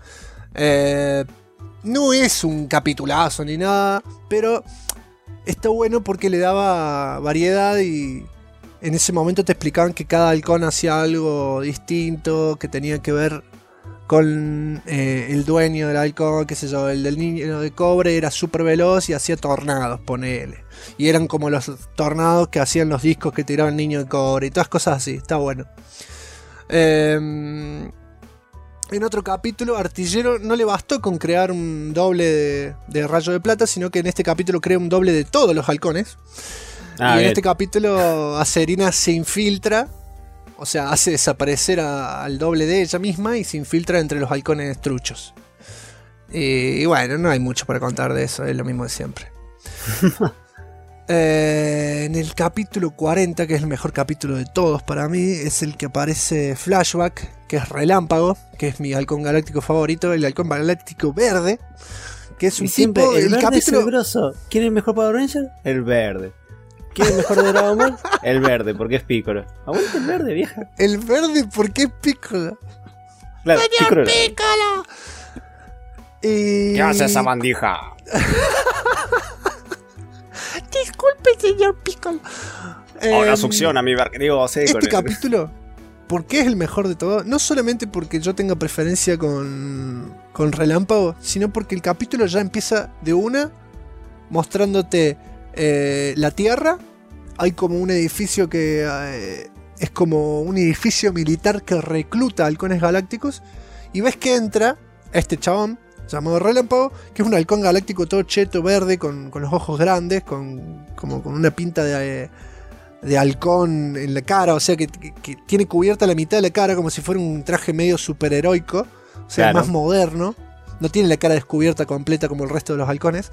No es un capitulazo ni nada, pero está bueno porque le daba variedad y... En ese momento te explicaban que cada halcón hacía algo distinto, que tenía que ver con el dueño del halcón, qué sé yo, el del niño de cobre era súper veloz y hacía tornados, ponele. Y eran como los tornados que hacían los discos que tiraba el niño de cobre y todas cosas así, está bueno. En otro capítulo, Artillero no le bastó con crear un doble de Rayo de Plata, sino que en este capítulo crea un doble de todos los halcones. Y en este capítulo Serina se infiltra, o sea, hace desaparecer al doble de ella misma y se infiltra entre los halcones truchos. Y bueno, no hay mucho para contar de eso, es lo mismo de siempre. En el capítulo 40, que es el mejor capítulo de todos para mí, es el que aparece Flashback, que es Relámpago, que es mi halcón galáctico favorito, el halcón galáctico verde, que es un tipo...
El capítulo... es grosso. ¿Quién es el mejor Power Ranger? El verde. ¿Quién es el mejor de Dragon Ball? El verde, porque es Piccolo. Aguanta el verde, vieja.
El verde, porque es Piccolo.
Claro,
¡Señor Piccolo!
¿Qué hace esa bandija?
Disculpe, señor Piccolo.
Ahora succiona mi verga. Digo, sí,
este capítulo, ¿por qué es el mejor de todos? No solamente porque yo tenga preferencia con Relámpago, sino porque el capítulo ya empieza de una mostrándote la Tierra. Hay como un edificio que es como un edificio militar que recluta halcones galácticos, y ves que entra este chabón llamado Relámpago, que es un halcón galáctico todo cheto, verde, con los ojos grandes, como con una pinta de halcón en la cara, o sea que tiene cubierta la mitad de la cara como si fuera un traje medio superheroico, o sea, claro, más moderno. No tiene la cara descubierta completa como el resto de los halcones.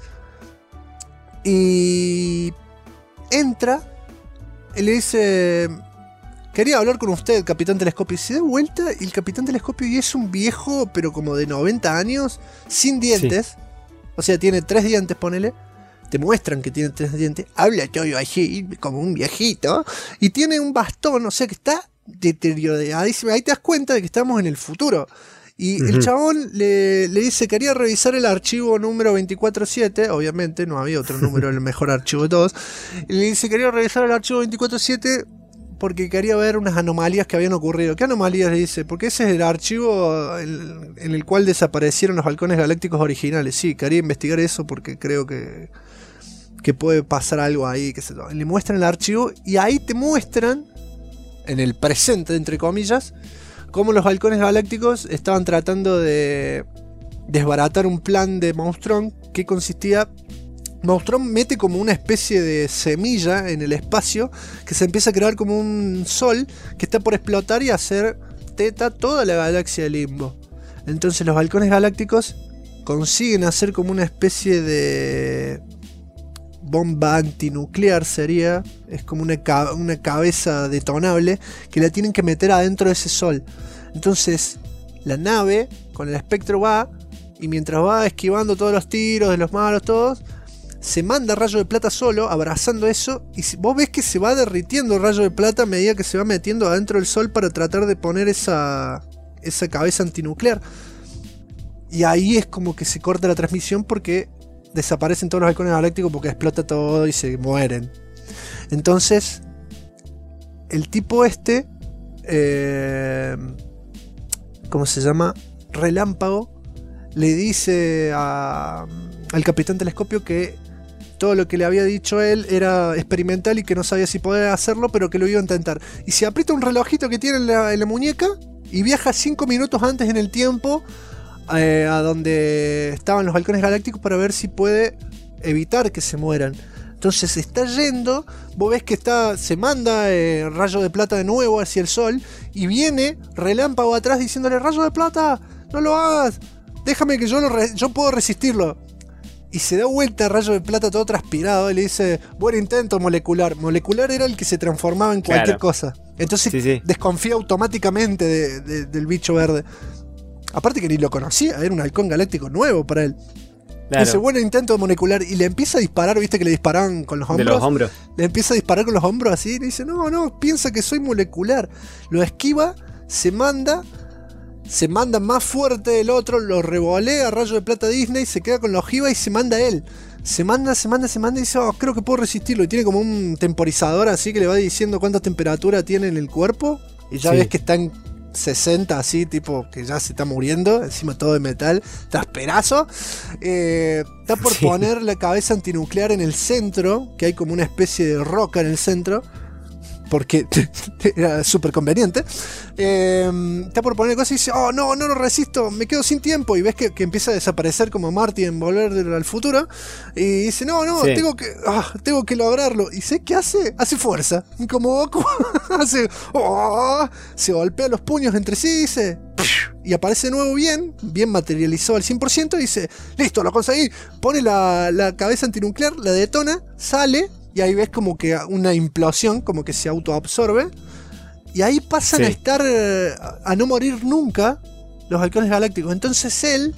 Y entra y le dice: quería hablar con usted, Capitán Telescopio. Y se da vuelta y el Capitán Telescopio y es un viejo, pero como de 90 años, sin dientes. Sí. O sea, tiene 3 dientes, ponele. Te muestran que tiene 3 dientes. Habla todo así, como un viejito. Y tiene un bastón, o sea que está deterioradísimo. Ahí te das cuenta de que estamos en el futuro. Y el chabón le dice: quería revisar el archivo número 24-7. Obviamente no había otro número, el mejor archivo de todos. Y le dice: quería revisar el archivo 24-7 porque quería ver unas anomalías que habían ocurrido. ¿Qué anomalías? Le dice: porque ese es el archivo en el cual desaparecieron los halcones galácticos originales. Sí, quería investigar eso porque creo que puede pasar algo ahí, qué sé yo. Le muestran el archivo y ahí te muestran, en el presente, entre comillas, cómo los halcones galácticos estaban tratando de desbaratar un plan de Monstrón que consistía... Monstrón mete como una especie de semilla en el espacio que se empieza a crear como un sol que está por explotar y hacer teta toda la galaxia de Limbo. Entonces los halcones galácticos consiguen hacer como una especie de bomba antinuclear, sería, es como una cabeza detonable que la tienen que meter adentro de ese sol. Entonces la nave con el espectro va, y mientras va esquivando todos los tiros de los malos todos, se manda Rayo de Plata solo, abrazando eso, y vos ves que se va derritiendo el Rayo de Plata a medida que se va metiendo adentro del sol para tratar de poner esa cabeza antinuclear. Y ahí es como que se corta la transmisión porque desaparecen todos los halcones galácticos porque explota todo y se mueren. Entonces, el tipo ¿cómo se llama? Relámpago, le dice al Capitán Telescopio que todo lo que le había dicho él era experimental y que no sabía si podía hacerlo, pero que lo iba a intentar. Y se aprieta un relojito que tiene en la muñeca y viaja 5 minutos antes en el tiempo a donde estaban los halcones galácticos para ver si puede evitar que se mueran. Entonces está yendo, vos ves que se manda Rayo de Plata de nuevo hacia el sol y viene Relámpago atrás diciéndole: Rayo de Plata, no lo hagas, déjame que yo puedo resistirlo. Y se da vuelta Rayo de Plata todo transpirado y le dice: buen intento, Molecular. Molecular era el que se transformaba en cualquier cosa. Entonces desconfía automáticamente del bicho verde. Aparte que ni lo conocía, era un halcón galáctico nuevo para él. Claro. Dice: buen intento de Molecular. Y le empieza a disparar, viste que le disparaban con los hombros.
De los hombros.
Le empieza a disparar con los hombros así. Y le dice: no, piensa que soy Molecular. Lo esquiva, se manda más fuerte el otro, lo revolea a Rayo de Plata Disney, se queda con la ojiva y se manda él. Se manda y dice: creo que puedo resistirlo. Y tiene como un temporizador así que le va diciendo cuánta temperatura tiene en el cuerpo. Y ya ves que está en 60 así, tipo que ya se está muriendo, encima todo de metal, trasperazo. Está por poner la cabeza antinuclear en el centro, que hay como una especie de roca en el centro, porque era súper conveniente. Está por poner cosas y dice: no lo resisto, me quedo sin tiempo. Y ves que empieza a desaparecer como Marty en Volver al Futuro. Y dice: tengo que lograrlo. ¿Y sé qué hace? Hace fuerza, como Goku. Se golpea los puños entre sí y dice... Y aparece de nuevo bien materializado al 100%. Y dice: listo, lo conseguí. Pone la cabeza antinuclear, la detona, sale... Y ahí ves como que una implosión, como que se autoabsorbe. Y ahí pasan a estar, a no morir nunca, los halcones galácticos. Entonces él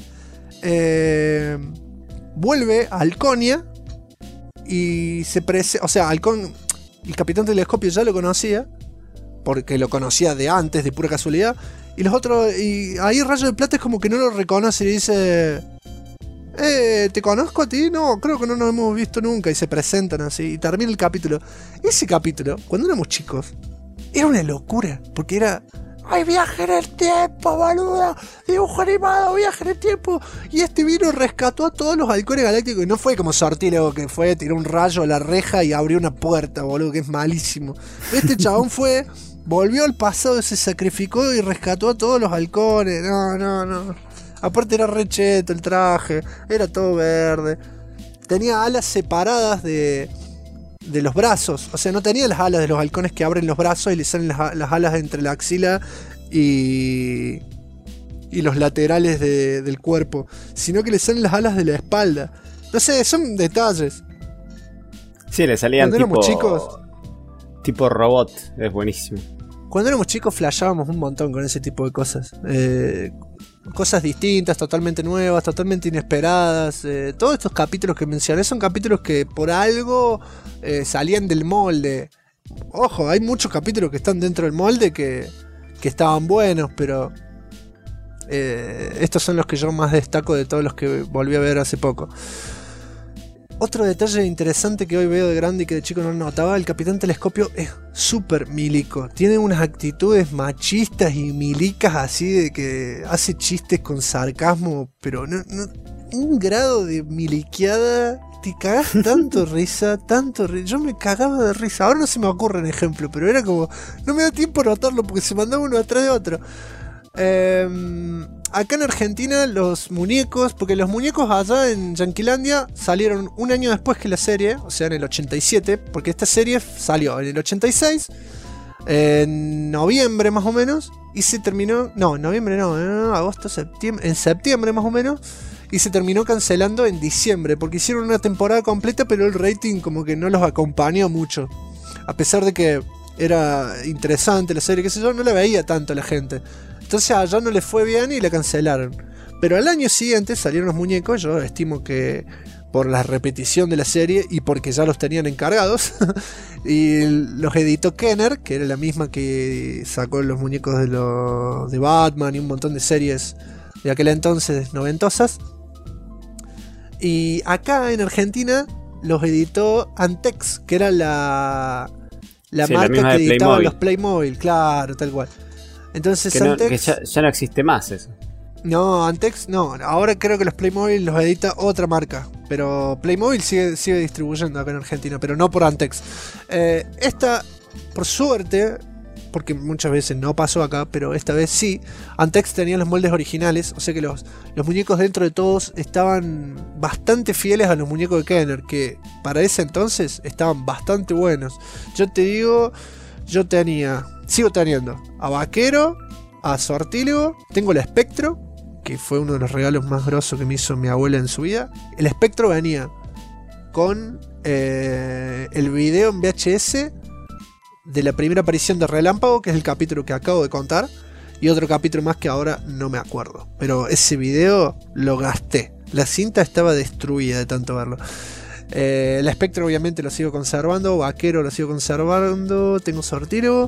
vuelve a Halconia y se presenta. O sea, el Capitán Telescopio ya lo conocía, porque lo conocía de antes, de pura casualidad. Y los otros, y ahí Rayo de Plata es como que no lo reconoce y dice: ¿te conozco a ti? No, creo que no nos hemos visto nunca. Y se presentan así y termina el capítulo. Ese capítulo, cuando éramos chicos, era una locura, porque era: ¡ay, viaje en el tiempo, boludo! Dibujo animado, viaje en el tiempo. Y este vino rescató a todos los halcones galácticos. Y no fue como Sortílego, que fue, tiró un rayo a la reja y abrió una puerta, boludo, que es malísimo. Este chabón volvió al pasado, se sacrificó y rescató a todos los halcones. No. Aparte era re cheto el traje, era todo verde. Tenía alas separadas de los brazos. O sea, no tenía las alas de los halcones que abren los brazos y le salen las alas entre la axila y los laterales del cuerpo. Sino que le salen las alas de la espalda. No sé, son detalles.
Sí, le salían
cuando éramos chicos,
tipo robot, es buenísimo.
Cuando éramos chicos flashábamos un montón con ese tipo de cosas. Cosas distintas, totalmente nuevas, totalmente inesperadas. Todos estos capítulos que mencioné son capítulos que por algo salían del molde. Ojo, hay muchos capítulos que están dentro del molde que estaban buenos, pero estos son los que yo más destaco de todos los que volví a ver hace poco. Otro detalle interesante que hoy veo de grande y que de chico no notaba: el Capitán Telescopio es súper milico. Tiene unas actitudes machistas y milicas así, de que hace chistes con sarcasmo, pero no un grado de miliqueada. Te cagás tanto risa. Yo me cagaba de risa. Ahora no se me ocurre un ejemplo, pero era como... No me da tiempo a notarlo porque se mandaba uno atrás de otro. Acá en Argentina los muñecos, porque los muñecos allá en Yanquilandia salieron un año después que la serie, o sea en el 87, porque esta serie salió en el 86, en noviembre más o menos, y se terminó, agosto, septiembre, en septiembre más o menos, y se terminó cancelando en diciembre, porque hicieron una temporada completa, pero el rating como que no los acompañó mucho, a pesar de que era interesante la serie, qué sé yo, no la veía tanto la gente. Entonces allá no le fue bien y la cancelaron. Pero al año siguiente salieron los muñecos. Yo estimo que por la repetición de la serie y porque ya los tenían encargados. Y los editó Kenner, que era la misma que sacó los muñecos de Batman y un montón de series de aquel entonces noventosas. Y acá en Argentina los editó Antex, que era la marca que editaba los Playmobil, claro, tal cual. Entonces
Antex, que ya no existe más eso.
No, Antex no. Ahora creo que los Playmobil los edita otra marca. Pero Playmobil sigue distribuyendo acá en Argentina, pero no por Antex. Esta, por suerte, porque muchas veces no pasó acá, pero esta vez sí, Antex tenía los moldes originales. O sea que los muñecos dentro de todos estaban bastante fieles a los muñecos de Kenner, que para ese entonces estaban bastante buenos. Yo te digo, sigo teniendo a Vaquero, a Sortílego, tengo el Espectro, que fue uno de los regalos más grosos que me hizo mi abuela en su vida. El Espectro venía con el video en VHS de la primera aparición de Relámpago, que es el capítulo que acabo de contar, y otro capítulo más que ahora no me acuerdo, pero ese video lo gasté. La cinta estaba destruida de tanto verlo. El Espectro obviamente lo sigo conservando, Vaquero lo sigo conservando, tengo Sortílego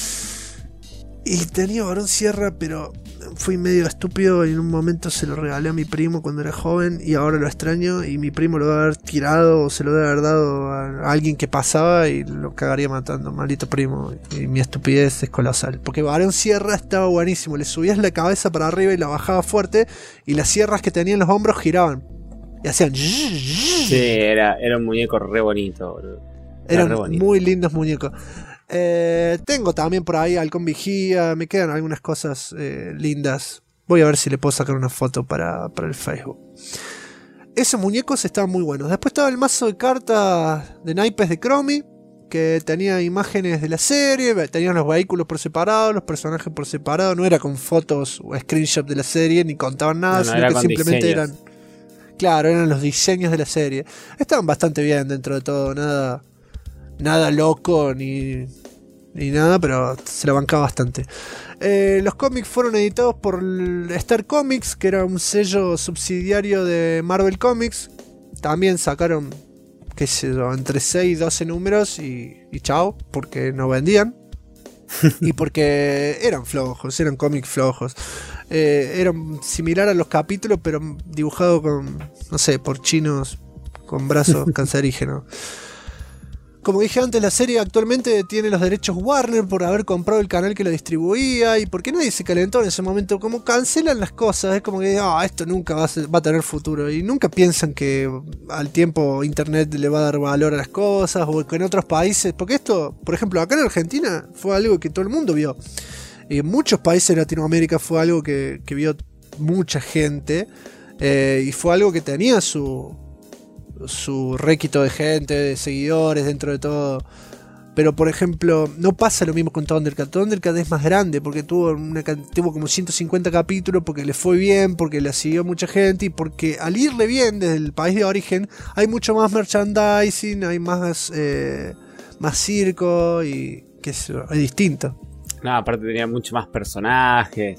y tenía Barón Sierra, pero fui medio estúpido y en un momento se lo regalé a mi primo cuando era joven y ahora lo extraño, y mi primo lo debe haber tirado o se lo debe haber dado a alguien que pasaba y lo cagaría matando, maldito primo, y mi estupidez es colosal, porque Barón Sierra estaba buenísimo, le subías la cabeza para arriba y la bajaba fuerte y las sierras que tenía en los hombros giraban y hacían
sí, era un muñeco re bonito, boludo.
Eran muy lindos muñecos. Tengo también por ahí Halcón Vigía, me quedan algunas cosas lindas. Voy a ver si le puedo sacar una foto para el Facebook. Esos muñecos estaban muy buenos. Después estaba el mazo de cartas de naipes de Chromie, que tenía imágenes de la serie, tenían los vehículos por separado, los personajes por separado. No era con fotos o screenshots de la serie, ni contaban nada, sino que simplemente diseños. Eran los diseños de la serie. Estaban bastante bien dentro de todo, nada loco ni nada, pero se la bancaba bastante. Los cómics fueron editados por Star Comics, que era un sello subsidiario de Marvel Comics. También sacaron, qué sé yo, entre 6 y 12 números y chao, porque no vendían. Y porque eran flojos, eran cómics flojos. Eran similar a los capítulos, pero dibujado con, no sé, por chinos con brazos cancerígenos. Como dije antes, la serie actualmente tiene los derechos Warner por haber comprado el canal que lo distribuía y porque nadie se calentó en ese momento. Como cancelan las cosas, es como que esto nunca va a tener futuro, y nunca piensan que al tiempo internet le va a dar valor a las cosas, o que en otros países, porque esto, por ejemplo, acá en Argentina fue algo que todo el mundo vio, y en muchos países de Latinoamérica fue algo que vio mucha gente, y fue algo que tenía su réquito de gente, de seguidores dentro de todo. Pero por ejemplo, no pasa lo mismo con Thundercat. Thundercat es más grande porque tuvo como 150 capítulos, porque le fue bien, porque la siguió mucha gente y porque al irle bien desde el país de origen hay mucho más merchandising, hay más circo y qué sé yo, es distinto.
No, aparte tenía mucho más personajes.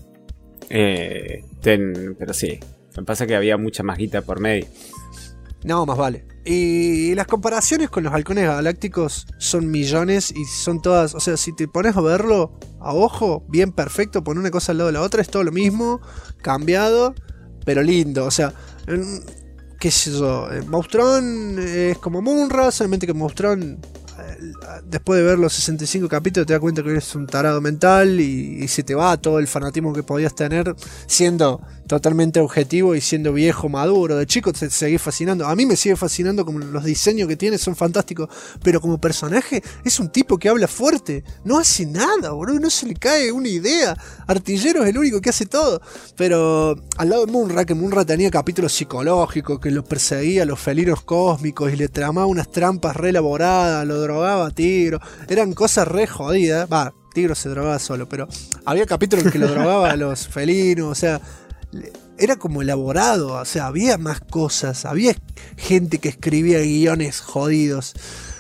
Pero sí, me pasa que había mucha más guita por medio.
No, más vale. Y las comparaciones con los halcones galácticos son millones y son todas, o sea, si te pones a verlo a ojo, bien perfecto, poner una cosa al lado de la otra, es todo lo mismo, cambiado, pero lindo. O sea, qué sé yo, Monstrón es como Munra, solamente que Monstrón, después de ver los 65 capítulos, te das cuenta que eres un tarado mental y se te va todo el fanatismo que podías tener siendo totalmente objetivo y siendo viejo, maduro. De chico te seguís fascinando. A mí me sigue fascinando, como los diseños que tiene son fantásticos, pero como personaje es un tipo que habla fuerte, no hace nada, boludo, no se le cae una idea. Artillero es el único que hace todo. Pero al lado de Munra, que Munra tenía capítulos psicológicos, que lo perseguía a los felinos cósmicos y le tramaba unas trampas re elaboradas, lo drogaba a Tigro, eran cosas re jodidas. Tigro se drogaba solo, pero había capítulos en que lo drogaba a los felinos, o sea, era como elaborado, o sea, había más cosas, había gente que escribía guiones jodidos.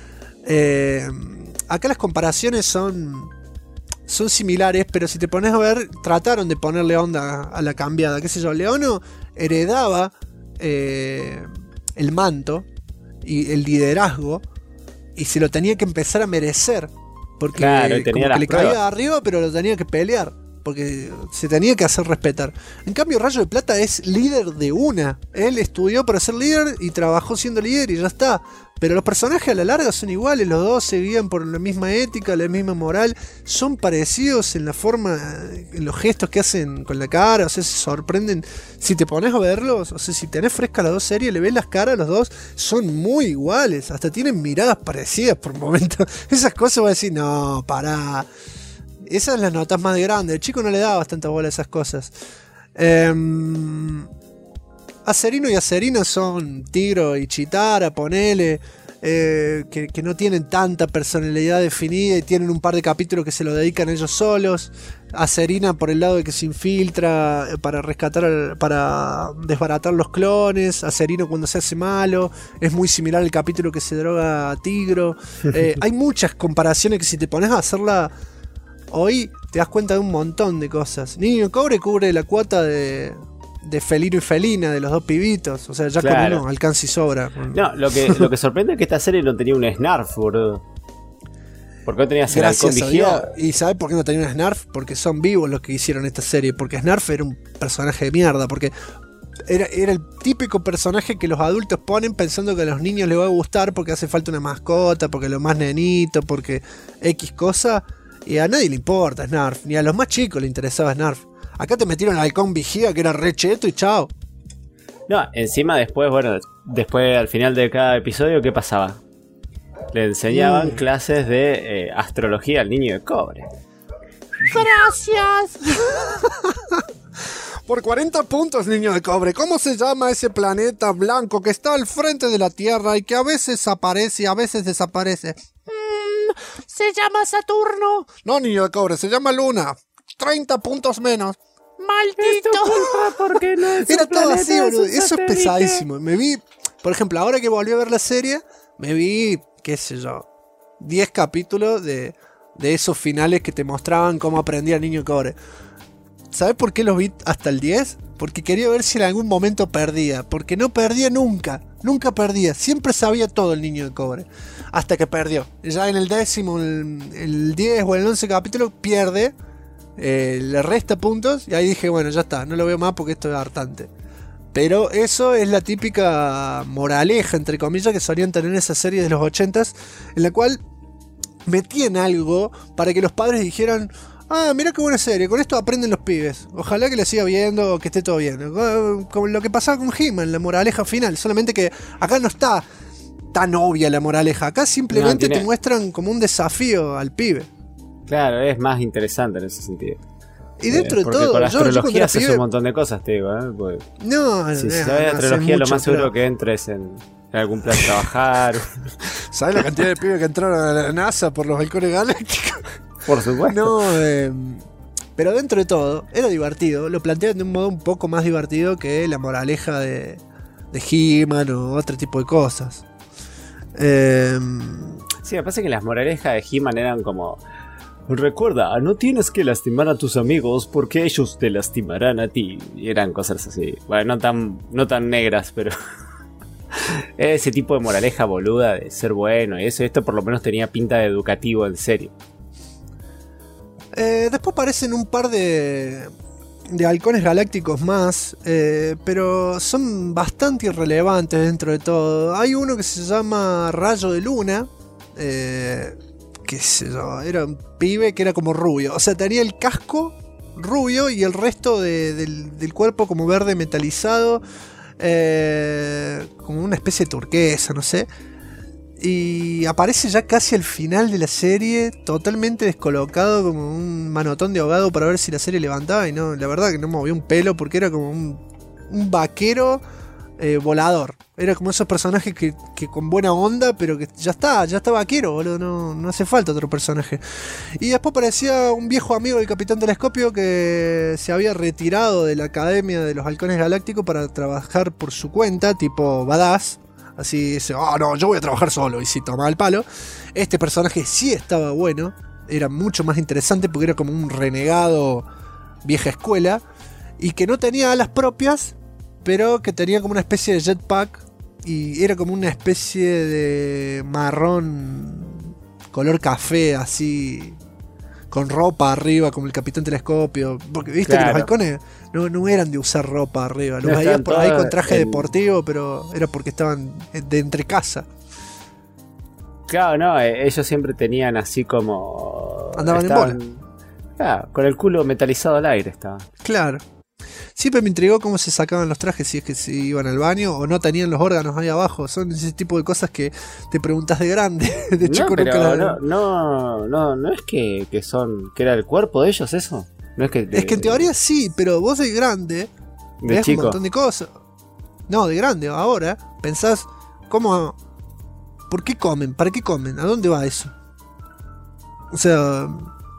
Acá las comparaciones son similares, pero si te pones a ver, trataron de ponerle onda a la cambiada, qué sé yo. Leono heredaba el manto y el liderazgo, y se lo tenía que empezar a merecer, porque
Claro, tenía
como
las
que le
pruebas.
caía arriba, pero lo tenía que pelear, porque se tenía que hacer respetar. En cambio, Rayo de Plata es líder de una. Él estudió para ser líder y trabajó siendo líder y ya está. Pero los personajes a la larga son iguales, los dos se guían por la misma ética, la misma moral, son parecidos en la forma, en los gestos que hacen con la cara, o sea, se sorprenden. Si te pones a verlos, o sea, si tenés fresca las dos series, le ves las caras a los dos, son muy iguales, hasta tienen miradas parecidas por momentos. Esas cosas voy a decir, no, pará. Esas las notas más grandes, el chico no le daba tanta bola a esas cosas. Acerino y Acerina son Tigro y Chitara, ponele, que no tienen tanta personalidad definida y tienen un par de capítulos que se lo dedican ellos solos. Acerina por el lado de que se infiltra para rescatar, para desbaratar los clones. Acerino cuando se hace malo, es muy similar al capítulo que se droga a Tigro. Hay muchas comparaciones que si te pones a hacerla hoy te das cuenta de un montón de cosas. Niño Cobre cubre la cuota de Felino y Felina, de los dos pibitos. O sea, ya
Claro.
con uno alcanza y sobra.
No, lo que sorprende es que esta serie no tenía un Snarf, boludo. Porque no tenías el halcón
Gracias a
vigía.
Dios. ¿Y sabes por qué no tenía un Snarf? Porque son vivos los que hicieron esta serie. Porque Snarf era un personaje de mierda. Porque era el típico personaje que los adultos ponen pensando que a los niños les va a gustar porque hace falta una mascota, porque lo más nenito, porque X cosa. Y a nadie le importa Snarf. Ni a los más chicos le interesaba Snarf. Acá te metieron al halcón vigía que era re cheto y chao.
No, encima después, bueno, después al final de cada episodio, ¿qué pasaba? Le enseñaban clases de astrología al niño de cobre.
¡Gracias! Por 40 puntos, niño de cobre. ¿Cómo se llama ese planeta blanco que está al frente de la Tierra y que a veces aparece y a veces desaparece? Se llama Saturno. No, niño de cobre, se llama Luna. 30 puntos menos. ¡Maldito!
Porque no es
Era todo así, boludo. Eso es pesadísimo. Me vi, por ejemplo, ahora que volví a ver la serie, me vi, qué sé yo, 10 capítulos de esos finales que te mostraban cómo aprendía el niño de cobre. ¿Sabes por qué los vi hasta el 10? Porque quería ver si en algún momento perdía. Porque no perdía nunca. Nunca perdía. Siempre sabía todo el niño de cobre. Hasta que perdió. Ya en el 10º, el 10 o el 11 capítulo pierde. Le resta puntos. Y ahí dije, bueno, ya está. No lo veo más porque esto es hartante. Pero eso es la típica moraleja, entre comillas, que solían tener esas series de los 80s. En la cual metían algo para que los padres dijeran... Ah, mira qué buena serie, con esto aprenden los pibes. Ojalá que la siga viendo, que esté todo bien. Como lo que pasaba con He-Man, la moraleja final. Solamente que acá no está tan obvia la moraleja. Acá simplemente te muestran como un desafío al pibe.
Claro, es más interesante en ese sentido.
Y dentro de
porque
todo,
con la
yo cuando
astrología
era
haces
pibe...
un montón de cosas, te digo, ¿eh? Porque
No,
si
no,
sabes
no
de
sé
astrología, lo
mucho,
más seguro
pero-
que entres en algún plan de trabajar.
¿Sabes la cantidad de pibes que entraron a la NASA por los halcones galácticos?
Por supuesto.
No, pero dentro de todo, era divertido. Lo planteaban de un modo un poco más divertido que la moraleja de He-Man o otro tipo de cosas.
Sí, me pasa que las moralejas de He-Man eran como... Recuerda, no tienes que lastimar a tus amigos porque ellos te lastimarán a ti. Y eran cosas así. Bueno, no tan negras, pero... ese tipo de moraleja boluda de ser bueno y eso. Esto por lo menos tenía pinta de educativo, en serio.
Después aparecen un par de halcones galácticos más, pero son bastante irrelevantes dentro de todo. Hay uno que se llama Rayo de Luna, qué sé yo, era un pibe que era como rubio. O sea, tenía el casco rubio y el resto del cuerpo como verde metalizado, como una especie de turquesa, no sé. Y aparece ya casi al final de la serie, totalmente descolocado, como un manotón de ahogado para ver si la serie levantaba. Y no, la verdad que no movió un pelo porque era como un vaquero volador. Era como esos personajes que con buena onda, pero que ya está vaquero, boludo. No hace falta otro personaje. Y después aparecía un viejo amigo del Capitán Telescopio que se había retirado de la Academia de los Halcones Galácticos para trabajar por su cuenta, tipo badass. Así dice, no, yo voy a trabajar solo. Y si tomaba el palo. Este personaje sí estaba bueno. Era mucho más interesante porque era como un renegado vieja escuela. Y que no tenía alas propias, pero que tenía como una especie de jetpack y era como una especie de marrón color café, así, con ropa arriba, como el Capitán Telescopio. Porque viste que los halcones no eran de usar ropa arriba. Los veías por ahí con traje deportivo, pero era porque estaban de entre casa.
Claro, no, ellos siempre tenían así como...
Andaban en bola.
Claro, con el culo metalizado al aire estaban.
Claro. Siempre me intrigó cómo se sacaban los trajes, si es que se iban al baño o no tenían los órganos ahí abajo. Son ese tipo de cosas que te preguntas de grande. De chico
pero no es que era el cuerpo de ellos eso. No es que
en teoría sí, pero vos de grande ves un montón de cosas. No, de grande, ahora pensás cómo, ¿por qué comen? ¿Para qué comen? ¿A dónde va eso? O sea,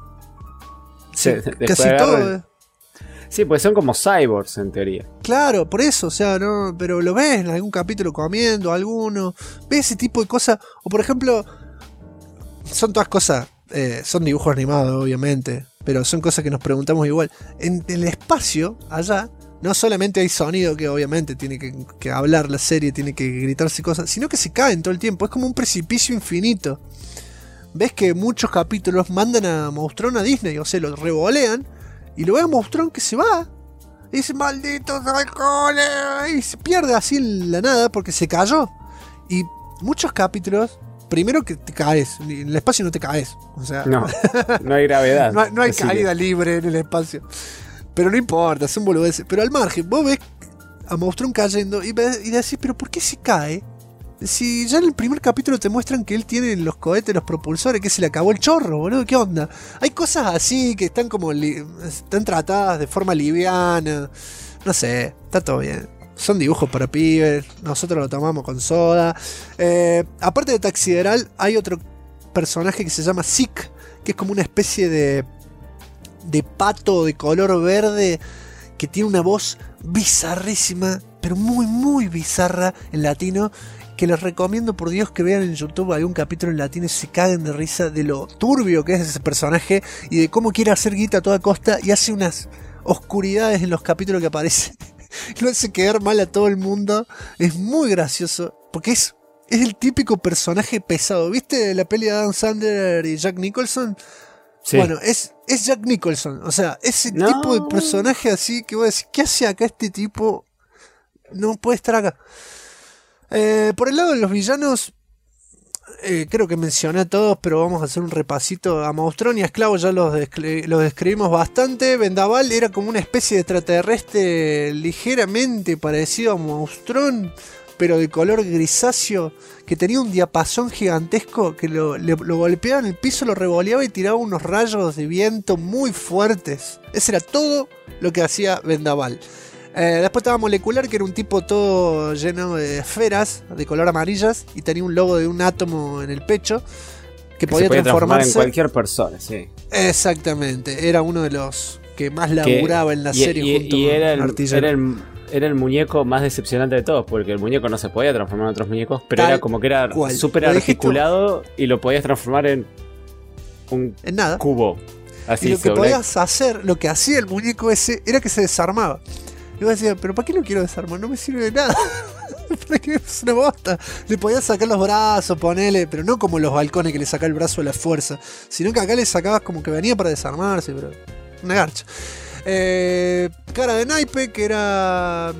sí, casi todo.
Sí, pues son como cyborgs en teoría.
Claro, por eso, o sea, no, pero lo ves en algún capítulo comiendo, alguno, ves ese tipo de cosas, o por ejemplo, son todas cosas, son dibujos animados obviamente, pero son cosas que nos preguntamos igual. En el espacio, allá, no solamente hay sonido que obviamente tiene que hablar la serie, tiene que gritarse cosas, sino que se caen todo el tiempo, es como un precipicio infinito. Ves que muchos capítulos mandan a Monstrón a Disney, o sea, lo revolean, y lo ve a Monstrón que se va. Y dice, malditos halcones. Y se pierde así en la nada porque se cayó. Y muchos capítulos, primero que te caes. En el espacio no te caes. O sea,
no hay gravedad.
no hay caída libre en el espacio. Pero no importa, son boludeces. Pero al margen, vos ves a Monstrón cayendo y decís, pero ¿por qué se cae? Si ya en el primer capítulo te muestran que él tiene los cohetes, los propulsores, que se le acabó el chorro, boludo, ¿qué onda? Hay cosas así que están como están tratadas de forma liviana, no sé, está todo bien. Son dibujos para pibes, nosotros lo tomamos con soda. Aparte de Taxideral, hay otro personaje que se llama Zeke, que es como una especie de pato de color verde que tiene una voz bizarrísima, pero muy, muy bizarra en latino, que les recomiendo por Dios que vean en YouTube algún capítulo en latino y se caguen de risa de lo turbio que es ese personaje y de cómo quiere hacer guita a toda costa y hace unas oscuridades en los capítulos que aparece. Lo hace quedar mal a todo el mundo. Es muy gracioso porque es el típico personaje pesado. ¿Viste la peli de Adam Sandler y Jack Nicholson? Sí. Bueno, es Jack Nicholson. O sea, ese tipo de personaje así que vos decís, ¿qué hace acá este tipo? No puede estar acá. Por el lado de los villanos, creo que mencioné a todos, pero vamos a hacer un repasito. A Monstrón y a Esclavo ya los describimos bastante. Vendaval era como una especie de extraterrestre ligeramente parecido a Monstrón, pero de color grisáceo, que tenía un diapasón gigantesco que lo golpeaba en el piso, lo revoleaba y tiraba unos rayos de viento muy fuertes. Ese era todo lo que hacía Vendaval. Después estaba Molecular, que era un tipo todo lleno de esferas de color amarillas y tenía un logo de un átomo en el pecho que podía transformarse
en cualquier persona, sí.
Exactamente, era uno de los que más laburaba en la serie junto con Artillero.
Era el muñeco más decepcionante de todos, porque el muñeco no se podía transformar en otros muñecos, pero era como que era súper articulado y lo podías transformar en un cubo. Así
y lo que podías hacer, lo que hacía el muñeco ese, era que se desarmaba. Y vos decías, pero ¿para qué lo quiero desarmar? No me sirve de nada. Es una bosta. Le podías sacar los brazos, ponele, pero no como los halcones que le sacaba el brazo a la fuerza, sino que acá le sacabas como que venía para desarmarse, pero una garcha. Cara de Naipe, que era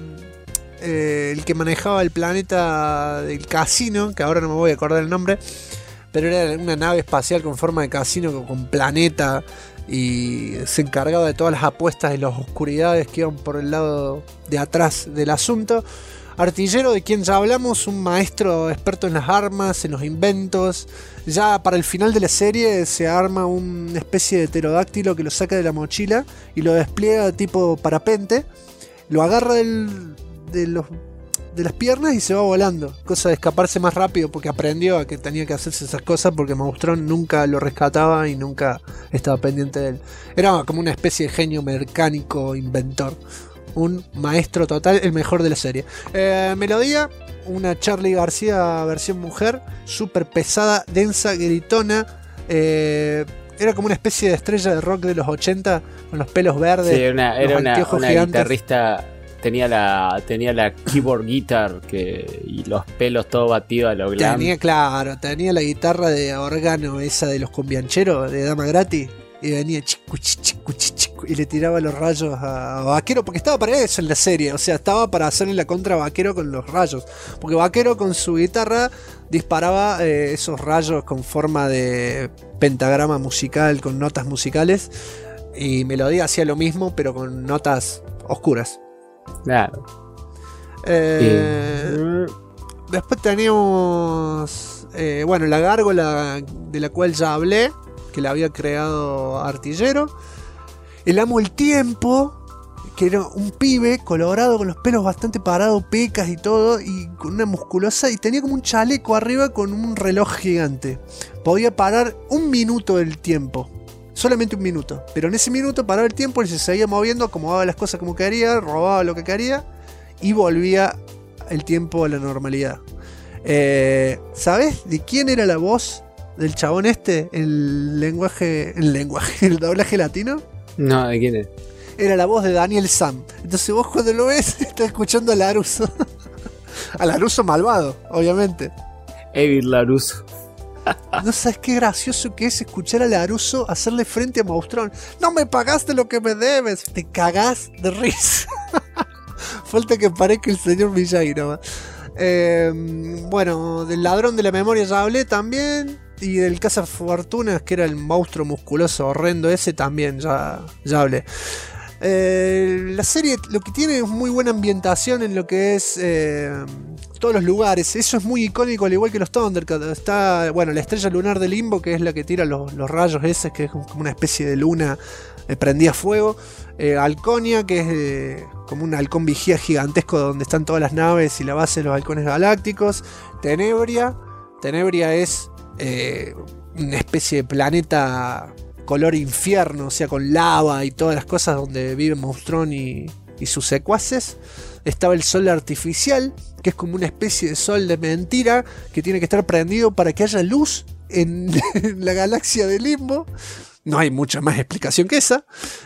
el que manejaba el planeta del casino, que ahora no me voy a acordar el nombre, pero era una nave espacial con forma de casino, con planeta, y se encargaba de todas las apuestas y las oscuridades que iban por el lado de atrás del asunto. Artillero, de quien ya hablamos, un maestro experto en las armas, en los inventos. Ya para el final de la serie se arma una especie de pterodáctilo que lo saca de la mochila y lo despliega tipo parapente, lo agarra de las piernas y se va volando, cosa de escaparse más rápido porque aprendió a que tenía que hacerse esas cosas porque Monstrón nunca lo rescataba y nunca estaba pendiente de él. Era como una especie de genio mecánico inventor, un maestro total, el mejor de la serie. Melodía, una Charly García versión mujer, súper pesada, densa, gritona. Era como una especie de estrella de rock de los 80 con los pelos verdes.
Sí, era una guitarrista tenía la keyboard guitar y los pelos todo batidos a lo glam.
Tenía la guitarra de órgano esa de los cumbiancheros de Dama Gratis. Y venía chicu, y le tiraba los rayos a Vaquero, porque estaba para eso en la serie, o sea, estaba para hacerle la contra a Vaquero con los rayos, porque Vaquero con su guitarra disparaba esos rayos con forma de pentagrama musical, con notas musicales, y Melodía hacía lo mismo, pero con notas oscuras.
Claro.
Después teníamos la gárgola de la cual ya hablé, que la había creado Artillero. El Amo el Tiempo, que era un pibe colorado con los pelos bastante parados, pecas y todo, y con una musculosa, y tenía como un chaleco arriba con un reloj gigante. Podía parar 1 minuto del tiempo, solamente 1 minuto, pero en ese minuto paraba el tiempo, él se seguía moviendo, acomodaba las cosas como quería, robaba lo que quería y volvía el tiempo a la normalidad. ¿Sabes de quién era la voz del chabón el doblaje latino?
No, ¿de quién es?
Era la voz de Daniel Sam. Entonces vos cuando lo ves, estás escuchando a Laruso. A Laruso malvado, obviamente.
Evil Laruso.
No sabes qué gracioso que es escuchar a Laruso hacerle frente a Maustrón. No me pagaste lo que me debes. Te cagás de risa. Falta que parezca el señor Miyagi nomás. Del ladrón de la memoria ya hablé también. Y del cazafortunas, que era el monstruo musculoso horrendo ese, también ya hablé. La serie lo que tiene es muy buena ambientación en lo que es todos los lugares. Eso es muy icónico, al igual que los Thundercats. Está, la estrella lunar de Limbo, que es la que tira los rayos esos, que es como una especie de luna prendida a fuego. Halconia, que es como un halcón vigía gigantesco donde están todas las naves y la base de los halcones galácticos. Tenebria es una especie de planeta color infierno, o sea, con lava y todas las cosas donde vive Monstrón y sus secuaces. Estaba el sol artificial, que es como una especie de sol de mentira que tiene que estar prendido para que haya luz en la galaxia de Limbo. No hay mucha más explicación que esa.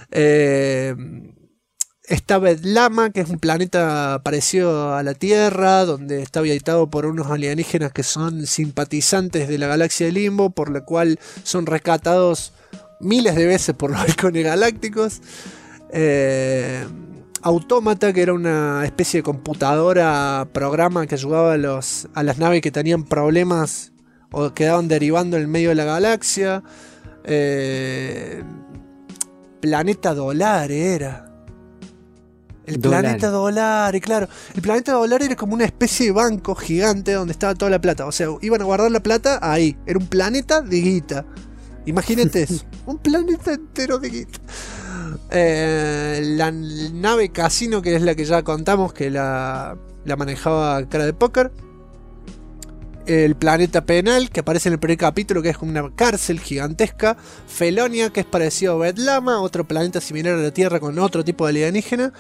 Está Bedlama, que es un planeta parecido a la Tierra, donde está habitado por unos alienígenas que son simpatizantes de la galaxia de Limbo, por lo cual son rescatados miles de veces por los halcones galácticos. Autómata, que era una especie de computadora, programa que ayudaba a las naves que tenían problemas o quedaban derivando en el medio de la galaxia. Planeta Dólar era. Planeta Dólar, claro. El Planeta Dólar era como una especie de banco gigante donde estaba toda la plata. O sea, iban a guardar la plata ahí. Era un planeta de guita. Imagínate eso. Un planeta entero de guita. La nave Casino, que es la que ya contamos, que la manejaba Cara de Póker. El planeta Penal, que aparece en el primer capítulo, que es como una cárcel gigantesca. Felonia, que es parecido a Bedlama, otro planeta similar a la Tierra con otro tipo de alienígena.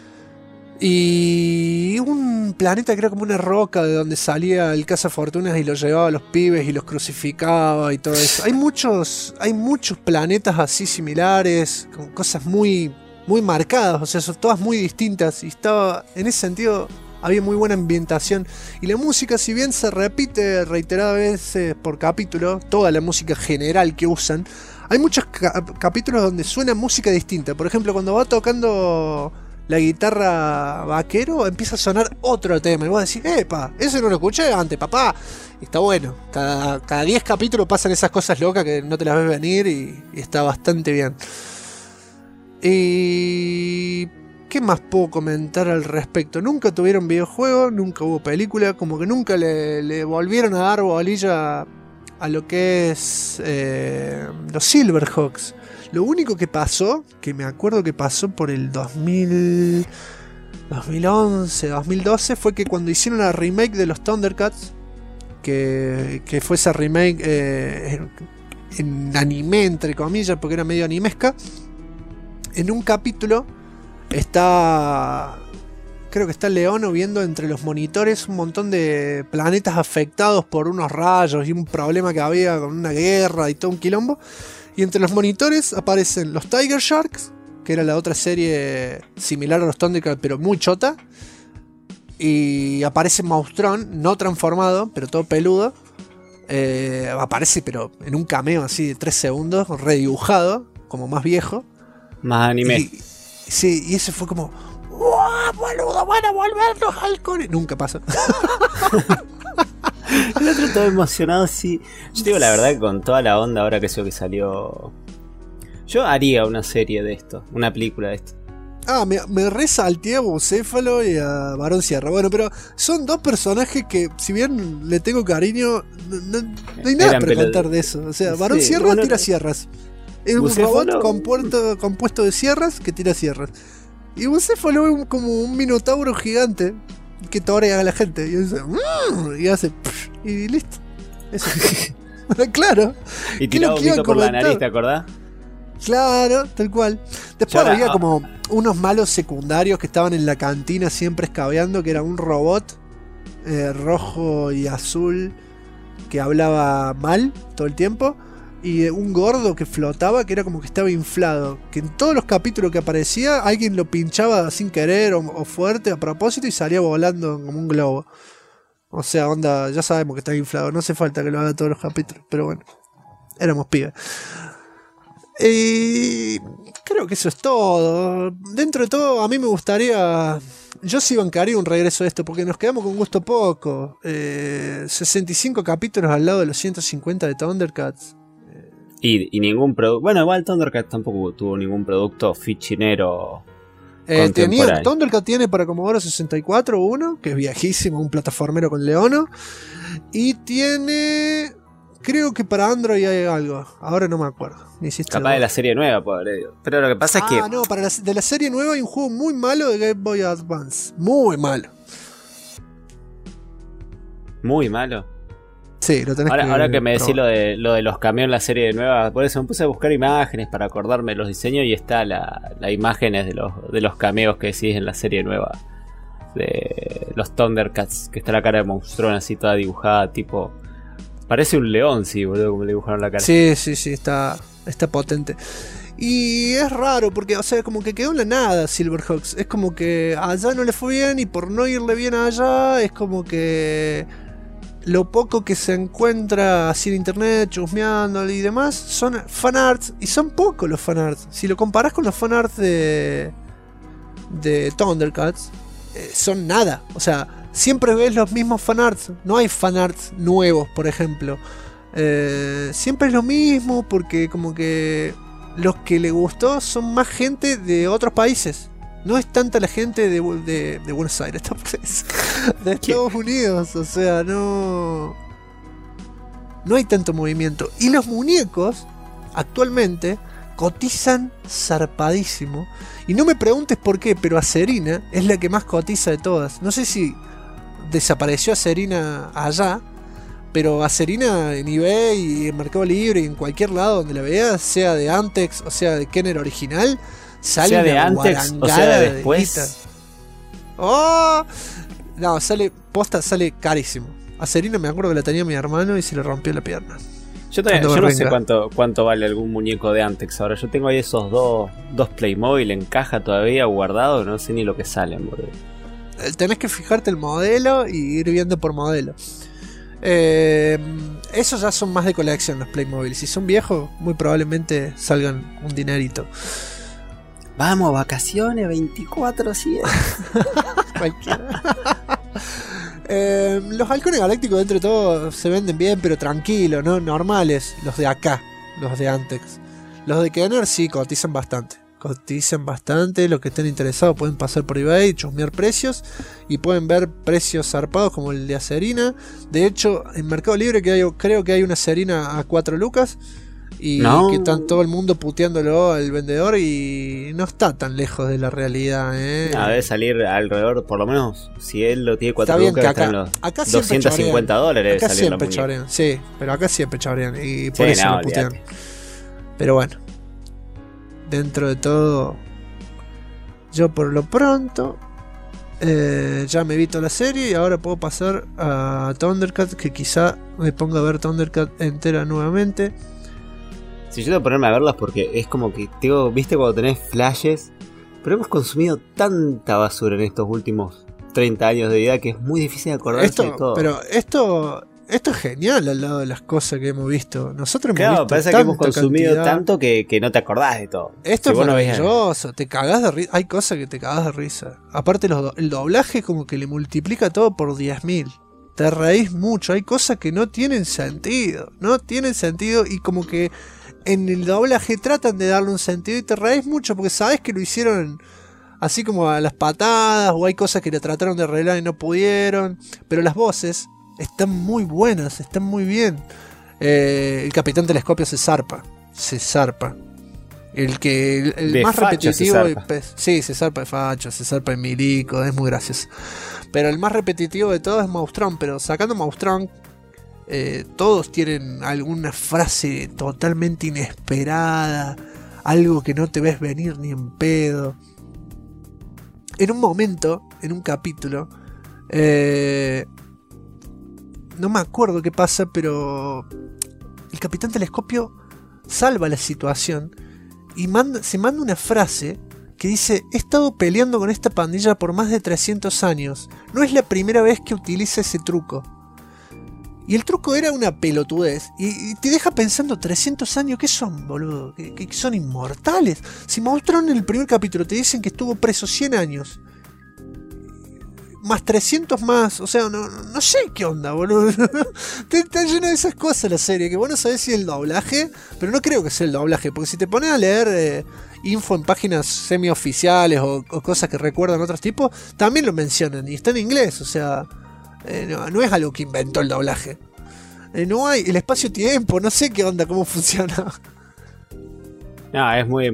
Y un planeta que era como una roca de donde salía el cazafortunas y lo llevaba a los pibes y los crucificaba y todo eso. Hay muchos planetas así similares, con cosas muy, muy marcadas, o sea, son todas muy distintas. Y estaba, en ese sentido, había muy buena ambientación. Y la música, si bien se repite reiteradas veces por capítulo, toda la música general que usan, hay muchos capítulos donde suena música distinta. Por ejemplo, cuando va tocando la guitarra Vaquero, empieza a sonar otro tema. Y vos decís, ¡epa! Eso no lo escuché antes, papá. Y está bueno. Cada 10 capítulos pasan esas cosas locas que no te las ves venir y está bastante bien. Y ¿qué más puedo comentar al respecto? Nunca tuvieron videojuego, nunca hubo película, como que nunca le volvieron a dar bolilla a lo que es los Silverhawks. Lo único que pasó, que me acuerdo que pasó por el 2011, 2012, fue que cuando hicieron la remake de los Thundercats, que fue esa remake en anime, entre comillas, porque era medio animesca, en un capítulo creo que está Leono viendo entre los monitores un montón de planetas afectados por unos rayos y un problema que había con una guerra y todo un quilombo. Y entre los monitores aparecen los Tiger Sharks, que era la otra serie similar a los Thundercats, pero muy chota. Y aparece Monstrón, no transformado, pero todo peludo. Aparece, pero en un cameo así de 3 segundos, redibujado, como más viejo.
Más anime.
Sí, y ese fue como... ¡Wow, boludo! ¡Van a volver los halcones! Nunca pasó.
El otro todo emocionado, sí. Yo digo la verdad que con toda la onda ahora que eso que salió... Yo haría una serie de esto, una película de esto.
Me resalté a Bucéfalo y a Barón Sierra. Bueno, pero son dos personajes que, si bien le tengo cariño, no hay nada para contar de eso. O sea, Barón Sierra tira sierras. Es un robot compuesto de sierras que tira sierras. Y Bucéfalo es como un minotauro gigante que torea a la gente. Y hace y listo. Eso. Claro.
Y tiraba un grito por la nariz, ¿te acordás?
Claro, tal cual. Después había como unos malos secundarios que estaban en la cantina siempre escabeando, que era un robot rojo y azul que hablaba mal todo el tiempo, y un gordo que flotaba, que era como que estaba inflado, que en todos los capítulos que aparecía alguien lo pinchaba sin querer o fuerte a propósito y salía volando como un globo. O sea, onda, ya sabemos que está inflado, no hace falta que lo haga todos los capítulos, pero bueno, éramos pibes. Y creo que eso es todo. Dentro de todo, a mí me gustaría... Yo sí bancaría un regreso de esto, porque nos quedamos con gusto poco. 65 capítulos al lado de los 150 de Thundercats.
Y ningún producto... Bueno, igual Thundercats tampoco tuvo ningún producto fichinero
Thundercats tiene para Commodore 64 uno, que es viejísimo, un plataformero con Leono. Y tiene... Creo que para Android hay algo. Ahora no me acuerdo.
Capaz de la serie nueva, pobre. Pero lo que pasa es que...
no, de la serie nueva hay un juego muy malo de Game Boy Advance. Muy malo.
Muy malo.
Sí, lo tenés
ahora que me decís lo de los cameos en la serie nueva, por eso me puse a buscar imágenes para acordarme de los diseños y está la imágenes de los cameos que decís en la serie nueva. De los Thundercats, que está la cara de Monstrón así toda dibujada, tipo... Parece un león, sí, boludo, como le dibujaron la cara.
Sí, está potente. Y es raro, porque, o sea, como que quedó en la nada Silverhawks. Es como que allá no le fue bien y por no irle bien allá, es como que lo poco que se encuentra así en internet, chusmeándole y demás, son fanarts. Y son pocos los fanarts. Si lo comparás con los fanarts de Thundercats, son nada. O sea... Siempre ves los mismos fanarts. No hay fanarts nuevos, por ejemplo. Siempre es lo mismo porque como que los que le gustó son más gente de otros países. No es tanta la gente de Buenos Aires, de Estados Unidos. O sea, no hay tanto movimiento. Y los muñecos actualmente cotizan zarpadísimo. Y no me preguntes por qué, pero Acerina es la que más cotiza de todas. No sé si desapareció Acerina allá, pero Acerina en eBay y en Mercado Libre y en cualquier lado donde la veas, sea de Antex o sea de Kenner original, sale
sea de Antex o sea de después.
No, sale carísimo. Acerina me acuerdo que la tenía mi hermano y se le rompió la pierna.
Yo no sé cuánto vale algún muñeco de Antex ahora. Yo tengo ahí esos dos Playmobil en caja todavía guardados, no sé ni lo que salen, boludo.
Tenés que fijarte el modelo y ir viendo por modelo. Esos ya son más de colección, los Playmobil. Si son viejos, muy probablemente salgan un dinerito.
Vamos, vacaciones 24/7.
Cualquiera. Los halcones galácticos dentro de todo se venden bien, pero tranquilos, ¿no? Normales, los de acá, los de Antex. Los de Kenner sí cotizan bastante. Los que estén interesados pueden pasar por eBay, chusmear precios y pueden ver precios zarpados como el de Acerina. De hecho, en Mercado Libre creo que hay una Acerina a 4 lucas y que están todo el mundo puteándolo al vendedor y no está tan lejos de la realidad.
Debe salir alrededor, por lo menos, si él lo tiene 4 lucas, acá, están los acá $250.
Acá siempre chorean, sí, pero acá siempre chorean y por eso lo putean. Pero bueno. Dentro de todo, yo por lo pronto ya me vi toda la serie y ahora puedo pasar a Thundercat, que quizá me ponga a ver Thundercat entera nuevamente.
Si yo tengo que ponerme a verlas porque es como que tengo, viste cuando tenés flashes, pero hemos consumido tanta basura en estos últimos 30 años de vida que es muy difícil acordarse de todo.
Pero esto es genial al lado de las cosas que hemos visto. Nosotros hemos visto
parece que hemos consumido tanto que no te acordás de todo.
Esto es maravilloso, te cagás de risa. Hay cosas que te cagás de risa. Aparte el doblaje como que le multiplica todo por 10.000. Te reís mucho, hay cosas que no tienen sentido. No tienen sentido y como que en el doblaje tratan de darle un sentido y te reís mucho porque sabes que lo hicieron así como a las patadas, o hay cosas que le trataron de arreglar y no pudieron. Pero las voces están muy buenas, están muy bien. El Capitán Telescopio se zarpa. El más repetitivo. Sí, se zarpa de Facho, se zarpa de Milico, es muy gracioso. Pero el más repetitivo de todos es Maustrón. Pero sacando Maustrón, todos tienen alguna frase totalmente inesperada, algo que no te ves venir ni en pedo. En un momento, en un capítulo, no me acuerdo qué pasa, pero el Capitán Telescopio salva la situación y se manda una frase que dice: he estado peleando con esta pandilla por más de 300 años. No es la primera vez que utiliza ese truco. Y el truco era una pelotudez. Y te deja pensando, 300 años, ¿qué son, boludo? ¿Que son inmortales? Si mostraron en el primer capítulo, te dicen que estuvo preso 100 años. Más 300 más. O sea, no sé qué onda, boludo. Está lleno de esas cosas la serie. Que vos no sabés si es el doblaje. Pero no creo que sea el doblaje. Porque si te pones a leer info en páginas semioficiales o cosas que recuerdan otros tipos, también lo mencionan. Y está en inglés, o sea... no es algo que inventó el doblaje. No hay el espacio-tiempo, no sé qué onda, cómo funciona.
No, es muy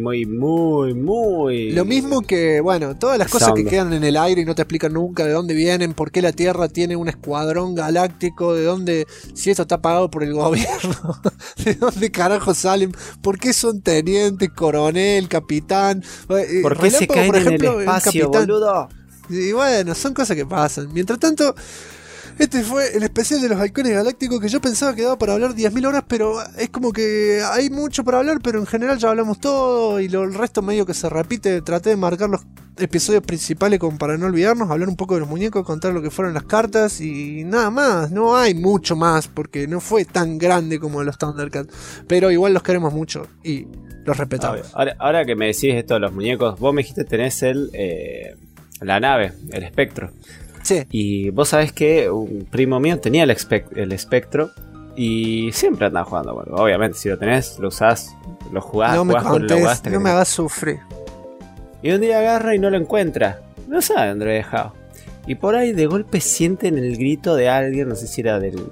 lo mismo que, bueno, todas las cosas que quedan en el aire y no te explican nunca de dónde vienen, por qué la Tierra tiene un escuadrón galáctico, de dónde, si esto está pagado por el gobierno, de dónde carajo salen, por qué son teniente, coronel, capitán,
por qué se caen por ejemplo, en el espacio, boludo.
Y bueno, son cosas que pasan. Mientras tanto, este fue el especial de los halcones galácticos, que yo pensaba que daba para hablar 10.000 horas, pero es como que hay mucho para hablar, pero en general ya hablamos todo y el resto medio que se repite. Traté de marcar los episodios principales como para no olvidarnos, hablar un poco de los muñecos, contar lo que fueron las cartas y nada más. No hay mucho más porque no fue tan grande como los Thundercats, pero igual los queremos mucho y los respetamos.
Ahora que me decís esto de los muñecos, vos me dijiste tenés la nave, el espectro.
Sí.
Y vos sabés que un primo mío tenía el espectro y siempre andaba jugando. Bueno, obviamente, si lo tenés, lo usás, lo jugás,
no me
jugás con lo
no me hagas sufrir.
Y un día agarra y no lo encuentra. No sabe dónde lo he dejado. Y por ahí de golpe sienten el grito de alguien, no sé si era del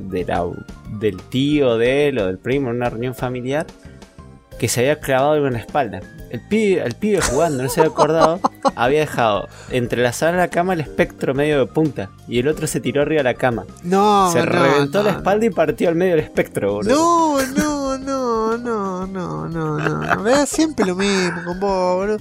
tío de él o del primo en una reunión familiar, que se había clavado algo en la espalda. El pibe jugando, no se había acordado, había dejado entre la sala y la cama el espectro medio de punta y el otro se tiró arriba de la cama. Se reventó la espalda y partió al medio del espectro, boludo.
No. Veas siempre lo mismo con vos, boludo.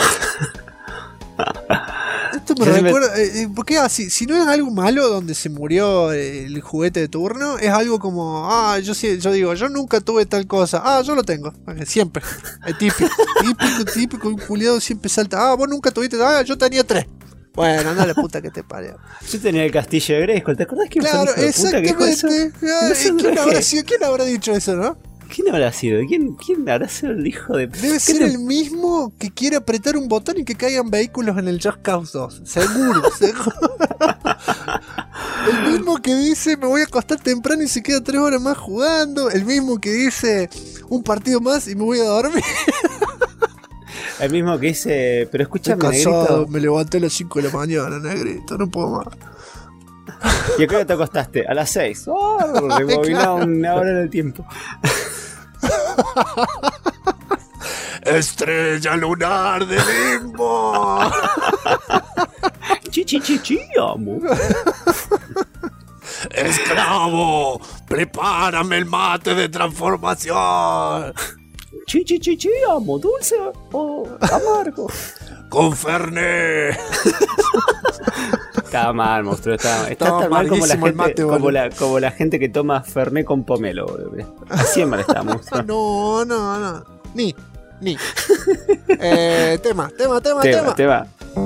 Esto me recuerda, porque si no es algo malo donde se murió el juguete de turno, es algo como, yo digo, yo nunca tuve tal cosa, yo lo tengo, siempre, es típico, un culiado siempre salta, vos nunca tuviste, yo tenía 3. Bueno, anda la puta que te parió.
Yo tenía el castillo de Grayskull, ¿te acordás que
claro, fue exactamente. ¿Quién habrá dicho eso, no?
¿Quién habrá sido? ¿Quién habrá sido el hijo de...?
Debe ser el mismo que quiere apretar un botón y que caigan vehículos en el Just Cause 2. Seguro. El mismo que dice, me voy a acostar temprano y se queda 3 horas más jugando. El mismo que dice, un partido más y me voy a dormir.
El mismo que dice, pero escúchame,
Negrito. Me levanté a las 5 de la mañana, Negrito, no puedo más.
¿Y a qué hora te acostaste? A las 6. Rebobinado una hora en el tiempo.
Estrella lunar de limbo.
Chichichichi, amo.
Esclavo, prepárame el mate de transformación.
Chichichichi, amo, dulce o amargo.
Con Fernet.
Estaba mal, monstruo. Está
Estaba
tan mal como la
malísimo el
gente,
mate,
como la gente que toma Fernet con pomelo, boludo. Así en mal está, monstruo.
No. Ni. Tema.
Tema.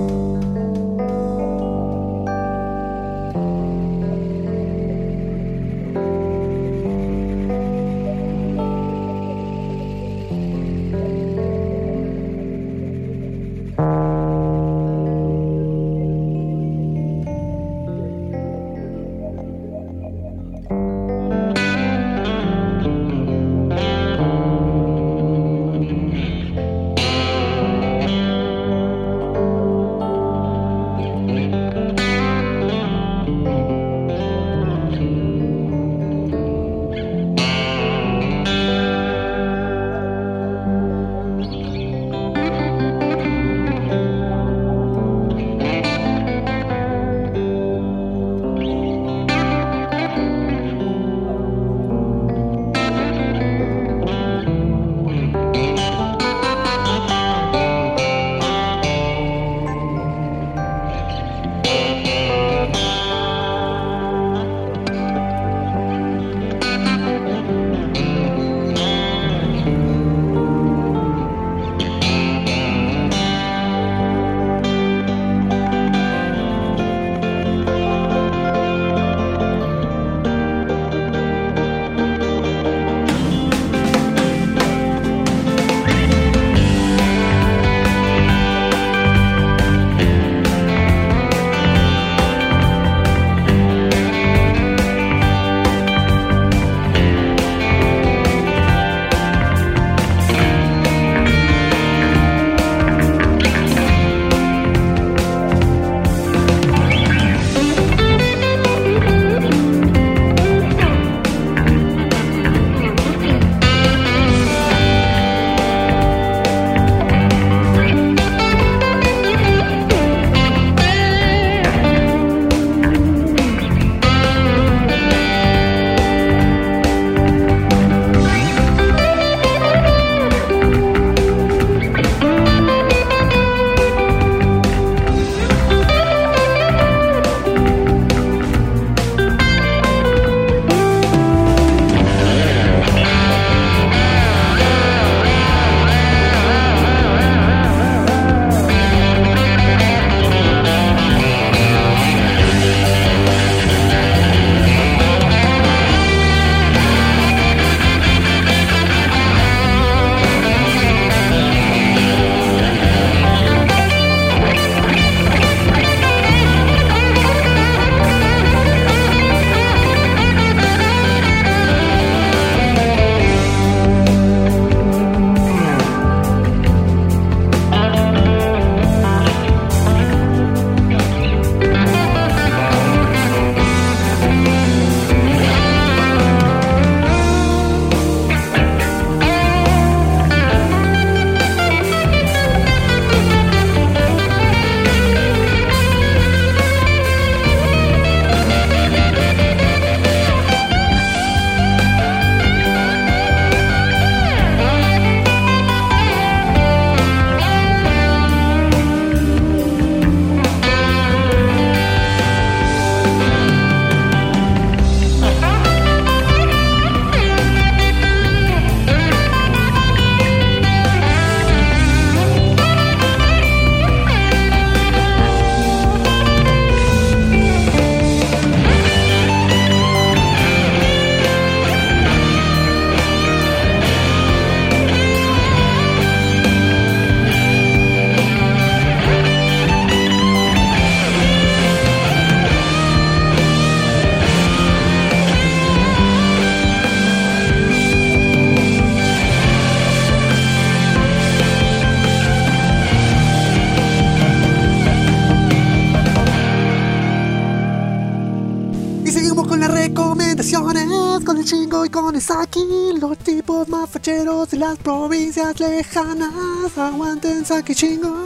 con el Chingo y con el Saki, los tipos más facheros de las provincias lejanas. Aguanten Saki Chingo.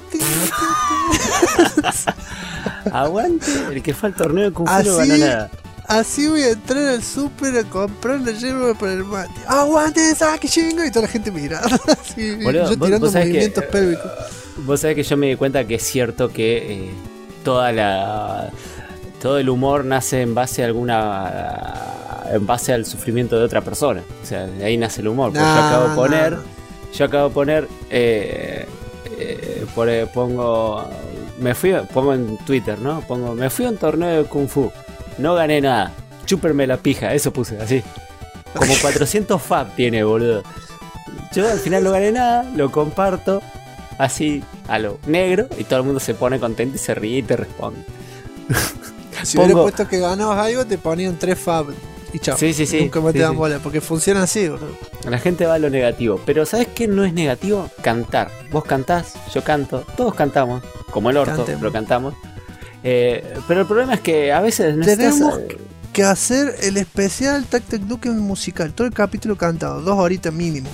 Aguante, el que fue al torneo de Kung Fu no ganó nada.
Así voy a entrar al súper a comprar la yerba para el mate. ¡Aguante, Saki Chingo! Y toda la gente mirando. Así,
boludo,
yo tirando movimientos pélvicos.
Vos sabés que yo me di cuenta que es cierto que todo el humor nace en base a en base al sufrimiento de otra persona. O sea, de ahí nace el humor. Pues yo acabo de poner pongo en Twitter, ¿no? Me fui a un torneo de Kung Fu, no gané nada, chúperme la pija, eso puse así. Como 400 fab tiene, boludo. Yo al final no gané nada, lo comparto así a lo negro y todo el mundo se pone contento y se ríe y te responde.
Si hubiera puesto que ganabas algo, te ponían 3 fab y chao.
Sí.
Nunca me te dan bola, porque funciona así, boludo.
La gente va a lo negativo. Pero ¿sabes qué no es negativo? Cantar. Vos cantás, yo canto, todos cantamos, como el orto, pero cantamos. Pero el problema es que a veces
tenemos que hacer el especial Tac Tac Duke musical, todo el capítulo cantado, 2 horitas mínimo.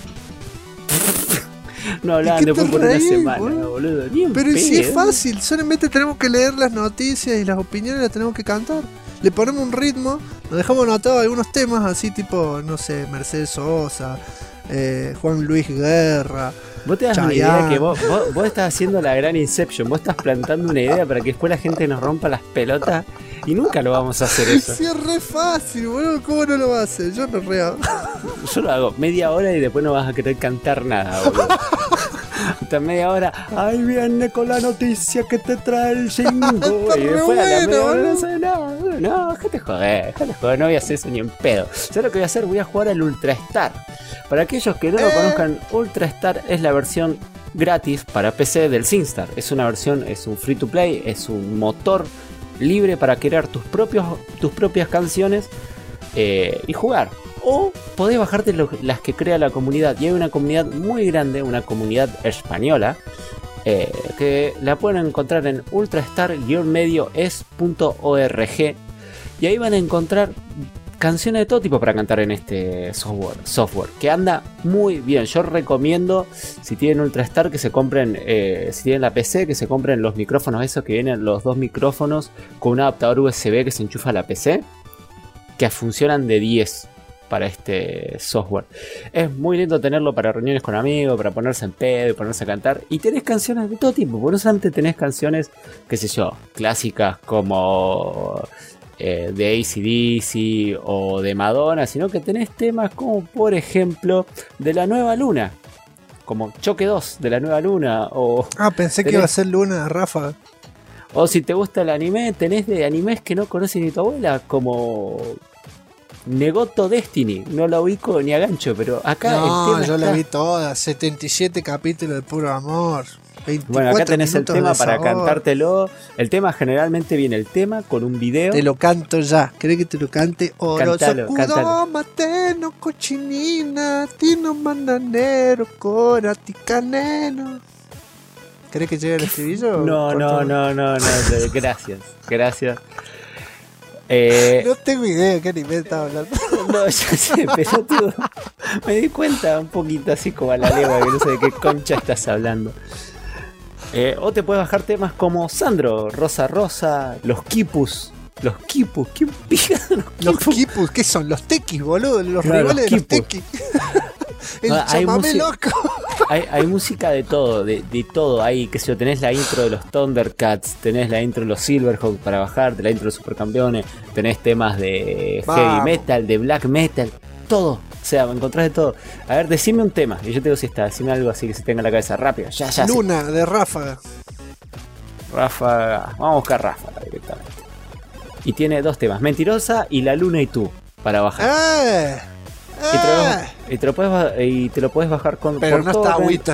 No hablaban después por una semana, boludo.
Pero si es fácil, solamente tenemos que leer las noticias y las opiniones las tenemos que cantar. Le ponemos un ritmo, nos dejamos anotados algunos temas así tipo, no sé, Mercedes Sosa, Juan Luis Guerra.
Vos te das una idea que vos estás haciendo la gran Inception. Vos estás plantando una idea para que después la gente nos rompa las pelotas y nunca lo vamos a hacer eso.
Sí, es re fácil, boludo. ¿Cómo no lo va a hacer? Yo no re hago.
Yo lo hago media hora y después no vas a querer cantar nada, boludo. Hasta media hora, ahí viene con la noticia que te trae el chingo. Y después a la media hora no sabe nada. No, déjate joder, no voy a hacer eso ni en pedo. ¿Sabes lo que voy a hacer? Voy a jugar al Ultra Star. Para aquellos que no lo conozcan, Ultra Star es la versión gratis para PC del SingStar. Es una versión, es un free to play, es un motor libre para crear tus propias canciones y jugar. O podés bajarte las que crea la comunidad. Y hay una comunidad muy grande, una comunidad española, que la pueden encontrar en ultrastar-medioes.org. Y ahí van a encontrar canciones de todo tipo para cantar en este software que anda muy bien. Yo recomiendo, si tienen Ultrastar, que se compren, si tienen la PC, que se compren los micrófonos esos que vienen, los 2 micrófonos con un adaptador USB que se enchufa a la PC, que funcionan de 10 para este software. Es muy lindo tenerlo para reuniones con amigos, para ponerse en pedo y ponerse a cantar. Y tenés canciones de todo tipo, por no solamente tenés canciones, qué sé yo, clásicas como de AC/DC o de Madonna, sino que tenés temas como por ejemplo de La Nueva Luna, como Choque 2 de La Nueva Luna, o
pensé que iba a ser Luna Ráfaga.
O si te gusta el anime, tenés de animes que no conoces ni tu abuela, como Negoto Destiny. No la ubico ni a gancho, pero acá
no,
el tema
yo la vi toda, 77 capítulos de puro amor.
Bueno, acá tenés el tema para cantártelo. El tema generalmente viene el tema con un video.
Te lo canto ya. ¿Querés que te lo cante?
Cántalo.
Mateno, cochinina, tino mananero, corati caneno. ¿Querés que llegue el estribillo?
No. Gracias.
No tengo idea qué anime estaba hablando.
No, ya sé, pero tú, me di cuenta un poquito así como a la legua, que no sé de qué concha estás hablando. O te puedes bajar temas como Sandro, Rosa Rosa, los Kipus. Los Kipus, ¿quién pija
los Kipus? ¿Qué son? Los Tequis, boludo, los rivales de los Tequis. El chamamé loco.
Hay música de todo, de todo. Hay, qué sé yo, tenés la intro de los Thundercats, tenés la intro de los Silverhawks para bajarte, la intro de Supercampeones, tenés temas de heavy metal, de black metal, todo. O sea, encontrás de todo. A ver, decime un tema y yo te digo si está. Decime algo así que se tenga en la cabeza rápido. Ya.
Luna, de Ráfaga.
Vamos a buscar Ráfaga directamente. Y tiene 2 temas, Mentirosa y La Luna y Tú, para bajar. Y te lo puedes bajar con.
Pero no está agüita.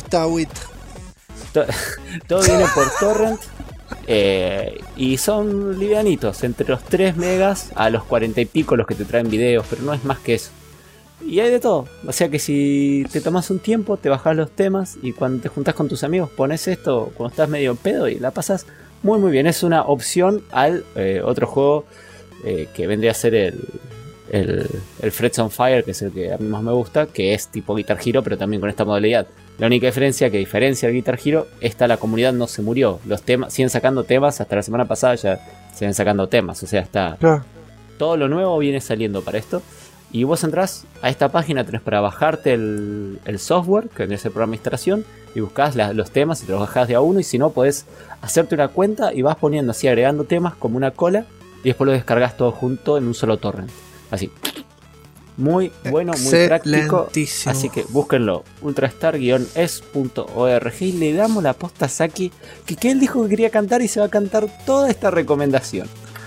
Todo viene por torrent. Y son livianitos, entre los 3 megas a los 40 y pico los que te traen videos, pero no es más que eso. Y hay de todo, o sea que si te tomas un tiempo, te bajas los temas y cuando te juntás con tus amigos pones esto cuando estás medio en pedo y la pasas muy muy bien. Es una opción al otro juego que vendría a ser el Frets on Fire, que es el que a mí más me gusta, que es tipo Guitar Hero pero también con esta modalidad. La única diferencia que diferencia el Guitar Hero, la comunidad no se murió. Los temas siguen sacando temas, hasta la semana pasada ya siguen sacando temas. O sea, está todo lo nuevo viene saliendo para esto. Y vos entrás a esta página, tenés para bajarte el software, que es el programa de instalación, y buscás los temas y te los bajás de a uno, y si no podés hacerte una cuenta y vas poniendo así, agregando temas como una cola, y después lo descargas todo junto en un solo torrent. Así. Muy bueno, muy práctico. Así que búsquenlo. ultrastar-es.org. Y le damos la posta a Saki, que él dijo que quería cantar y se va a cantar toda esta recomendación.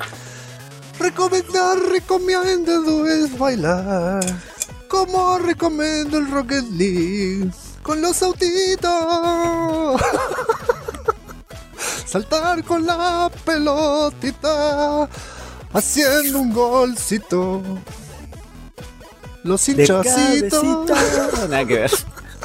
Recomiendo es bailar. Como recomiendo el Rocket League. Con los autitos. Saltar con la pelotita. Haciendo un golcito. Los hinchasitos.
Nada que ver.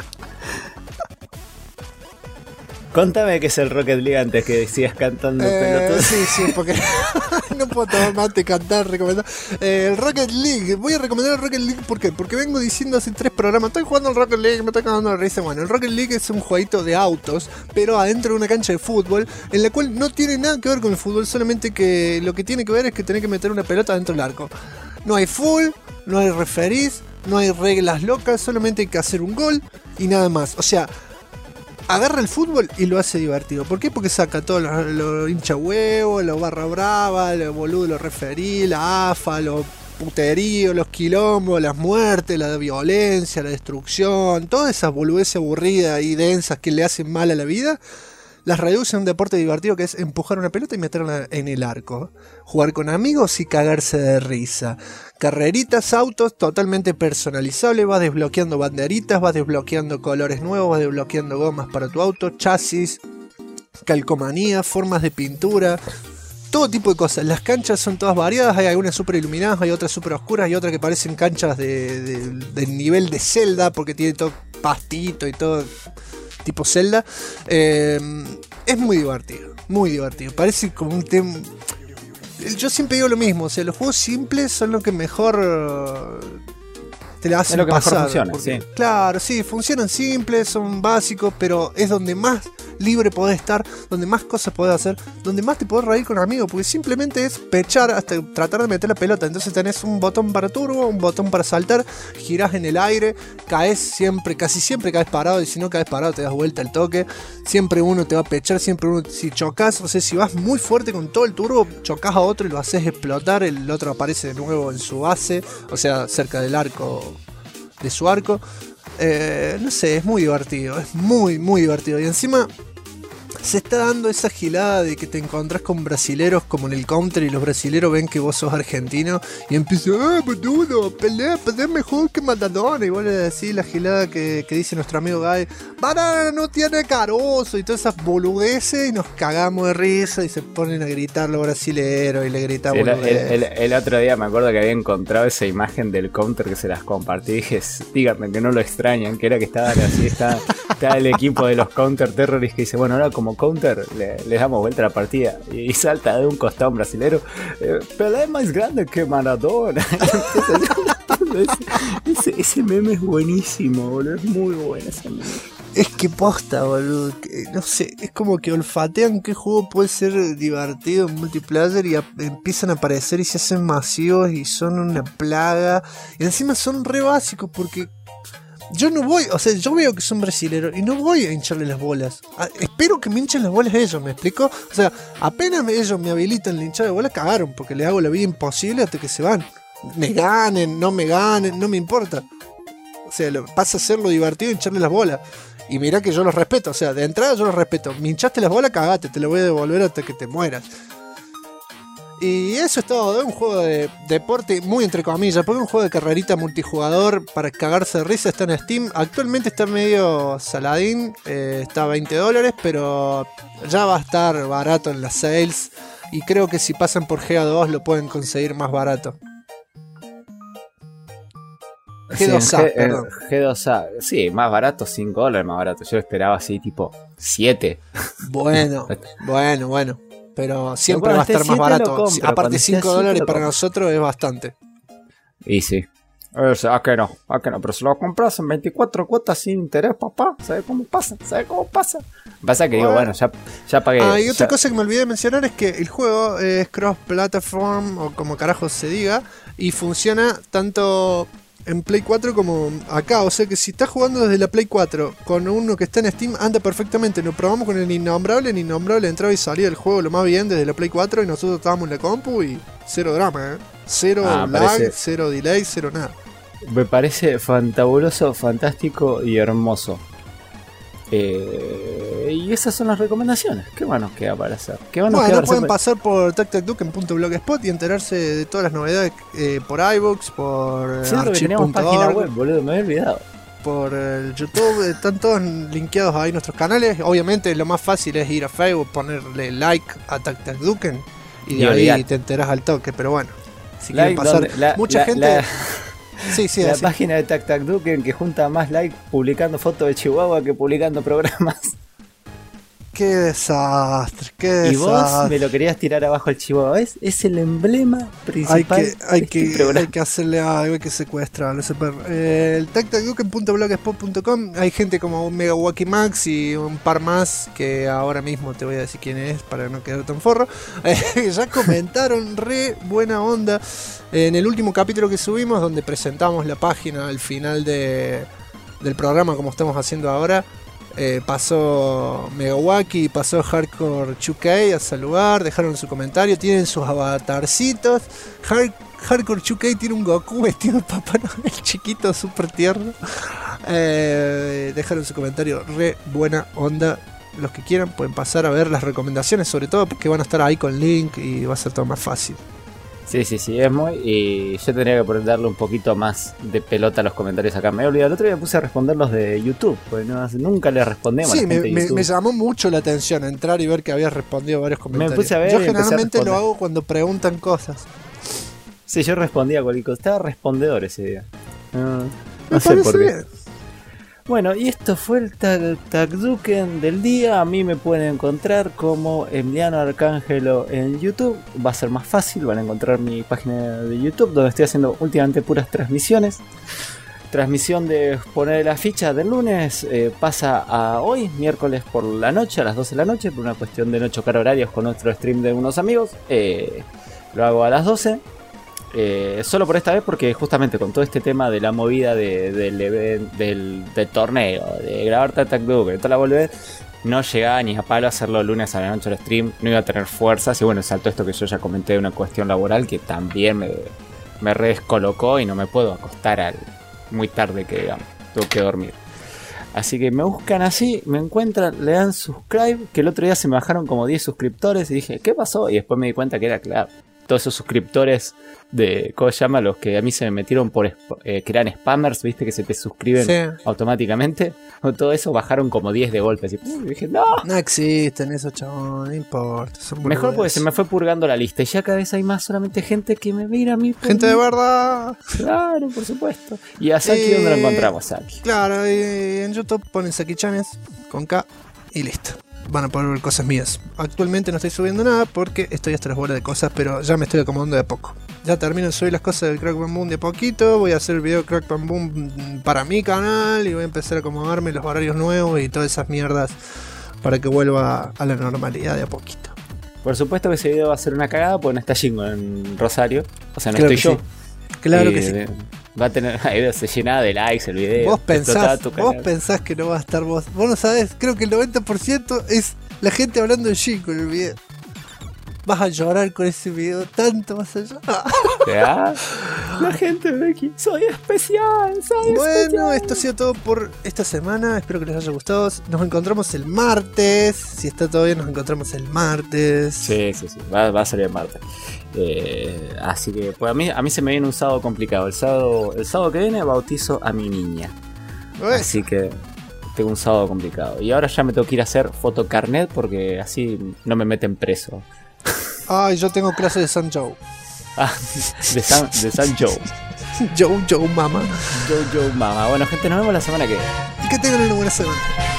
Contame qué es el Rocket League antes que sigas cantando pelotas.
Sí, porque no puedo tomar mate, cantar, recomendar. El Rocket League, voy a recomendar el Rocket League, ¿por qué? Porque vengo diciendo hace 3 programas, estoy jugando al Rocket League, me estoy cagando la risa. Bueno, el Rocket League es un jueguito de autos, pero adentro de una cancha de fútbol, en la cual no tiene nada que ver con el fútbol, solamente que lo que tiene que ver es que tenés que meter una pelota dentro del arco. No hay full, no hay referees, no hay reglas locas, solamente hay que hacer un gol y nada más. O sea, agarra el fútbol y lo hace divertido. ¿Por qué? Porque saca todo lo hincha huevo, lo barra brava, lo boludo, lo referí, la AFA, lo puterío, los quilombos, las muertes, la violencia, la destrucción, todas esas boludeces aburridas y densas que le hacen mal a la vida. Las reduce a un deporte divertido que es empujar una pelota y meterla en el arco. Jugar con amigos y cagarse de risa. Carreritas, autos, totalmente personalizables. Vas desbloqueando banderitas, vas desbloqueando colores nuevos, vas desbloqueando gomas para tu auto, chasis, calcomanía, formas de pintura. Todo tipo de cosas. Las canchas son todas variadas. Hay algunas super iluminadas, hay otras super oscuras, hay otras que parecen canchas del nivel de Zelda, porque tiene todo pastito y todo tipo Zelda. Es muy divertido, muy divertido. Parece como un tema. Yo siempre digo lo mismo, o sea, los juegos simples son lo que mejor te la hacen
es lo que
pasar.
Mejor funciona,
porque,
sí.
Claro, sí, funcionan simples, son básicos, pero es donde más libre podés estar, donde más cosas podés hacer, donde más te podés reír con amigos, porque simplemente es pechar hasta tratar de meter la pelota. Entonces tenés un botón para turbo, un botón para saltar, girás en el aire, caes siempre, casi siempre caes parado, y si no caes parado te das vuelta al toque. Siempre uno te va a pechar, siempre uno, si chocas, o sea, si vas muy fuerte con todo el turbo, chocas a otro y lo haces explotar, el otro aparece de nuevo en su base, o sea, cerca del arco, de su arco. No sé, es muy divertido, es muy, muy divertido. Y encima se está dando esa gilada de que te encontrás con brasileros como en el Counter, y los brasileros ven que vos sos argentino y empiezan, boludo, pelea mejor que Maradona. Y vos le decís la gilada que dice nuestro amigo Guy, Maradona no tiene carozo, y todas esas boludeces, y nos cagamos de risa y se ponen a gritar los brasileros y le gritamos.
El otro día me acuerdo que había encontrado esa imagen del Counter que se las compartí y dije, díganme que no lo extrañan, que era que estaban así, está el equipo de los Counter Terrorists que dice, bueno, ahora como Counter les damos vuelta a la partida, y salta de un costado un brasilero, Pelé es más grande que Maradona. ese meme es buenísimo, boludo, es muy bueno ese meme.
Es que posta, boludo, no sé, es como que olfatean qué juego puede ser divertido en multiplayer y empiezan a aparecer y se hacen masivos y son una plaga, y encima son re básicos porque yo no voy, o sea, yo veo que son brasileros y no voy a hincharle las bolas. Espero que me hinchen las bolas ellos, ¿me explico? O sea, apenas ellos me habilitan el hinchar de bolas, cagaron, porque les hago la vida imposible hasta que se van. Me ganen, no me importa. O sea, pasa a ser lo divertido hincharle las bolas. Y mirá que yo los respeto, o sea, de entrada yo los respeto. Me hinchaste las bolas, cagate, te lo voy a devolver hasta que te mueras. Y eso es todo, es un juego de deporte muy entre comillas, porque es un juego de carrerita multijugador para cagarse de risa, está en Steam, actualmente está medio saladín, está a $20, pero ya va a estar barato en las sales, y creo que si pasan por GA2 lo pueden conseguir más barato. G2A, perdón.
G2A, sí, más barato, $5 más barato, yo esperaba así tipo 7.
Bueno. Pero siempre va a estar más barato. Aparte $5 para nosotros es bastante.
Y sí. O sea, ¿a qué no? Pero si lo compras en 24 cuotas sin interés, papá, ¿sabes cómo pasa? Pasa que digo, bueno, ya pagué.
Y otra cosa que me olvidé de mencionar es que el juego es cross-platform, o como carajo se diga, y funciona tanto en Play 4 como acá. O sea que si estás jugando desde la Play 4 con uno que está en Steam, anda perfectamente. Lo probamos con el Innombrable. El Innombrable entraba y salía del juego lo más bien desde la Play 4 y nosotros estábamos en la compu y cero drama, Cero lag,
parece...
cero delay, cero nada.
Me parece fantabuloso, fantástico y hermoso. Y esas son las recomendaciones. ¿Qué más nos queda para hacer?
Bueno, pueden pasar por TacTacDuke.blogspot y enterarse de todas las novedades por iVoox, por
Siento que teníamos página web, boludo, me había olvidado.
Por el YouTube, están todos linkeados ahí nuestros canales. Obviamente lo más fácil es ir a Facebook, ponerle like a TacTacDuke y de ahí te enterás al toque. Pero bueno, si quieren pasar, mucha gente... Sí,
la página de TacTacDuke que junta más likes publicando fotos de Chihuahua que publicando programas.
Qué desastre, qué desastre.
Y vos me lo querías tirar abajo el Chihuahua. Es el emblema principal.
Hay que hacerle algo, hay que secuestrarlo ese perro. El TacTacDuke.blogspot.com. Hay gente como Mega Wacky Max y un par más que ahora mismo te voy a decir quién es para no quedar tan forro. Ya comentaron, re buena onda. En el último capítulo que subimos, donde presentamos la página al final del programa, como estamos haciendo ahora, pasó Megawaki y pasó Hardcore 2K a saludar, dejaron su comentario, tienen sus avatarcitos. Hardcore 2K tiene un Goku vestido de Papá Noel chiquito, súper tierno. Dejaron su comentario, re buena onda. Los que quieran pueden pasar a ver las recomendaciones, sobre todo porque van a estar ahí con link y va a ser todo más fácil.
Sí, es muy... Y yo tendría que darle un poquito más de pelota a los comentarios acá. Me he olvidado, el otro día me puse a responder los de YouTube, porque nunca le respondemos a la gente de YouTube.
Me llamó mucho la atención entrar y ver que había respondido varios comentarios.
Me puse a ver.
Yo generalmente lo hago cuando preguntan cosas.
Sí, yo respondía a cualquier cosa. Estaba respondedor ese día.
No sé por qué. Bien.
Bueno, y esto fue el TacTacDuken del día. A mí me pueden encontrar como Emiliano Arcángelo en YouTube. Va a ser más fácil, van a encontrar mi página de YouTube, donde estoy haciendo últimamente puras transmisiones. Transmisión de poner la ficha del lunes pasa a hoy, miércoles por la noche, a las 12 de la noche, por una cuestión de no chocar horarios con nuestro stream de unos amigos. Lo hago a las 12. Solo por esta vez, porque justamente con todo este tema de la movida del torneo, de grabar TacTacDuke, de toda la boludez, no llegaba ni a palo a hacerlo el lunes a la noche al stream, no iba a tener fuerzas. Y bueno, saltó esto que yo ya comenté de una cuestión laboral que también me redescolocó y no me puedo acostar muy tarde, que digamos, tengo que dormir. Así que me buscan así, me encuentran, le dan subscribe, que el otro día se me bajaron como 10 suscriptores y dije, ¿qué pasó? Y después me di cuenta que era claro. Todos esos suscriptores de, ¿cómo se llama? Los que a mí se me metieron por que eran spammers, ¿viste? Que se te suscriben automáticamente. Todo eso bajaron como 10 de golpe. Así, y dije, no
existen esos chavos, no importa.
Mejor porque se me fue purgando la lista. Y ya cada vez hay más solamente gente que me mira a mí.
Gente de verdad.
Claro, por supuesto. ¿Y a Saki dónde lo encontramos, Saki?
Claro, en YouTube ponen Saki Chanes con K y listo. Van a poder ver cosas mías. Actualmente no estoy subiendo nada porque estoy hasta las bolas de cosas, pero ya me estoy acomodando de a poco. Ya termino de subir las cosas del Crack Bam Boom de a poquito. Voy a hacer el video de Crack Bam Boom para mi canal y voy a empezar a acomodarme los horarios nuevos y todas esas mierdas para que vuelva a la normalidad de a poquito.
Por supuesto que ese video va a ser una cagada porque no está Jingo en Rosario. O sea, no claro estoy yo.
Sí. Claro que sí.
Va a tener se llena de likes el video.
Vos pensás que no va a estar vos. Vos no sabés, creo que el 90% es la gente hablando de Jingo en el video. Vas a llorar con ese video, tanto vas a llorar.
¿Ya? La gente de aquí, soy especial.
Bueno, esto ha sido todo por esta semana. Espero que les haya gustado. Nos encontramos el martes. Si está todo bien, nos encontramos el martes.
Sí. Va a salir el martes. Así que pues a mí se me viene un sábado complicado. El sábado que viene bautizo a mi niña. Así que tengo un sábado complicado. Y ahora ya me tengo que ir a hacer fotocarnet porque así no me meten preso.
Ay, yo tengo clase de San Joe.
De San Joe.
Joe Mama.
Joe Mama. Bueno, gente, nos vemos la semana que viene.
Y que tengan una buena semana.